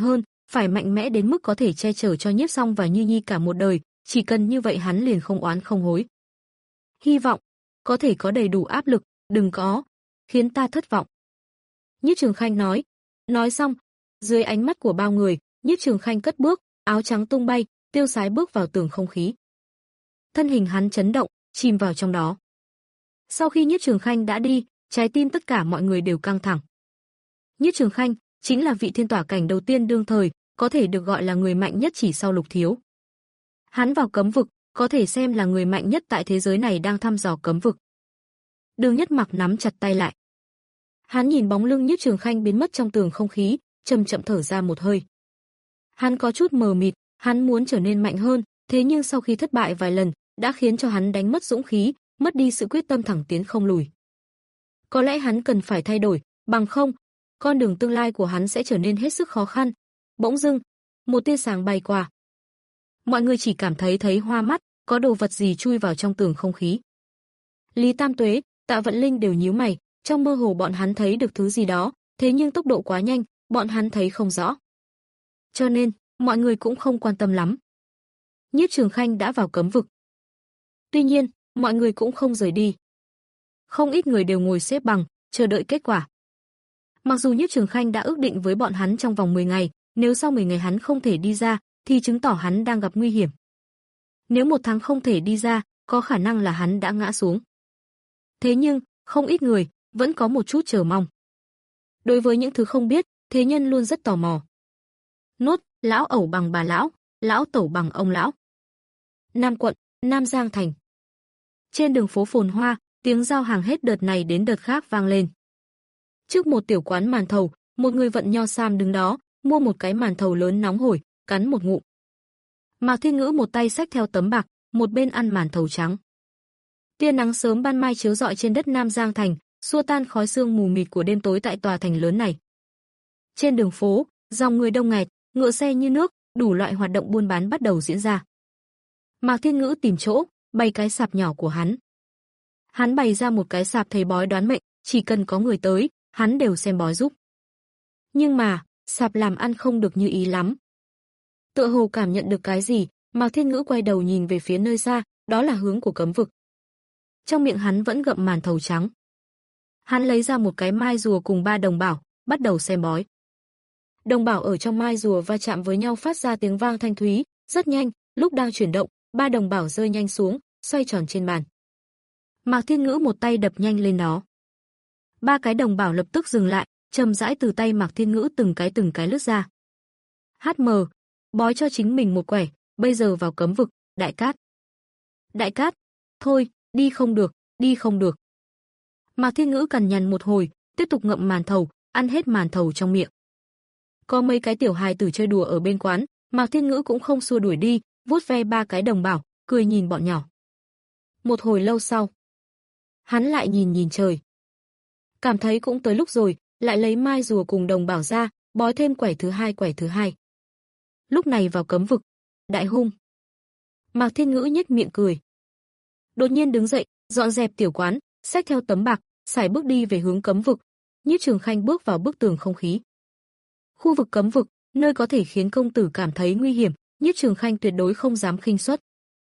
phải mạnh mẽ đến mức có thể che chở cho Nhiếp Song và Như Nhi cả một đời, chỉ cần như vậy hắn liền không oán không hối. Hy vọng có thể có đầy đủ áp lực, đừng có khiến ta thất vọng. Nhiếp Trường Khanh nói. Nói xong, dưới ánh mắt của bao người, Nhiếp Trường Khanh cất bước, áo trắng tung bay, tiêu sái bước vào tường không khí. Thân hình hắn chấn động, chìm vào trong đó. Sau khi Nhiếp Trường Khanh đã đi, trái tim tất cả mọi người đều căng thẳng. Nhiếp Trường Khanh chính là vị thiên tỏa cảnh đầu tiên đương thời, có thể được gọi là người mạnh nhất chỉ sau Lục Thiếu. Hắn vào cấm vực, có thể xem là người mạnh nhất tại thế giới này đang thăm dò cấm vực. Đường Nhất Mặc nắm chặt tay lại. Hắn nhìn bóng lưng Nhiếp Trường Khanh biến mất trong tường không khí, chậm chậm thở ra một hơi. Hắn có chút mờ mịt, hắn muốn trở nên mạnh hơn, thế nhưng sau khi thất bại vài lần, đã khiến cho hắn đánh mất dũng khí, mất đi sự quyết tâm thẳng tiến không lùi. Có lẽ hắn cần phải thay đổi, bằng không, con đường tương lai của hắn sẽ trở nên hết sức khó khăn. Bỗng dưng, một tia sáng bay qua. Mọi người chỉ cảm thấy thấy hoa mắt, có đồ vật gì chui vào trong tường không khí. Lý Tam Tuế, Tạ Vận Linh đều nhíu mày, trong mơ hồ bọn hắn thấy được thứ gì đó, thế nhưng tốc độ quá nhanh, bọn hắn thấy không rõ. Cho nên, mọi người cũng không quan tâm lắm. Nhiếp Trường Khanh đã vào cấm vực. Tuy nhiên, mọi người cũng không rời đi. Không ít người đều ngồi xếp bằng, chờ đợi kết quả. Mặc dù Nhiếp Trường Khanh đã ước định với bọn hắn trong vòng mười ngày, nếu sau mười ngày hắn không thể đi ra, thì chứng tỏ hắn đang gặp nguy hiểm. Nếu một tháng không thể đi ra, có khả năng là hắn đã ngã xuống. Thế nhưng, không ít người vẫn có một chút chờ mong. Đối với những thứ không biết, thế nhân luôn rất tò mò. Nốt, lão ẩu bằng bà lão, lão tẩu bằng ông lão. Nam quận, Nam Giang thành. Trên đường phố phồn hoa, tiếng giao hàng hết đợt này đến đợt khác vang lên. Trước một tiểu quán màn thầu, một người vận nho sam đứng đó, mua một cái màn thầu lớn nóng hổi, cắn một ngụm. Mạc Thiên Ngữ một tay xách theo tấm bạc, một bên ăn màn thầu trắng. Tia nắng sớm ban mai chiếu rọi trên đất Nam Giang thành, xua tan khói sương mù mịt của đêm tối tại tòa thành lớn này. Trên đường phố, dòng người đông nghẹt, ngựa xe như nước, đủ loại hoạt động buôn bán bắt đầu diễn ra. Mạc Thiên Ngữ tìm chỗ, bày cái sạp nhỏ của hắn. Hắn bày ra một cái sạp thầy bói đoán mệnh, chỉ cần có người tới, hắn đều xem bói giúp. Nhưng mà, sạp làm ăn không được như ý lắm. Tựa hồ cảm nhận được cái gì, Mạc Thiên Ngữ quay đầu nhìn về phía nơi xa, đó là hướng của cấm vực. Trong miệng hắn vẫn gặm màn thầu trắng. Hắn lấy ra một cái mai rùa cùng ba đồng bảo, bắt đầu xem bói. Đồng bảo ở trong mai rùa va chạm với nhau phát ra tiếng vang thanh thúy, rất nhanh, lúc đang chuyển động, ba đồng bảo rơi nhanh xuống, xoay tròn trên bàn. Mạc Thiên Ngữ một tay đập nhanh lên đó. Ba cái đồng bảo lập tức dừng lại, chậm rãi từ tay Mạc Thiên Ngữ từng cái từng cái lướt ra. hát em, bói cho chính mình một quẻ, bây giờ vào cấm vực, Đại Cát. Đại Cát, thôi, đi không được, đi không được. Mạc Thiên Ngữ cằn nhằn một hồi, tiếp tục ngậm màn thầu, ăn hết màn thầu trong miệng. Có mấy cái tiểu hài tử chơi đùa ở bên quán, Mạc Thiên Ngữ cũng không xua đuổi đi, vuốt ve ba cái đồng bảo, cười nhìn bọn nhỏ. Một hồi lâu sau, hắn lại nhìn nhìn trời. Cảm thấy cũng tới lúc rồi, lại lấy mai rùa cùng đồng bảo ra, bói thêm quẻ thứ hai quẻ thứ hai. Lúc này vào cấm vực, Đại Hung. Mạc Thiên Ngữ nhếch miệng cười. Đột nhiên đứng dậy, dọn dẹp tiểu quán, xách theo tấm bạc, sải bước đi về hướng cấm vực. Nhiếp Trường Khanh bước vào bức tường không khí. Khu vực cấm vực, nơi có thể khiến công tử cảm thấy nguy hiểm, Nhiếp Trường Khanh tuyệt đối không dám khinh suất.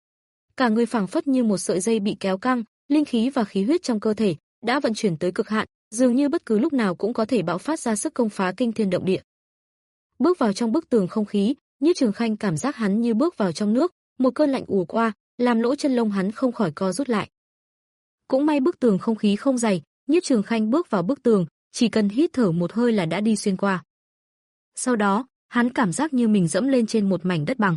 Cả người phảng phất như một sợi dây bị kéo căng, linh khí và khí huyết trong cơ thể đã vận chuyển tới cực hạn, dường như bất cứ lúc nào cũng có thể bạo phát ra sức công phá kinh thiên động địa. Bước vào trong bức tường không khí, Nhiếp Trường Khanh cảm giác hắn như bước vào trong nước, một cơn lạnh ùa qua, làm lỗ chân lông hắn không khỏi co rút lại. Cũng may bức tường không khí không dày, Nhiếp Trường Khanh bước vào bức tường, chỉ cần hít thở một hơi là đã đi xuyên qua. Sau đó, hắn cảm giác như mình dẫm lên trên một mảnh đất bằng.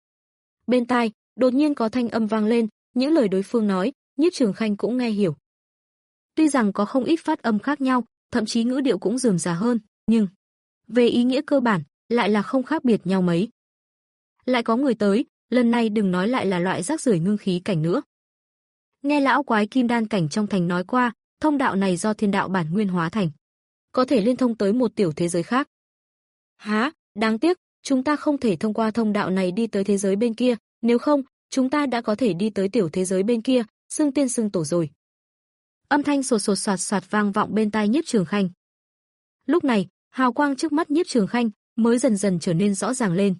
Bên tai, đột nhiên có thanh âm vang lên, những lời đối phương nói, Nhiếp Trường Khanh cũng nghe hiểu. Tuy rằng có không ít phát âm khác nhau, thậm chí ngữ điệu cũng rườm rà hơn, nhưng về ý nghĩa cơ bản, lại là không khác biệt nhau mấy. Lại có người tới, lần này đừng nói lại là loại rác rưởi ngưng khí cảnh nữa. Nghe lão quái kim đan cảnh trong thành nói qua, thông đạo này do thiên đạo bản nguyên hóa thành, có thể liên thông tới một tiểu thế giới khác. Há, đáng tiếc, chúng ta không thể thông qua thông đạo này đi tới thế giới bên kia, nếu không, chúng ta đã có thể đi tới tiểu thế giới bên kia, xưng tiên xưng tổ rồi. Âm thanh sột sột soạt soạt vang vọng bên tai Nhiếp Trường Khanh. Lúc này, hào quang trước mắt Nhiếp Trường Khanh mới dần dần trở nên rõ ràng lên.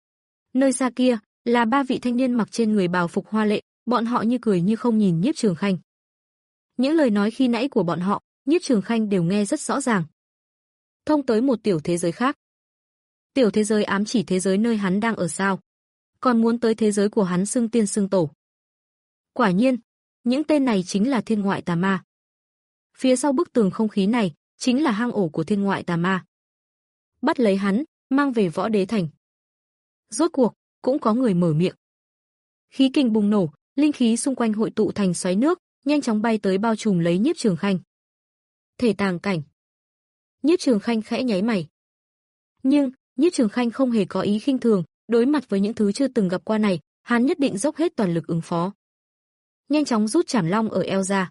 Nơi xa kia là ba vị thanh niên mặc trên người bào phục hoa lệ, bọn họ như cười như không nhìn Nhiếp Trường Khanh. Những lời nói khi nãy của bọn họ, Nhiếp Trường Khanh đều nghe rất rõ ràng. Thông tới một tiểu thế giới khác. Tiểu thế giới ám chỉ thế giới nơi hắn đang ở sao? Còn muốn tới thế giới của hắn xưng tiên xưng tổ. Quả nhiên, những tên này chính là thiên ngoại tà ma. Phía sau bức tường không khí này chính là hang ổ của thiên ngoại tà ma. Bắt lấy hắn, mang về Võ Đế Thành. Rốt cuộc, cũng có người mở miệng. Khí kình bùng nổ, linh khí xung quanh hội tụ thành xoáy nước, nhanh chóng bay tới bao trùm lấy Nhiếp Trường Khanh. Thể tàng cảnh. Nhiếp Trường Khanh khẽ nháy mày. Nhưng, Nhiếp Trường Khanh không hề có ý khinh thường, đối mặt với những thứ chưa từng gặp qua này, hắn nhất định dốc hết toàn lực ứng phó. Nhanh chóng rút Trảm Long ở eo ra.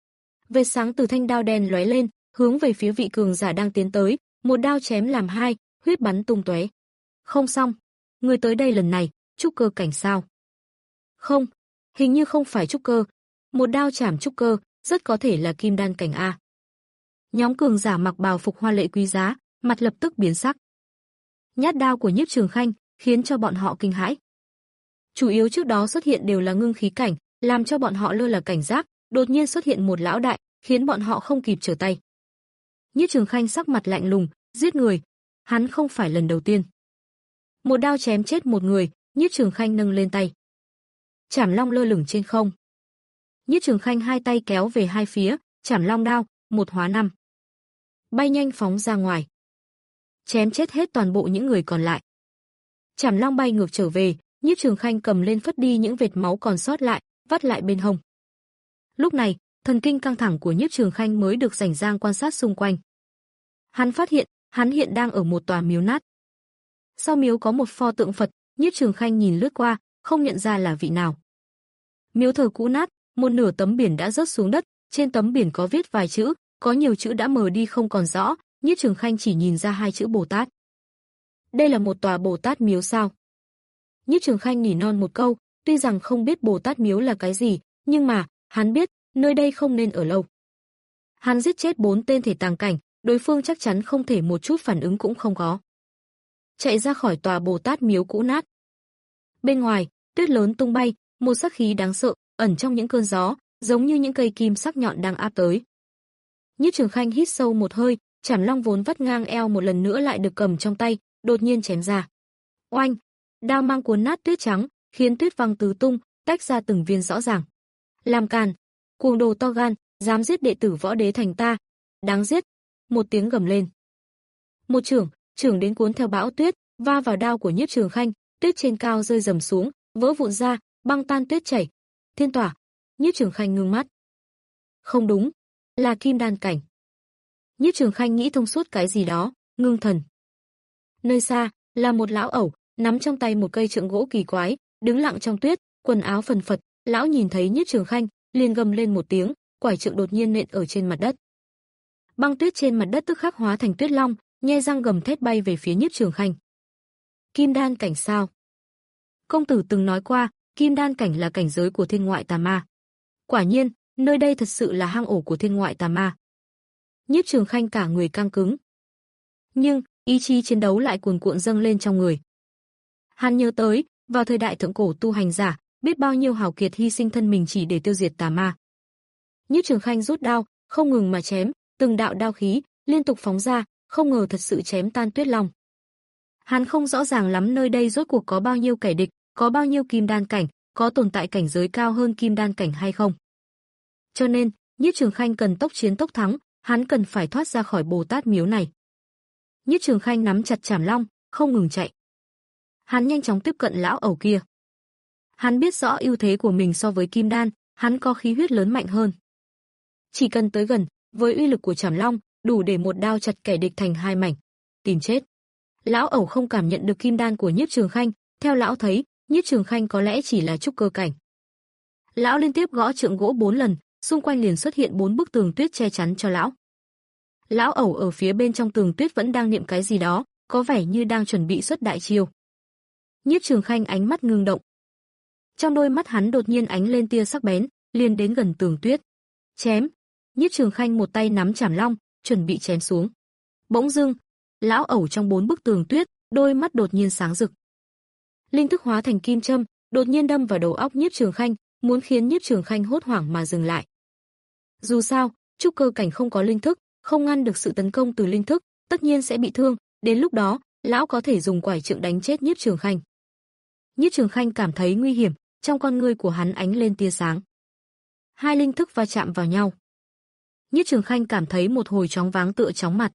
Vệt sáng từ thanh đao đen lóe lên, hướng về phía vị cường giả đang tiến tới, một đao chém làm hai, huyết bắn tung tóe. Không xong, người tới đây lần này, trúc cơ cảnh sao? Không, hình như không phải trúc cơ, một đao chảm trúc cơ, rất có thể là kim đan cảnh a. Nhóm cường giả mặc bào phục hoa lệ quý giá, mặt lập tức biến sắc. Nhát đao của Nhiếp Trường Khanh khiến cho bọn họ kinh hãi. Chủ yếu trước đó xuất hiện đều là ngưng khí cảnh, làm cho bọn họ lơ là cảnh giác, đột nhiên xuất hiện một lão đại, khiến bọn họ không kịp trở tay. Nhiếp Trường Khanh sắc mặt lạnh lùng, giết người, hắn không phải lần đầu tiên. Một đao chém chết một người, Nhiếp Trường Khanh nâng lên tay. Trảm Long lơ lửng trên không. Nhiếp Trường Khanh hai tay kéo về hai phía, Trảm Long đao, một hóa năm. Bay nhanh phóng ra ngoài. Chém chết hết toàn bộ những người còn lại. Trảm Long bay ngược trở về, Nhiếp Trường Khanh cầm lên phất đi những vệt máu còn sót lại, vắt lại bên hông. Lúc này, thần kinh căng thẳng của Nhiếp Trường Khanh mới được rảnh rang quan sát xung quanh. Hắn phát hiện, hắn hiện đang ở một tòa miếu nát. Sau miếu có một pho tượng Phật, Nhiếp Trường Khanh nhìn lướt qua, không nhận ra là vị nào. Miếu thờ cũ nát, một nửa tấm biển đã rớt xuống đất, trên tấm biển có viết vài chữ, có nhiều chữ đã mờ đi không còn rõ, Nhiếp Trường Khanh chỉ nhìn ra hai chữ Bồ Tát. Đây là một tòa Bồ Tát miếu sao? Nhiếp Trường Khanh nỉ non một câu, tuy rằng không biết Bồ Tát miếu là cái gì, nhưng mà, hắn biết, nơi đây không nên ở lâu. Hắn giết chết bốn tên thể tàng cảnh, đối phương chắc chắn không thể một chút phản ứng cũng không có. Chạy ra khỏi tòa Bồ Tát miếu cũ nát. Bên ngoài, tuyết lớn tung bay, một sắc khí đáng sợ, ẩn trong những cơn gió, giống như những cây kim sắc nhọn đang áp tới. Nhiếp Trường Khanh hít sâu một hơi, Trảm Long vốn vắt ngang eo một lần nữa lại được cầm trong tay, đột nhiên chém ra. Oanh! Đao mang cuốn nát tuyết trắng, khiến tuyết văng tứ tung, tách ra từng viên rõ ràng. Làm càn! Cuồng đồ to gan, dám giết đệ tử Võ Đế Thành ta! Đáng giết! Một tiếng gầm lên. Một chưởng, chưởng đến cuốn theo bão tuyết, va vào đao của Nhiếp Trường Khanh, tuyết trên cao rơi rầm xuống, vỡ vụn ra, băng tan tuyết chảy. Thiên tỏa! Nhiếp Trường Khanh ngưng mắt. Không đúng, là kim đan cảnh. Nhiếp Trường Khanh nghĩ thông suốt cái gì đó, ngưng thần. Nơi xa, là một lão ẩu, nắm trong tay một cây trượng gỗ kỳ quái, đứng lặng trong tuyết, quần áo phần phật, lão nhìn thấy Nhiếp Trường Khanh, liền gầm lên một tiếng, quải trượng đột nhiên nện ở trên mặt đất. Băng tuyết trên mặt đất tức khắc hóa thành tuyết long, nhe răng gầm thét bay về phía Nhiếp Trường Khanh. Kim đan cảnh sao? Công tử từng nói qua, kim đan cảnh là cảnh giới của thiên ngoại tà ma. Quả nhiên, nơi đây thật sự là hang ổ của thiên ngoại tà ma. Nhiếp Trường Khanh cả người căng cứng. Nhưng, ý chí chiến đấu lại cuồn cuộn dâng lên trong người. Hắn nhớ tới, vào thời đại thượng cổ tu hành giả, biết bao nhiêu hào kiệt hy sinh thân mình chỉ để tiêu diệt tà ma. Nhiếp Trường Khanh rút đao, không ngừng mà chém, từng đạo đao khí liên tục phóng ra, không ngờ thật sự chém tan tuyết long. Hắn không rõ ràng lắm nơi đây rốt cuộc có bao nhiêu kẻ địch, có bao nhiêu kim đan cảnh, có tồn tại cảnh giới cao hơn kim đan cảnh hay không. Cho nên, Nhiếp Trường Khanh cần tốc chiến tốc thắng, hắn cần phải thoát ra khỏi Bồ Tát miếu này. Nhiếp Trường Khanh nắm chặt Trảm Long, không ngừng chạy. Hắn nhanh chóng tiếp cận lão ẩu kia. Hắn biết rõ ưu thế của mình so với kim đan, hắn có khí huyết lớn mạnh hơn. Chỉ cần tới gần, với uy lực của Trảm Long, đủ để một đao chặt kẻ địch thành hai mảnh. Tìm chết. Lão ẩu không cảm nhận được kim đan của Nhiếp Trường Khanh, theo lão thấy, Nhiếp Trường Khanh có lẽ chỉ là trúc cơ cảnh. Lão liên tiếp gõ trượng gỗ bốn lần, xung quanh liền xuất hiện bốn bức tường tuyết che chắn cho lão. Lão ẩu ở phía bên trong tường tuyết vẫn đang niệm cái gì đó, có vẻ như đang chuẩn bị xuất đại chiêu. Nhiếp Trường Khanh ánh mắt ngưng động. Trong đôi mắt hắn đột nhiên ánh lên tia sắc bén, liền đến gần tường tuyết. Chém! Nhiếp Trường Khanh một tay nắm Trảm Long, chuẩn bị chém xuống. Bỗng dưng, lão ẩu trong bốn bức tường tuyết, đôi mắt đột nhiên sáng rực. Linh thức hóa thành kim châm, đột nhiên đâm vào đầu óc Nhiếp Trường Khanh, muốn khiến Nhiếp Trường Khanh hốt hoảng mà dừng lại. Dù sao, trúc cơ cảnh không có linh thức, không ngăn được sự tấn công từ linh thức, tất nhiên sẽ bị thương, đến lúc đó, lão có thể dùng quải trượng đánh chết Nhiếp Trường Khanh. Nhiếp Trường Khanh cảm thấy nguy hiểm, trong con ngươi của hắn ánh lên tia sáng. Hai linh thức va chạm vào nhau. Nhiếp Trường Khanh cảm thấy một hồi chóng váng tựa chóng mặt.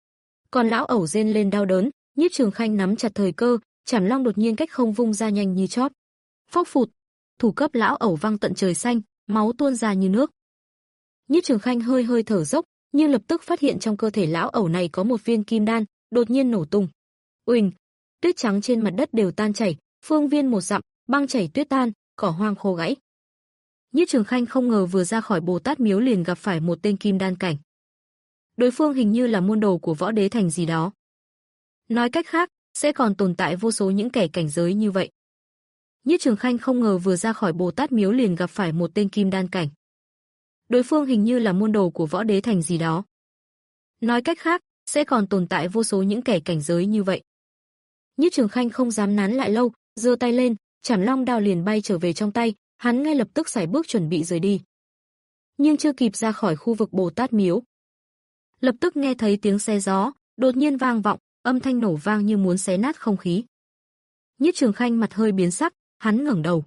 Còn lão ẩu rên lên đau đớn, Nhiếp Trường Khanh nắm chặt thời cơ, Trảm Long đột nhiên cách không vung ra nhanh như chóp. Phốc phụt, thủ cấp lão ẩu văng tận trời xanh, máu tuôn ra như nước. Nhiếp Trường Khanh hơi hơi thở dốc, nhưng lập tức phát hiện trong cơ thể lão ẩu này có một viên kim đan, đột nhiên nổ tung. Uỳnh, tuyết trắng trên mặt đất đều tan chảy, phương viên một dặm, băng chảy tuyết tan, cỏ hoang khô gãy. Nhiếp Trường Khanh không ngờ vừa ra khỏi Bồ Tát miếu liền gặp phải một tên kim đan cảnh. Đối phương hình như là môn đồ của Võ Đế Thành gì đó. Nói cách khác, sẽ còn tồn tại vô số những kẻ cảnh giới như vậy. Nhiếp Trường Khanh không ngờ vừa ra khỏi Bồ Tát miếu liền gặp phải một tên kim đan cảnh. Đối phương hình như là môn đồ của Võ Đế Thành gì đó. Nói cách khác, sẽ còn tồn tại vô số những kẻ cảnh giới như vậy. Nhiếp Trường Khanh không dám nán lại lâu, giơ tay lên, Trảm Long đao liền bay trở về trong tay, hắn ngay lập tức sải bước chuẩn bị rời đi. Nhưng chưa kịp ra khỏi khu vực Bồ Tát miếu, lập tức nghe thấy tiếng xe gió đột nhiên vang vọng, âm thanh nổ vang như muốn xé nát không khí. Nhiếp Trường Khanh mặt hơi biến sắc, hắn ngẩng đầu.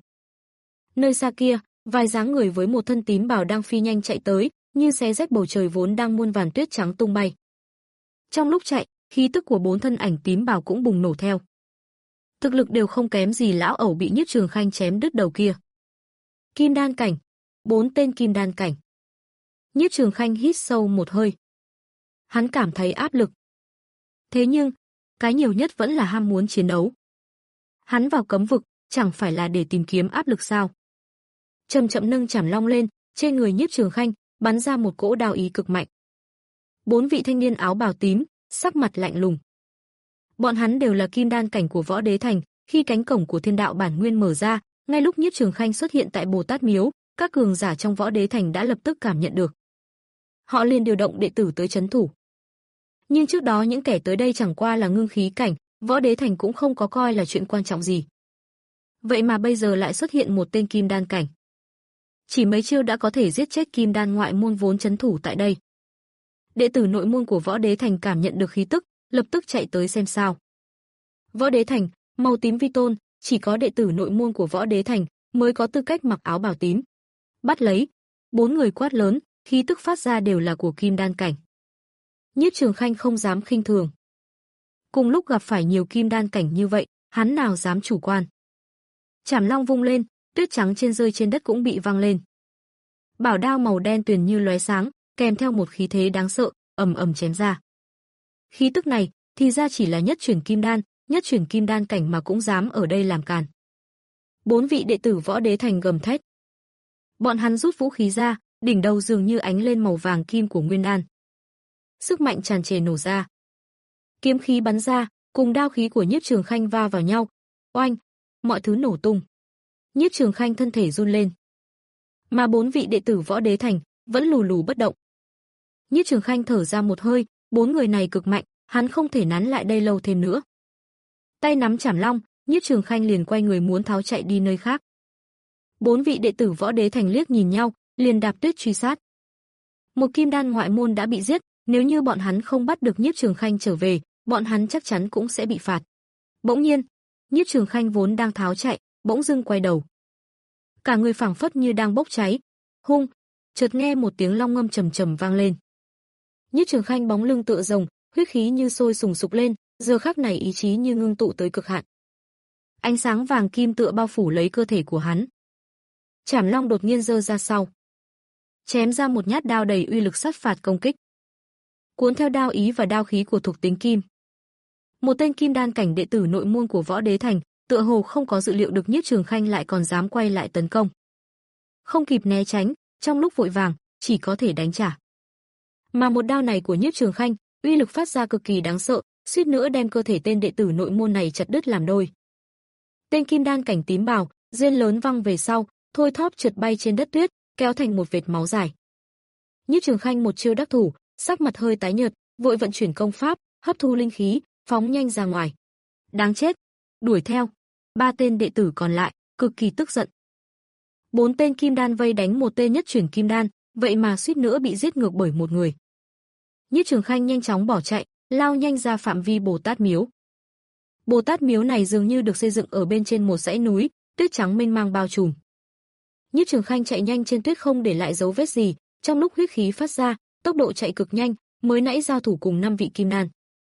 Nơi xa kia, vài dáng người với một thân tím bào đang phi nhanh chạy tới, như xé rách bầu trời vốn đang muôn vàn tuyết trắng tung bay. Trong lúc chạy, khí tức của bốn thân ảnh tím bào cũng bùng nổ theo. Thực lực đều không kém gì lão ẩu bị Nhiếp Trường Khanh chém đứt đầu kia. Kim đan cảnh, bốn tên kim đan cảnh. Nhiếp Trường Khanh hít sâu một hơi. Hắn cảm thấy áp lực. Thế nhưng, cái nhiều nhất vẫn là ham muốn chiến đấu. Hắn vào cấm vực, chẳng phải là để tìm kiếm áp lực sao? Chậm chậm nâng Trảm Long lên, trên người Nhiếp Trường Khanh bắn ra một cỗ đao ý cực mạnh. Bốn vị thanh niên áo bào tím, sắc mặt lạnh lùng. Bọn hắn đều là kim đan cảnh của Võ Đế Thành, khi cánh cổng của Thiên Đạo Bản Nguyên mở ra, ngay lúc Nhiếp Trường Khanh xuất hiện tại Bồ Tát miếu, các cường giả trong Võ Đế Thành đã lập tức cảm nhận được. Họ liền điều động đệ tử tới trấn thủ. Nhưng trước đó những kẻ tới đây chẳng qua là ngưng khí cảnh, Võ Đế Thành cũng không có coi là chuyện quan trọng gì. Vậy mà bây giờ lại xuất hiện một tên kim đan cảnh. Chỉ mấy chiêu đã có thể giết chết kim đan ngoại môn vốn trấn thủ tại đây. Đệ tử nội môn của Võ Đế Thành cảm nhận được khí tức, lập tức chạy tới xem sao. Võ Đế Thành, màu tím vi tôn, chỉ có đệ tử nội môn của Võ Đế Thành mới có tư cách mặc áo bào tím. Bắt lấy, bốn người quát lớn, khí tức phát ra đều là của kim đan cảnh. Nhiếp Trường Khanh không dám khinh thường. Cùng lúc gặp phải nhiều kim đan cảnh như vậy, hắn nào dám chủ quan. Trảm Long vung lên, tuyết trắng trên rơi trên đất cũng bị văng lên. Bảo đao màu đen tuyền như lóe sáng, kèm theo một khí thế đáng sợ, ầm ầm chém ra. Khí tức này, thì ra chỉ là nhất chuyển kim đan, nhất chuyển kim đan cảnh mà cũng dám ở đây làm càn. Bốn vị đệ tử Võ Đế Thành gầm thét. Bọn hắn rút vũ khí ra, đỉnh đầu dường như ánh lên màu vàng kim của nguyên đan. Sức mạnh tràn trề nổ ra. Kiếm khí bắn ra, cùng đao khí của Nhiếp Trường Khanh va vào nhau. Oanh, mọi thứ nổ tung. Nhiếp Trường Khanh thân thể run lên. Mà bốn vị đệ tử Võ Đế Thành vẫn lù lù bất động. Nhiếp Trường Khanh thở ra một hơi, bốn người này cực mạnh, hắn không thể nán lại đây lâu thêm nữa. Tay nắm Trảm Long, Nhiếp Trường Khanh liền quay người muốn tháo chạy đi nơi khác. Bốn vị đệ tử Võ Đế Thành liếc nhìn nhau, liền đạp tuyết truy sát. Một kim đan ngoại môn đã bị giết, nếu như bọn hắn không bắt được Nhiếp Trường Khanh trở về, bọn hắn chắc chắn cũng sẽ bị phạt. Bỗng nhiên, Nhiếp Trường Khanh vốn đang tháo chạy, bỗng dưng quay đầu. Cả người phảng phất như đang bốc cháy. Hung, chợt nghe một tiếng long ngâm trầm trầm vang lên. Nhiếp Trường Khanh bóng lưng tựa rồng, huyết khí như sôi sùng sục lên, giờ khắc này ý chí như ngưng tụ tới cực hạn. Ánh sáng vàng kim tựa bao phủ lấy cơ thể của hắn. Trảm Long đột nhiên giơ ra sau, chém ra một nhát đao đầy uy lực sát phạt công kích. Cuốn theo đao ý và đao khí của thuộc tính kim. Một tên kim đan cảnh đệ tử nội môn của Võ Đế Thành, tựa hồ không có dự liệu được Nhiếp Trường Khanh lại còn dám quay lại tấn công. Không kịp né tránh, trong lúc vội vàng, chỉ có thể đánh trả. Mà một đao này của Nhiếp Trường Khanh, uy lực phát ra cực kỳ đáng sợ, suýt nữa đem cơ thể tên đệ tử nội môn này chặt đứt làm đôi. Tên kim đan cảnh tím bào, rên lớn văng về sau, thôi thóp trượt bay trên đất tuyết, kéo thành một vệt máu dài. Nhiếp Trường Khanh một chiêu đắc thủ, sắc mặt hơi tái nhợt, vội vận chuyển công pháp, hấp thu linh khí, phóng nhanh ra ngoài. Đáng chết, đuổi theo. Ba tên đệ tử còn lại cực kỳ tức giận. Bốn tên kim đan vây đánh một tên nhất chuyển kim đan, vậy mà suýt nữa bị giết ngược bởi một người. Nhiếp Trường Khanh nhanh chóng bỏ chạy, lao nhanh ra phạm vi Bồ Tát miếu. Bồ Tát miếu này dường như được xây dựng ở bên trên một dãy núi, tuyết trắng mênh mang bao trùm. Nhiếp Trường Khanh chạy nhanh trên tuyết không để lại dấu vết gì, trong lúc huyết khí phát ra, tốc độ chạy cực nhanh, mới nãy giao thủ cùng năm vị kim đan.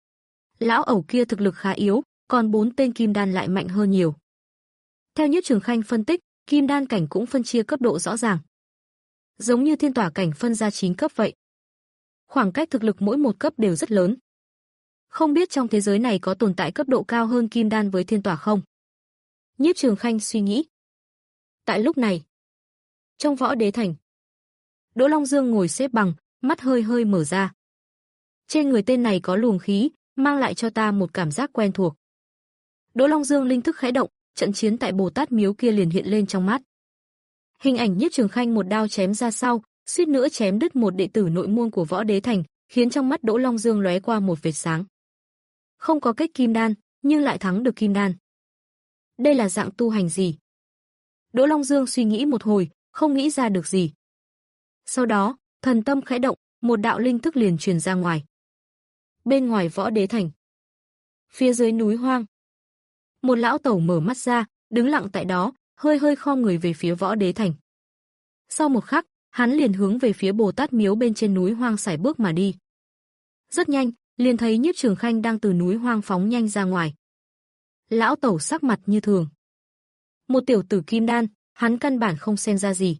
Lão ẩu kia thực lực khá yếu, còn bốn tên kim đan lại mạnh hơn nhiều. Theo Nhiếp Trường Khanh phân tích, kim đan cảnh cũng phân chia cấp độ rõ ràng. Giống như thiên tỏa cảnh phân ra chín cấp vậy. Khoảng cách thực lực mỗi một cấp đều rất lớn. Không biết trong thế giới này có tồn tại cấp độ cao hơn kim đan với thiên tỏa không? Nhiếp Trường Khanh suy nghĩ. Tại lúc này, trong võ đế thành, Đỗ Long Dương ngồi xếp bằng, mắt hơi hơi mở ra. Trên người tên này có luồng khí, mang lại cho ta một cảm giác quen thuộc. Đỗ Long Dương linh thức khẽ động, trận chiến tại Bồ Tát miếu kia liền hiện lên trong mắt. Hình ảnh Nhiếp Trường Khanh một đao chém ra sau, suýt nữa chém đứt một đệ tử nội môn của võ đế thành, khiến trong mắt Đỗ Long Dương lóe qua một vệt sáng. Không có kết kim đan, nhưng lại thắng được kim đan. Đây là dạng tu hành gì? Đỗ Long Dương suy nghĩ một hồi, không nghĩ ra được gì. Sau đó, thần tâm khẽ động, một đạo linh thức liền truyền ra ngoài. Bên ngoài võ đế thành, phía dưới núi hoang, một lão tẩu mở mắt ra, đứng lặng tại đó, hơi hơi khom người về phía võ đế thành. Sau một khắc, hắn liền hướng về phía Bồ Tát miếu bên trên núi hoang sải bước mà đi. Rất nhanh, liền thấy Nhiếp Trường Khanh đang từ núi hoang phóng nhanh ra ngoài. Lão tẩu sắc mặt như thường. Một tiểu tử kim đan, hắn căn bản không xem ra gì.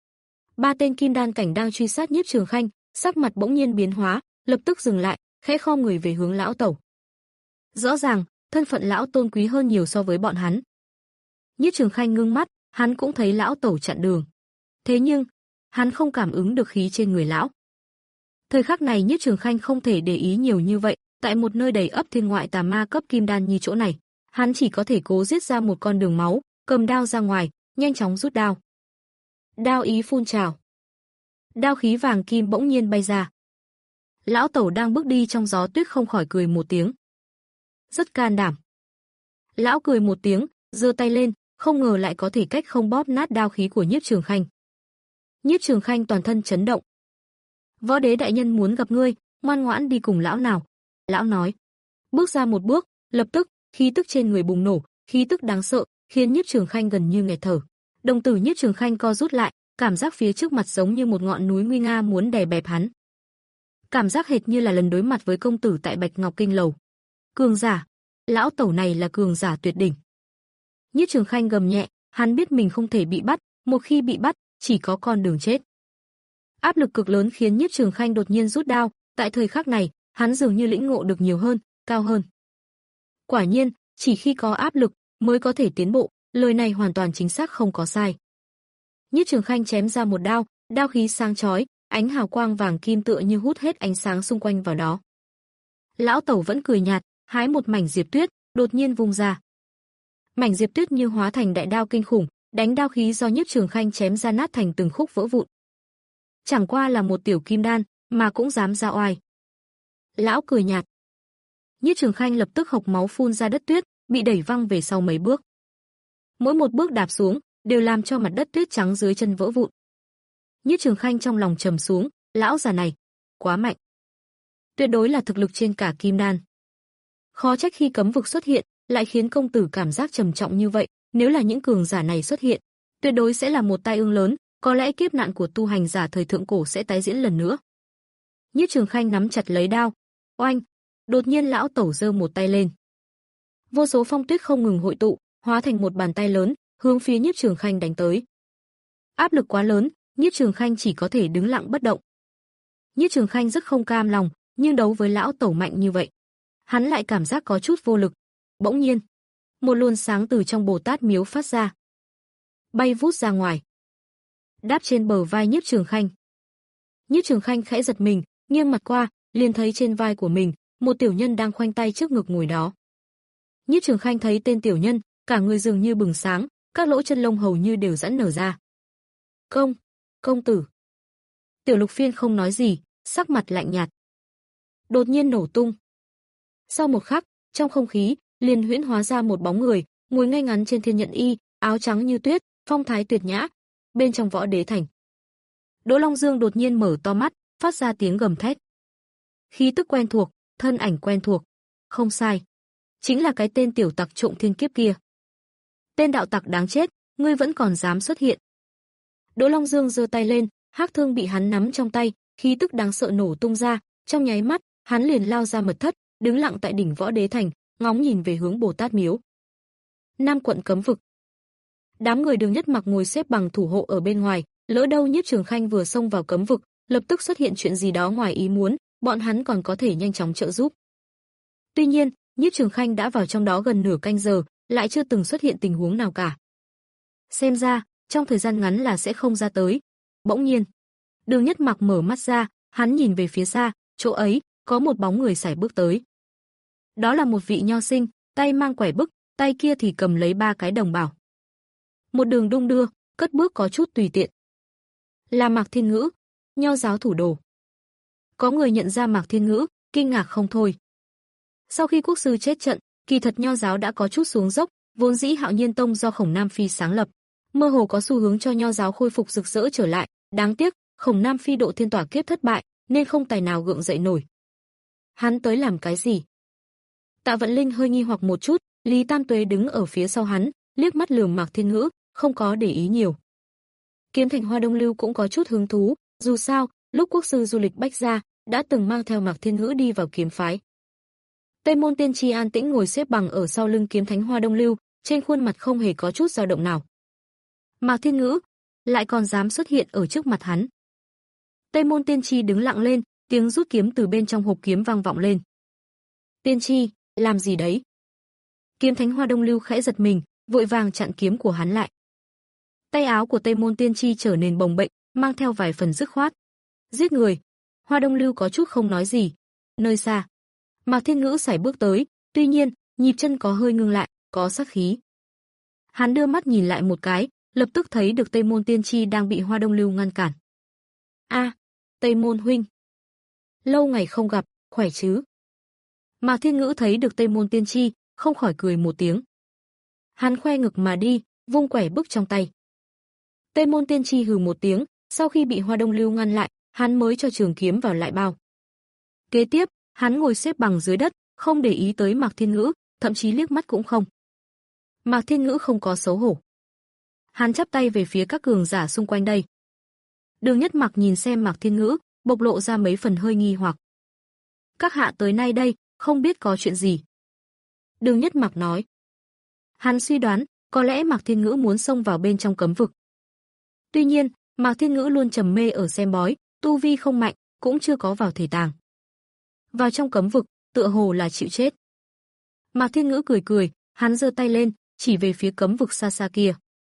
Ba tên kim đan cảnh đang truy sát Nhiếp Trường Khanh, sắc mặt bỗng nhiên biến hóa, lập tức dừng lại, khẽ khom người về hướng lão tẩu. Rõ ràng, thân phận lão tôn quý hơn nhiều so với bọn hắn. Nhiếp Trường Khanh ngưng mắt, hắn cũng thấy lão tẩu chặn đường. Thế nhưng, hắn không cảm ứng được khí trên người lão. Thời khắc này Nhiếp Trường Khanh không thể để ý nhiều như vậy, tại một nơi đầy ắp thiên ngoại tà ma cấp kim đan như chỗ này, hắn chỉ có thể cố giết ra một con đường máu, cầm đao ra ngoài, nhanh chóng rút đao. Đao ý phun trào. Đao khí vàng kim bỗng nhiên bay ra. Lão tẩu đang bước đi trong gió tuyết không khỏi cười một tiếng. Rất can đảm. Lão cười một tiếng, giơ tay lên, không ngờ lại có thể cách không bóp nát đao khí của Nhiếp Trường Khanh. Nhiếp Trường Khanh toàn thân chấn động. Võ đế đại nhân muốn gặp ngươi, ngoan ngoãn đi cùng lão nào. Lão nói. Bước ra một bước, lập tức, khí tức trên người bùng nổ, khí tức đáng sợ, khiến Nhiếp Trường Khanh gần như nghẹt thở. Đồng tử Nhiếp Trường Khanh co rút lại, cảm giác phía trước mặt giống như một ngọn núi nguy nga muốn đè bẹp hắn. Cảm giác hệt như là lần đối mặt với công tử tại Bạch Ngọc Kinh lầu. Cường giả, lão tẩu này là cường giả tuyệt đỉnh. Nhiếp Trường Khanh gầm nhẹ, hắn biết mình không thể bị bắt, một khi bị bắt, chỉ có con đường chết. Áp lực cực lớn khiến Nhiếp Trường Khanh đột nhiên rút đao, tại thời khắc này, hắn dường như lĩnh ngộ được nhiều hơn, cao hơn. Quả nhiên, chỉ khi có áp lực mới có thể tiến bộ, lời này hoàn toàn chính xác không có sai. Nhiếp Trường Khanh chém ra một đao, đao khí sáng chói, ánh hào quang vàng kim tựa như hút hết ánh sáng xung quanh vào đó. Lão tẩu vẫn cười nhạt, hái một mảnh diệp tuyết, đột nhiên vung ra. Mảnh diệp tuyết như hóa thành đại đao kinh khủng, đánh đao khí do Nhiếp Trường Khanh chém ra nát thành từng khúc vỡ vụn. Chẳng qua là một tiểu kim đan, mà cũng dám ra oai. Lão cười nhạt. Nhiếp Trường Khanh lập tức hộc máu phun ra đất tuyết, bị đẩy văng về sau mấy bước. Mỗi một bước đạp xuống, đều làm cho mặt đất tuyết trắng dưới chân vỡ vụn. Nhiếp Trường Khanh trong lòng trầm xuống, lão già này, quá mạnh. Tuyệt đối là thực lực trên cả kim đan. Khó trách khi cấm vực xuất hiện, lại khiến công tử cảm giác trầm trọng như vậy, nếu là những cường giả này xuất hiện, tuyệt đối sẽ là một tai ương lớn, có lẽ kiếp nạn của tu hành giả thời thượng cổ sẽ tái diễn lần nữa. Nhiếp Trường Khanh nắm chặt lấy đao, oanh, đột nhiên lão tẩu giơ một tay lên. Vô số phong tuyết không ngừng hội tụ, hóa thành một bàn tay lớn, hướng phía Nhiếp Trường Khanh đánh tới. Áp lực quá lớn, Nhiếp Trường Khanh chỉ có thể đứng lặng bất động. Nhiếp Trường Khanh rất không cam lòng, nhưng đấu với lão tẩu mạnh như vậy, hắn lại cảm giác có chút vô lực. Bỗng nhiên, một luồng sáng từ trong Bồ Tát miếu phát ra, bay vút ra ngoài, đáp trên bờ vai Nhiếp Trường Khanh. Nhiếp Trường Khanh khẽ giật mình, nghiêng mặt qua, liền thấy trên vai của mình, một tiểu nhân đang khoanh tay trước ngực ngồi đó. Nhiếp Trường Khanh thấy tên tiểu nhân, cả người dường như bừng sáng, các lỗ chân lông hầu như đều giãn nở ra. Công, công tử. Tiểu Lục Phiên không nói gì, sắc mặt lạnh nhạt. Đột nhiên nổ tung. Sau một khắc, trong không khí liền huyễn hóa ra một bóng người, ngồi ngay ngắn trên thiên nhận y, áo trắng như tuyết, phong thái tuyệt nhã, bên trong võ đế thành. Đỗ Long Dương đột nhiên mở to mắt, phát ra tiếng gầm thét. Khí tức quen thuộc, thân ảnh quen thuộc, không sai, chính là cái tên tiểu tặc trộm thiên kiếp kia. Tên đạo tặc đáng chết, ngươi vẫn còn dám xuất hiện. Đỗ Long Dương giơ tay lên, hắc thương bị hắn nắm trong tay, khí tức đáng sợ nổ tung ra, trong nháy mắt, hắn liền lao ra mật thất, đứng lặng tại đỉnh võ đế thành, ngóng nhìn về hướng Bồ Tát miếu. Nam quận cấm vực. Đám người Đường Nhất Mặc ngồi xếp bằng thủ hộ ở bên ngoài, lỡ đâu Nhiếp Trường Khanh vừa xông vào cấm vực, lập tức xuất hiện chuyện gì đó ngoài ý muốn, bọn hắn còn có thể nhanh chóng trợ giúp. Tuy nhiên, Nhiếp Trường Khanh đã vào trong đó gần nửa canh giờ, lại chưa từng xuất hiện tình huống nào cả. Xem ra, trong thời gian ngắn là sẽ không ra tới. Bỗng nhiên, Đường Nhất Mặc mở mắt ra, hắn nhìn về phía xa, chỗ ấy có một bóng người sải bước tới. Đó là một vị nho sinh, tay mang quẻ bức, tay kia thì cầm lấy ba cái đồng bảo. Một đường đung đưa, cất bước có chút tùy tiện. Là Mạc Thiên Ngữ, nho giáo thủ đồ. Có người nhận ra Mạc Thiên Ngữ, kinh ngạc không thôi. Sau khi quốc sư chết trận, kỳ thật nho giáo đã có chút xuống dốc, vốn dĩ Hạo Nhiên Tông do Khổng Nam Phi sáng lập, mơ hồ có xu hướng cho nho giáo khôi phục rực rỡ trở lại, đáng tiếc, Khổng Nam Phi độ thiên tỏa kiếp thất bại, nên không tài nào gượng dậy nổi. Hắn tới làm cái gì? Tạ Vận Linh hơi nghi hoặc một chút, Lý Tam Tuế đứng ở phía sau hắn, liếc mắt lườm Mạc Thiên Ngữ, không có để ý nhiều. Kiếm Thành Hoa Đông Lưu cũng có chút hứng thú, dù sao, lúc quốc sư du lịch Bách Gia, đã từng mang theo Mạc Thiên Ngữ đi vào kiếm phái. Tây Môn Tiên Tri an tĩnh ngồi xếp bằng ở sau lưng Kiếm Thánh Hoa Đông Lưu, trên khuôn mặt không hề có chút dao động nào. Mạc Thiên Ngữ lại còn dám xuất hiện ở trước mặt hắn. Tây Môn Tiên Tri đứng lặng lên, tiếng rút kiếm từ bên trong hộp kiếm vang vọng lên. Tiên Tri, làm gì đấy? Kiếm Thánh Hoa Đông Lưu khẽ giật mình, vội vàng chặn kiếm của hắn lại. Tay áo của Tây Môn Tiên Tri trở nên bồng bềnh, mang theo vài phần dứt khoát. Giết người. Hoa Đông Lưu có chút không nói gì. Nơi xa, Mạc Thiên Ngữ sải bước tới, tuy nhiên, nhịp chân có hơi ngưng lại, có sát khí. Hắn đưa mắt nhìn lại một cái, lập tức thấy được Tây Môn Tiên Tri đang bị Hoa Đông Lưu ngăn cản. A, à, Tây Môn huynh. Lâu ngày không gặp, khỏe chứ? Mạc Thiên Ngữ thấy được Tây Môn Tiên Tri, không khỏi cười một tiếng. Hắn khoe ngực mà đi, vung quẻ bức trong tay. Tây Môn Tiên Tri hừ một tiếng, sau khi bị Hoa Đông Lưu ngăn lại, hắn mới cho trường kiếm vào lại bao. Kế tiếp, hắn ngồi xếp bằng dưới đất, không để ý tới Mạc Thiên Ngữ, thậm chí liếc mắt cũng không. Mạc Thiên Ngữ không có xấu hổ. Hắn chắp tay về phía các cường giả xung quanh đây. Đường Nhất Mặc nhìn xem Mạc Thiên Ngữ, bộc lộ ra mấy phần hơi nghi hoặc. Các hạ tới nay đây, không biết có chuyện gì. Đường Nhất Mặc nói. Hắn suy đoán, có lẽ Mạc Thiên Ngữ muốn xông vào bên trong cấm vực. Tuy nhiên, Mạc Thiên Ngữ luôn trầm mê ở xem bói, tu vi không mạnh, cũng chưa có vào thể tàng. Vào trong cấm vực, tựa hồ là chịu chết. Mạc Thiên Ngữ cười cười, hắn giơ tay lên, chỉ về phía cấm vực xa xa kia.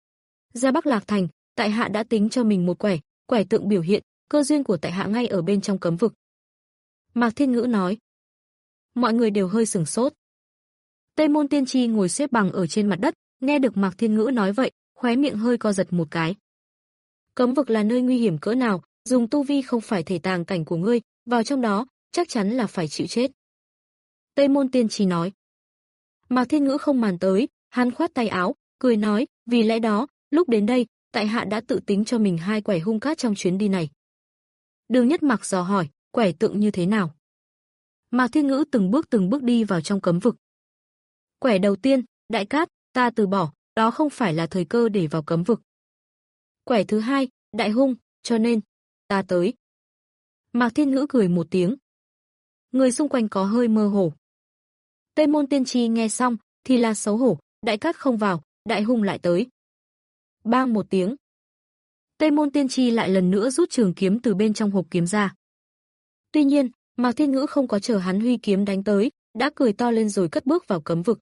Ra Bắc Lạc Thành, tại hạ đã tính cho mình một quẻ, quẻ tượng biểu hiện, cơ duyên của tại hạ ngay ở bên trong cấm vực. Mạc Thiên Ngữ nói. Mọi người đều hơi sửng sốt. Tây Môn Tiên Tri ngồi xếp bằng ở trên mặt đất, nghe được Mạc Thiên Ngữ nói vậy, khóe miệng hơi co giật một cái. Cấm vực là nơi nguy hiểm cỡ nào, dùng tu vi không phải thể tàng cảnh của ngươi, vào trong đó, chắc chắn là phải chịu chết. Tây Môn Tiên Tri nói. Mạc Thiên Ngữ không màn tới, hắn khoát tay áo, cười nói, vì lẽ đó, lúc đến đây, tại hạ đã tự tính cho mình hai quẻ hung cát trong chuyến đi này. Đường Nhất Mặc dò hỏi, quẻ tượng như thế nào? Mạc Thiên Ngữ từng bước từng bước đi vào trong cấm vực. Quẻ đầu tiên, đại cát, ta từ bỏ, đó không phải là thời cơ để vào cấm vực. Quẻ thứ hai, đại hung, cho nên, ta tới. Mạc Thiên Ngữ cười một tiếng. Người xung quanh có hơi mơ hồ. Tây Môn Tiên Tri nghe xong, thì là xấu hổ, đại cát không vào, đại hung lại tới. Bang một tiếng. Tây Môn Tiên Tri lại lần nữa rút trường kiếm từ bên trong hộp kiếm ra. Tuy nhiên, Mạc Thiên Ngữ không có chờ hắn huy kiếm đánh tới, đã cười to lên rồi cất bước vào cấm vực.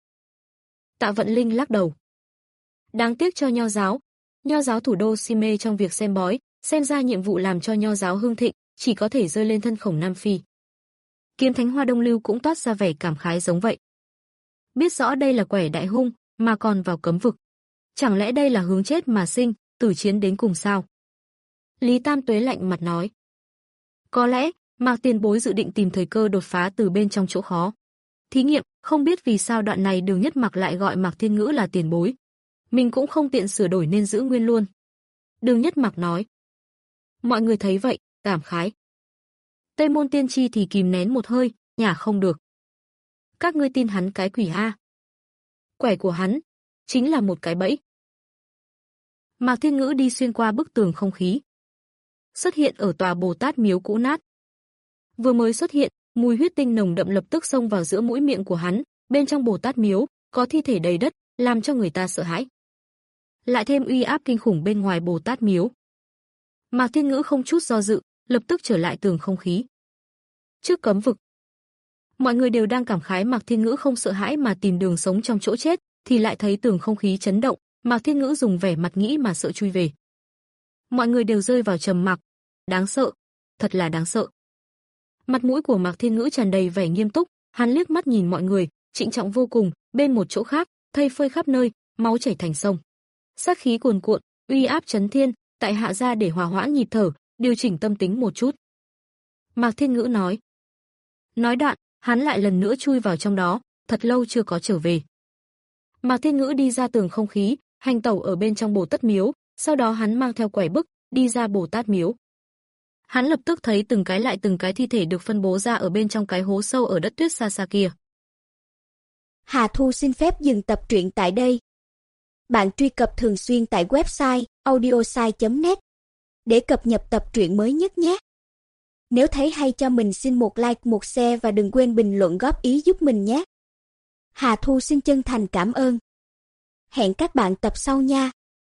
Tạ Vận Linh lắc đầu. Đáng tiếc cho nho giáo. Nho giáo thủ đô si mê trong việc xem bói, xem ra nhiệm vụ làm cho nho giáo hưng thịnh, chỉ có thể rơi lên thân Khổng Nam Phi. Kiếm Thánh Hoa Đông Lưu cũng toát ra vẻ cảm khái giống vậy. Biết rõ đây là quẻ đại hung, mà còn vào cấm vực. Chẳng lẽ đây là hướng chết mà sinh, tử chiến đến cùng sao? Lý Tam Tuế lạnh mặt nói. Có lẽ, Mạc tiền bối dự định tìm thời cơ đột phá từ bên trong chỗ khó. Thí nghiệm, không biết vì sao đoạn này Đường Nhất Mặc lại gọi Mạc Thiên Ngữ là tiền bối. Mình cũng không tiện sửa đổi nên giữ nguyên luôn. Đường Nhất Mặc nói. Mọi người thấy vậy, cảm khái. Tây Môn Tiên Tri thì kìm nén một hơi, nhả không được. Các ngươi tin hắn cái quỷ a? Quẻ của hắn chính là một cái bẫy. Mạc Thiên Ngữ đi xuyên qua bức tường không khí, xuất hiện ở tòa Bồ Tát miếu cũ nát. Vừa mới xuất hiện, mùi huyết tinh nồng đậm lập tức xông vào giữa mũi miệng của hắn, bên trong Bồ Tát miếu có thi thể đầy đất, làm cho người ta sợ hãi. Lại thêm uy áp kinh khủng bên ngoài Bồ Tát miếu. Mạc Thiên Ngữ không chút do dự, lập tức trở lại tường không khí. Trước cấm vực, mọi người đều đang cảm khái Mạc Thiên Ngữ không sợ hãi mà tìm đường sống trong chỗ chết, thì lại thấy tường không khí chấn động, Mạc Thiên Ngữ dùng vẻ mặt nghĩ mà sợ chui về. Mọi người đều rơi vào trầm mặc. Đáng sợ, thật là đáng sợ. Mặt mũi của Mạc Thiên Ngữ tràn đầy vẻ nghiêm túc, hắn liếc mắt nhìn mọi người, trịnh trọng vô cùng, bên một chỗ khác, thây phơi khắp nơi, máu chảy thành sông. Sát khí cuồn cuộn, uy áp chấn thiên, tại hạ ra để hòa hoãn nhịp thở, điều chỉnh tâm tính một chút. Mạc Thiên Ngữ nói. Nói đoạn, hắn lại lần nữa chui vào trong đó, thật lâu chưa có trở về. Mạc Thiên Ngữ đi ra tường không khí, hành tẩu ở bên trong Bồ Tát miếu, sau đó hắn mang theo quẻ bức, đi ra Bồ Tát miếu. Hắn lập tức thấy từng cái lại từng cái thi thể được phân bố ra ở bên trong cái hố sâu ở đất tuyết xa xa kia. Hà Thu xin phép dừng tập truyện tại đây. Bạn truy cập thường xuyên tại website audiosai chấm net để cập nhật tập truyện mới nhất nhé. Nếu thấy hay cho mình xin một like, một share và đừng quên bình luận góp ý giúp mình nhé. Hà Thu xin chân thành cảm ơn. Hẹn các bạn tập sau nha.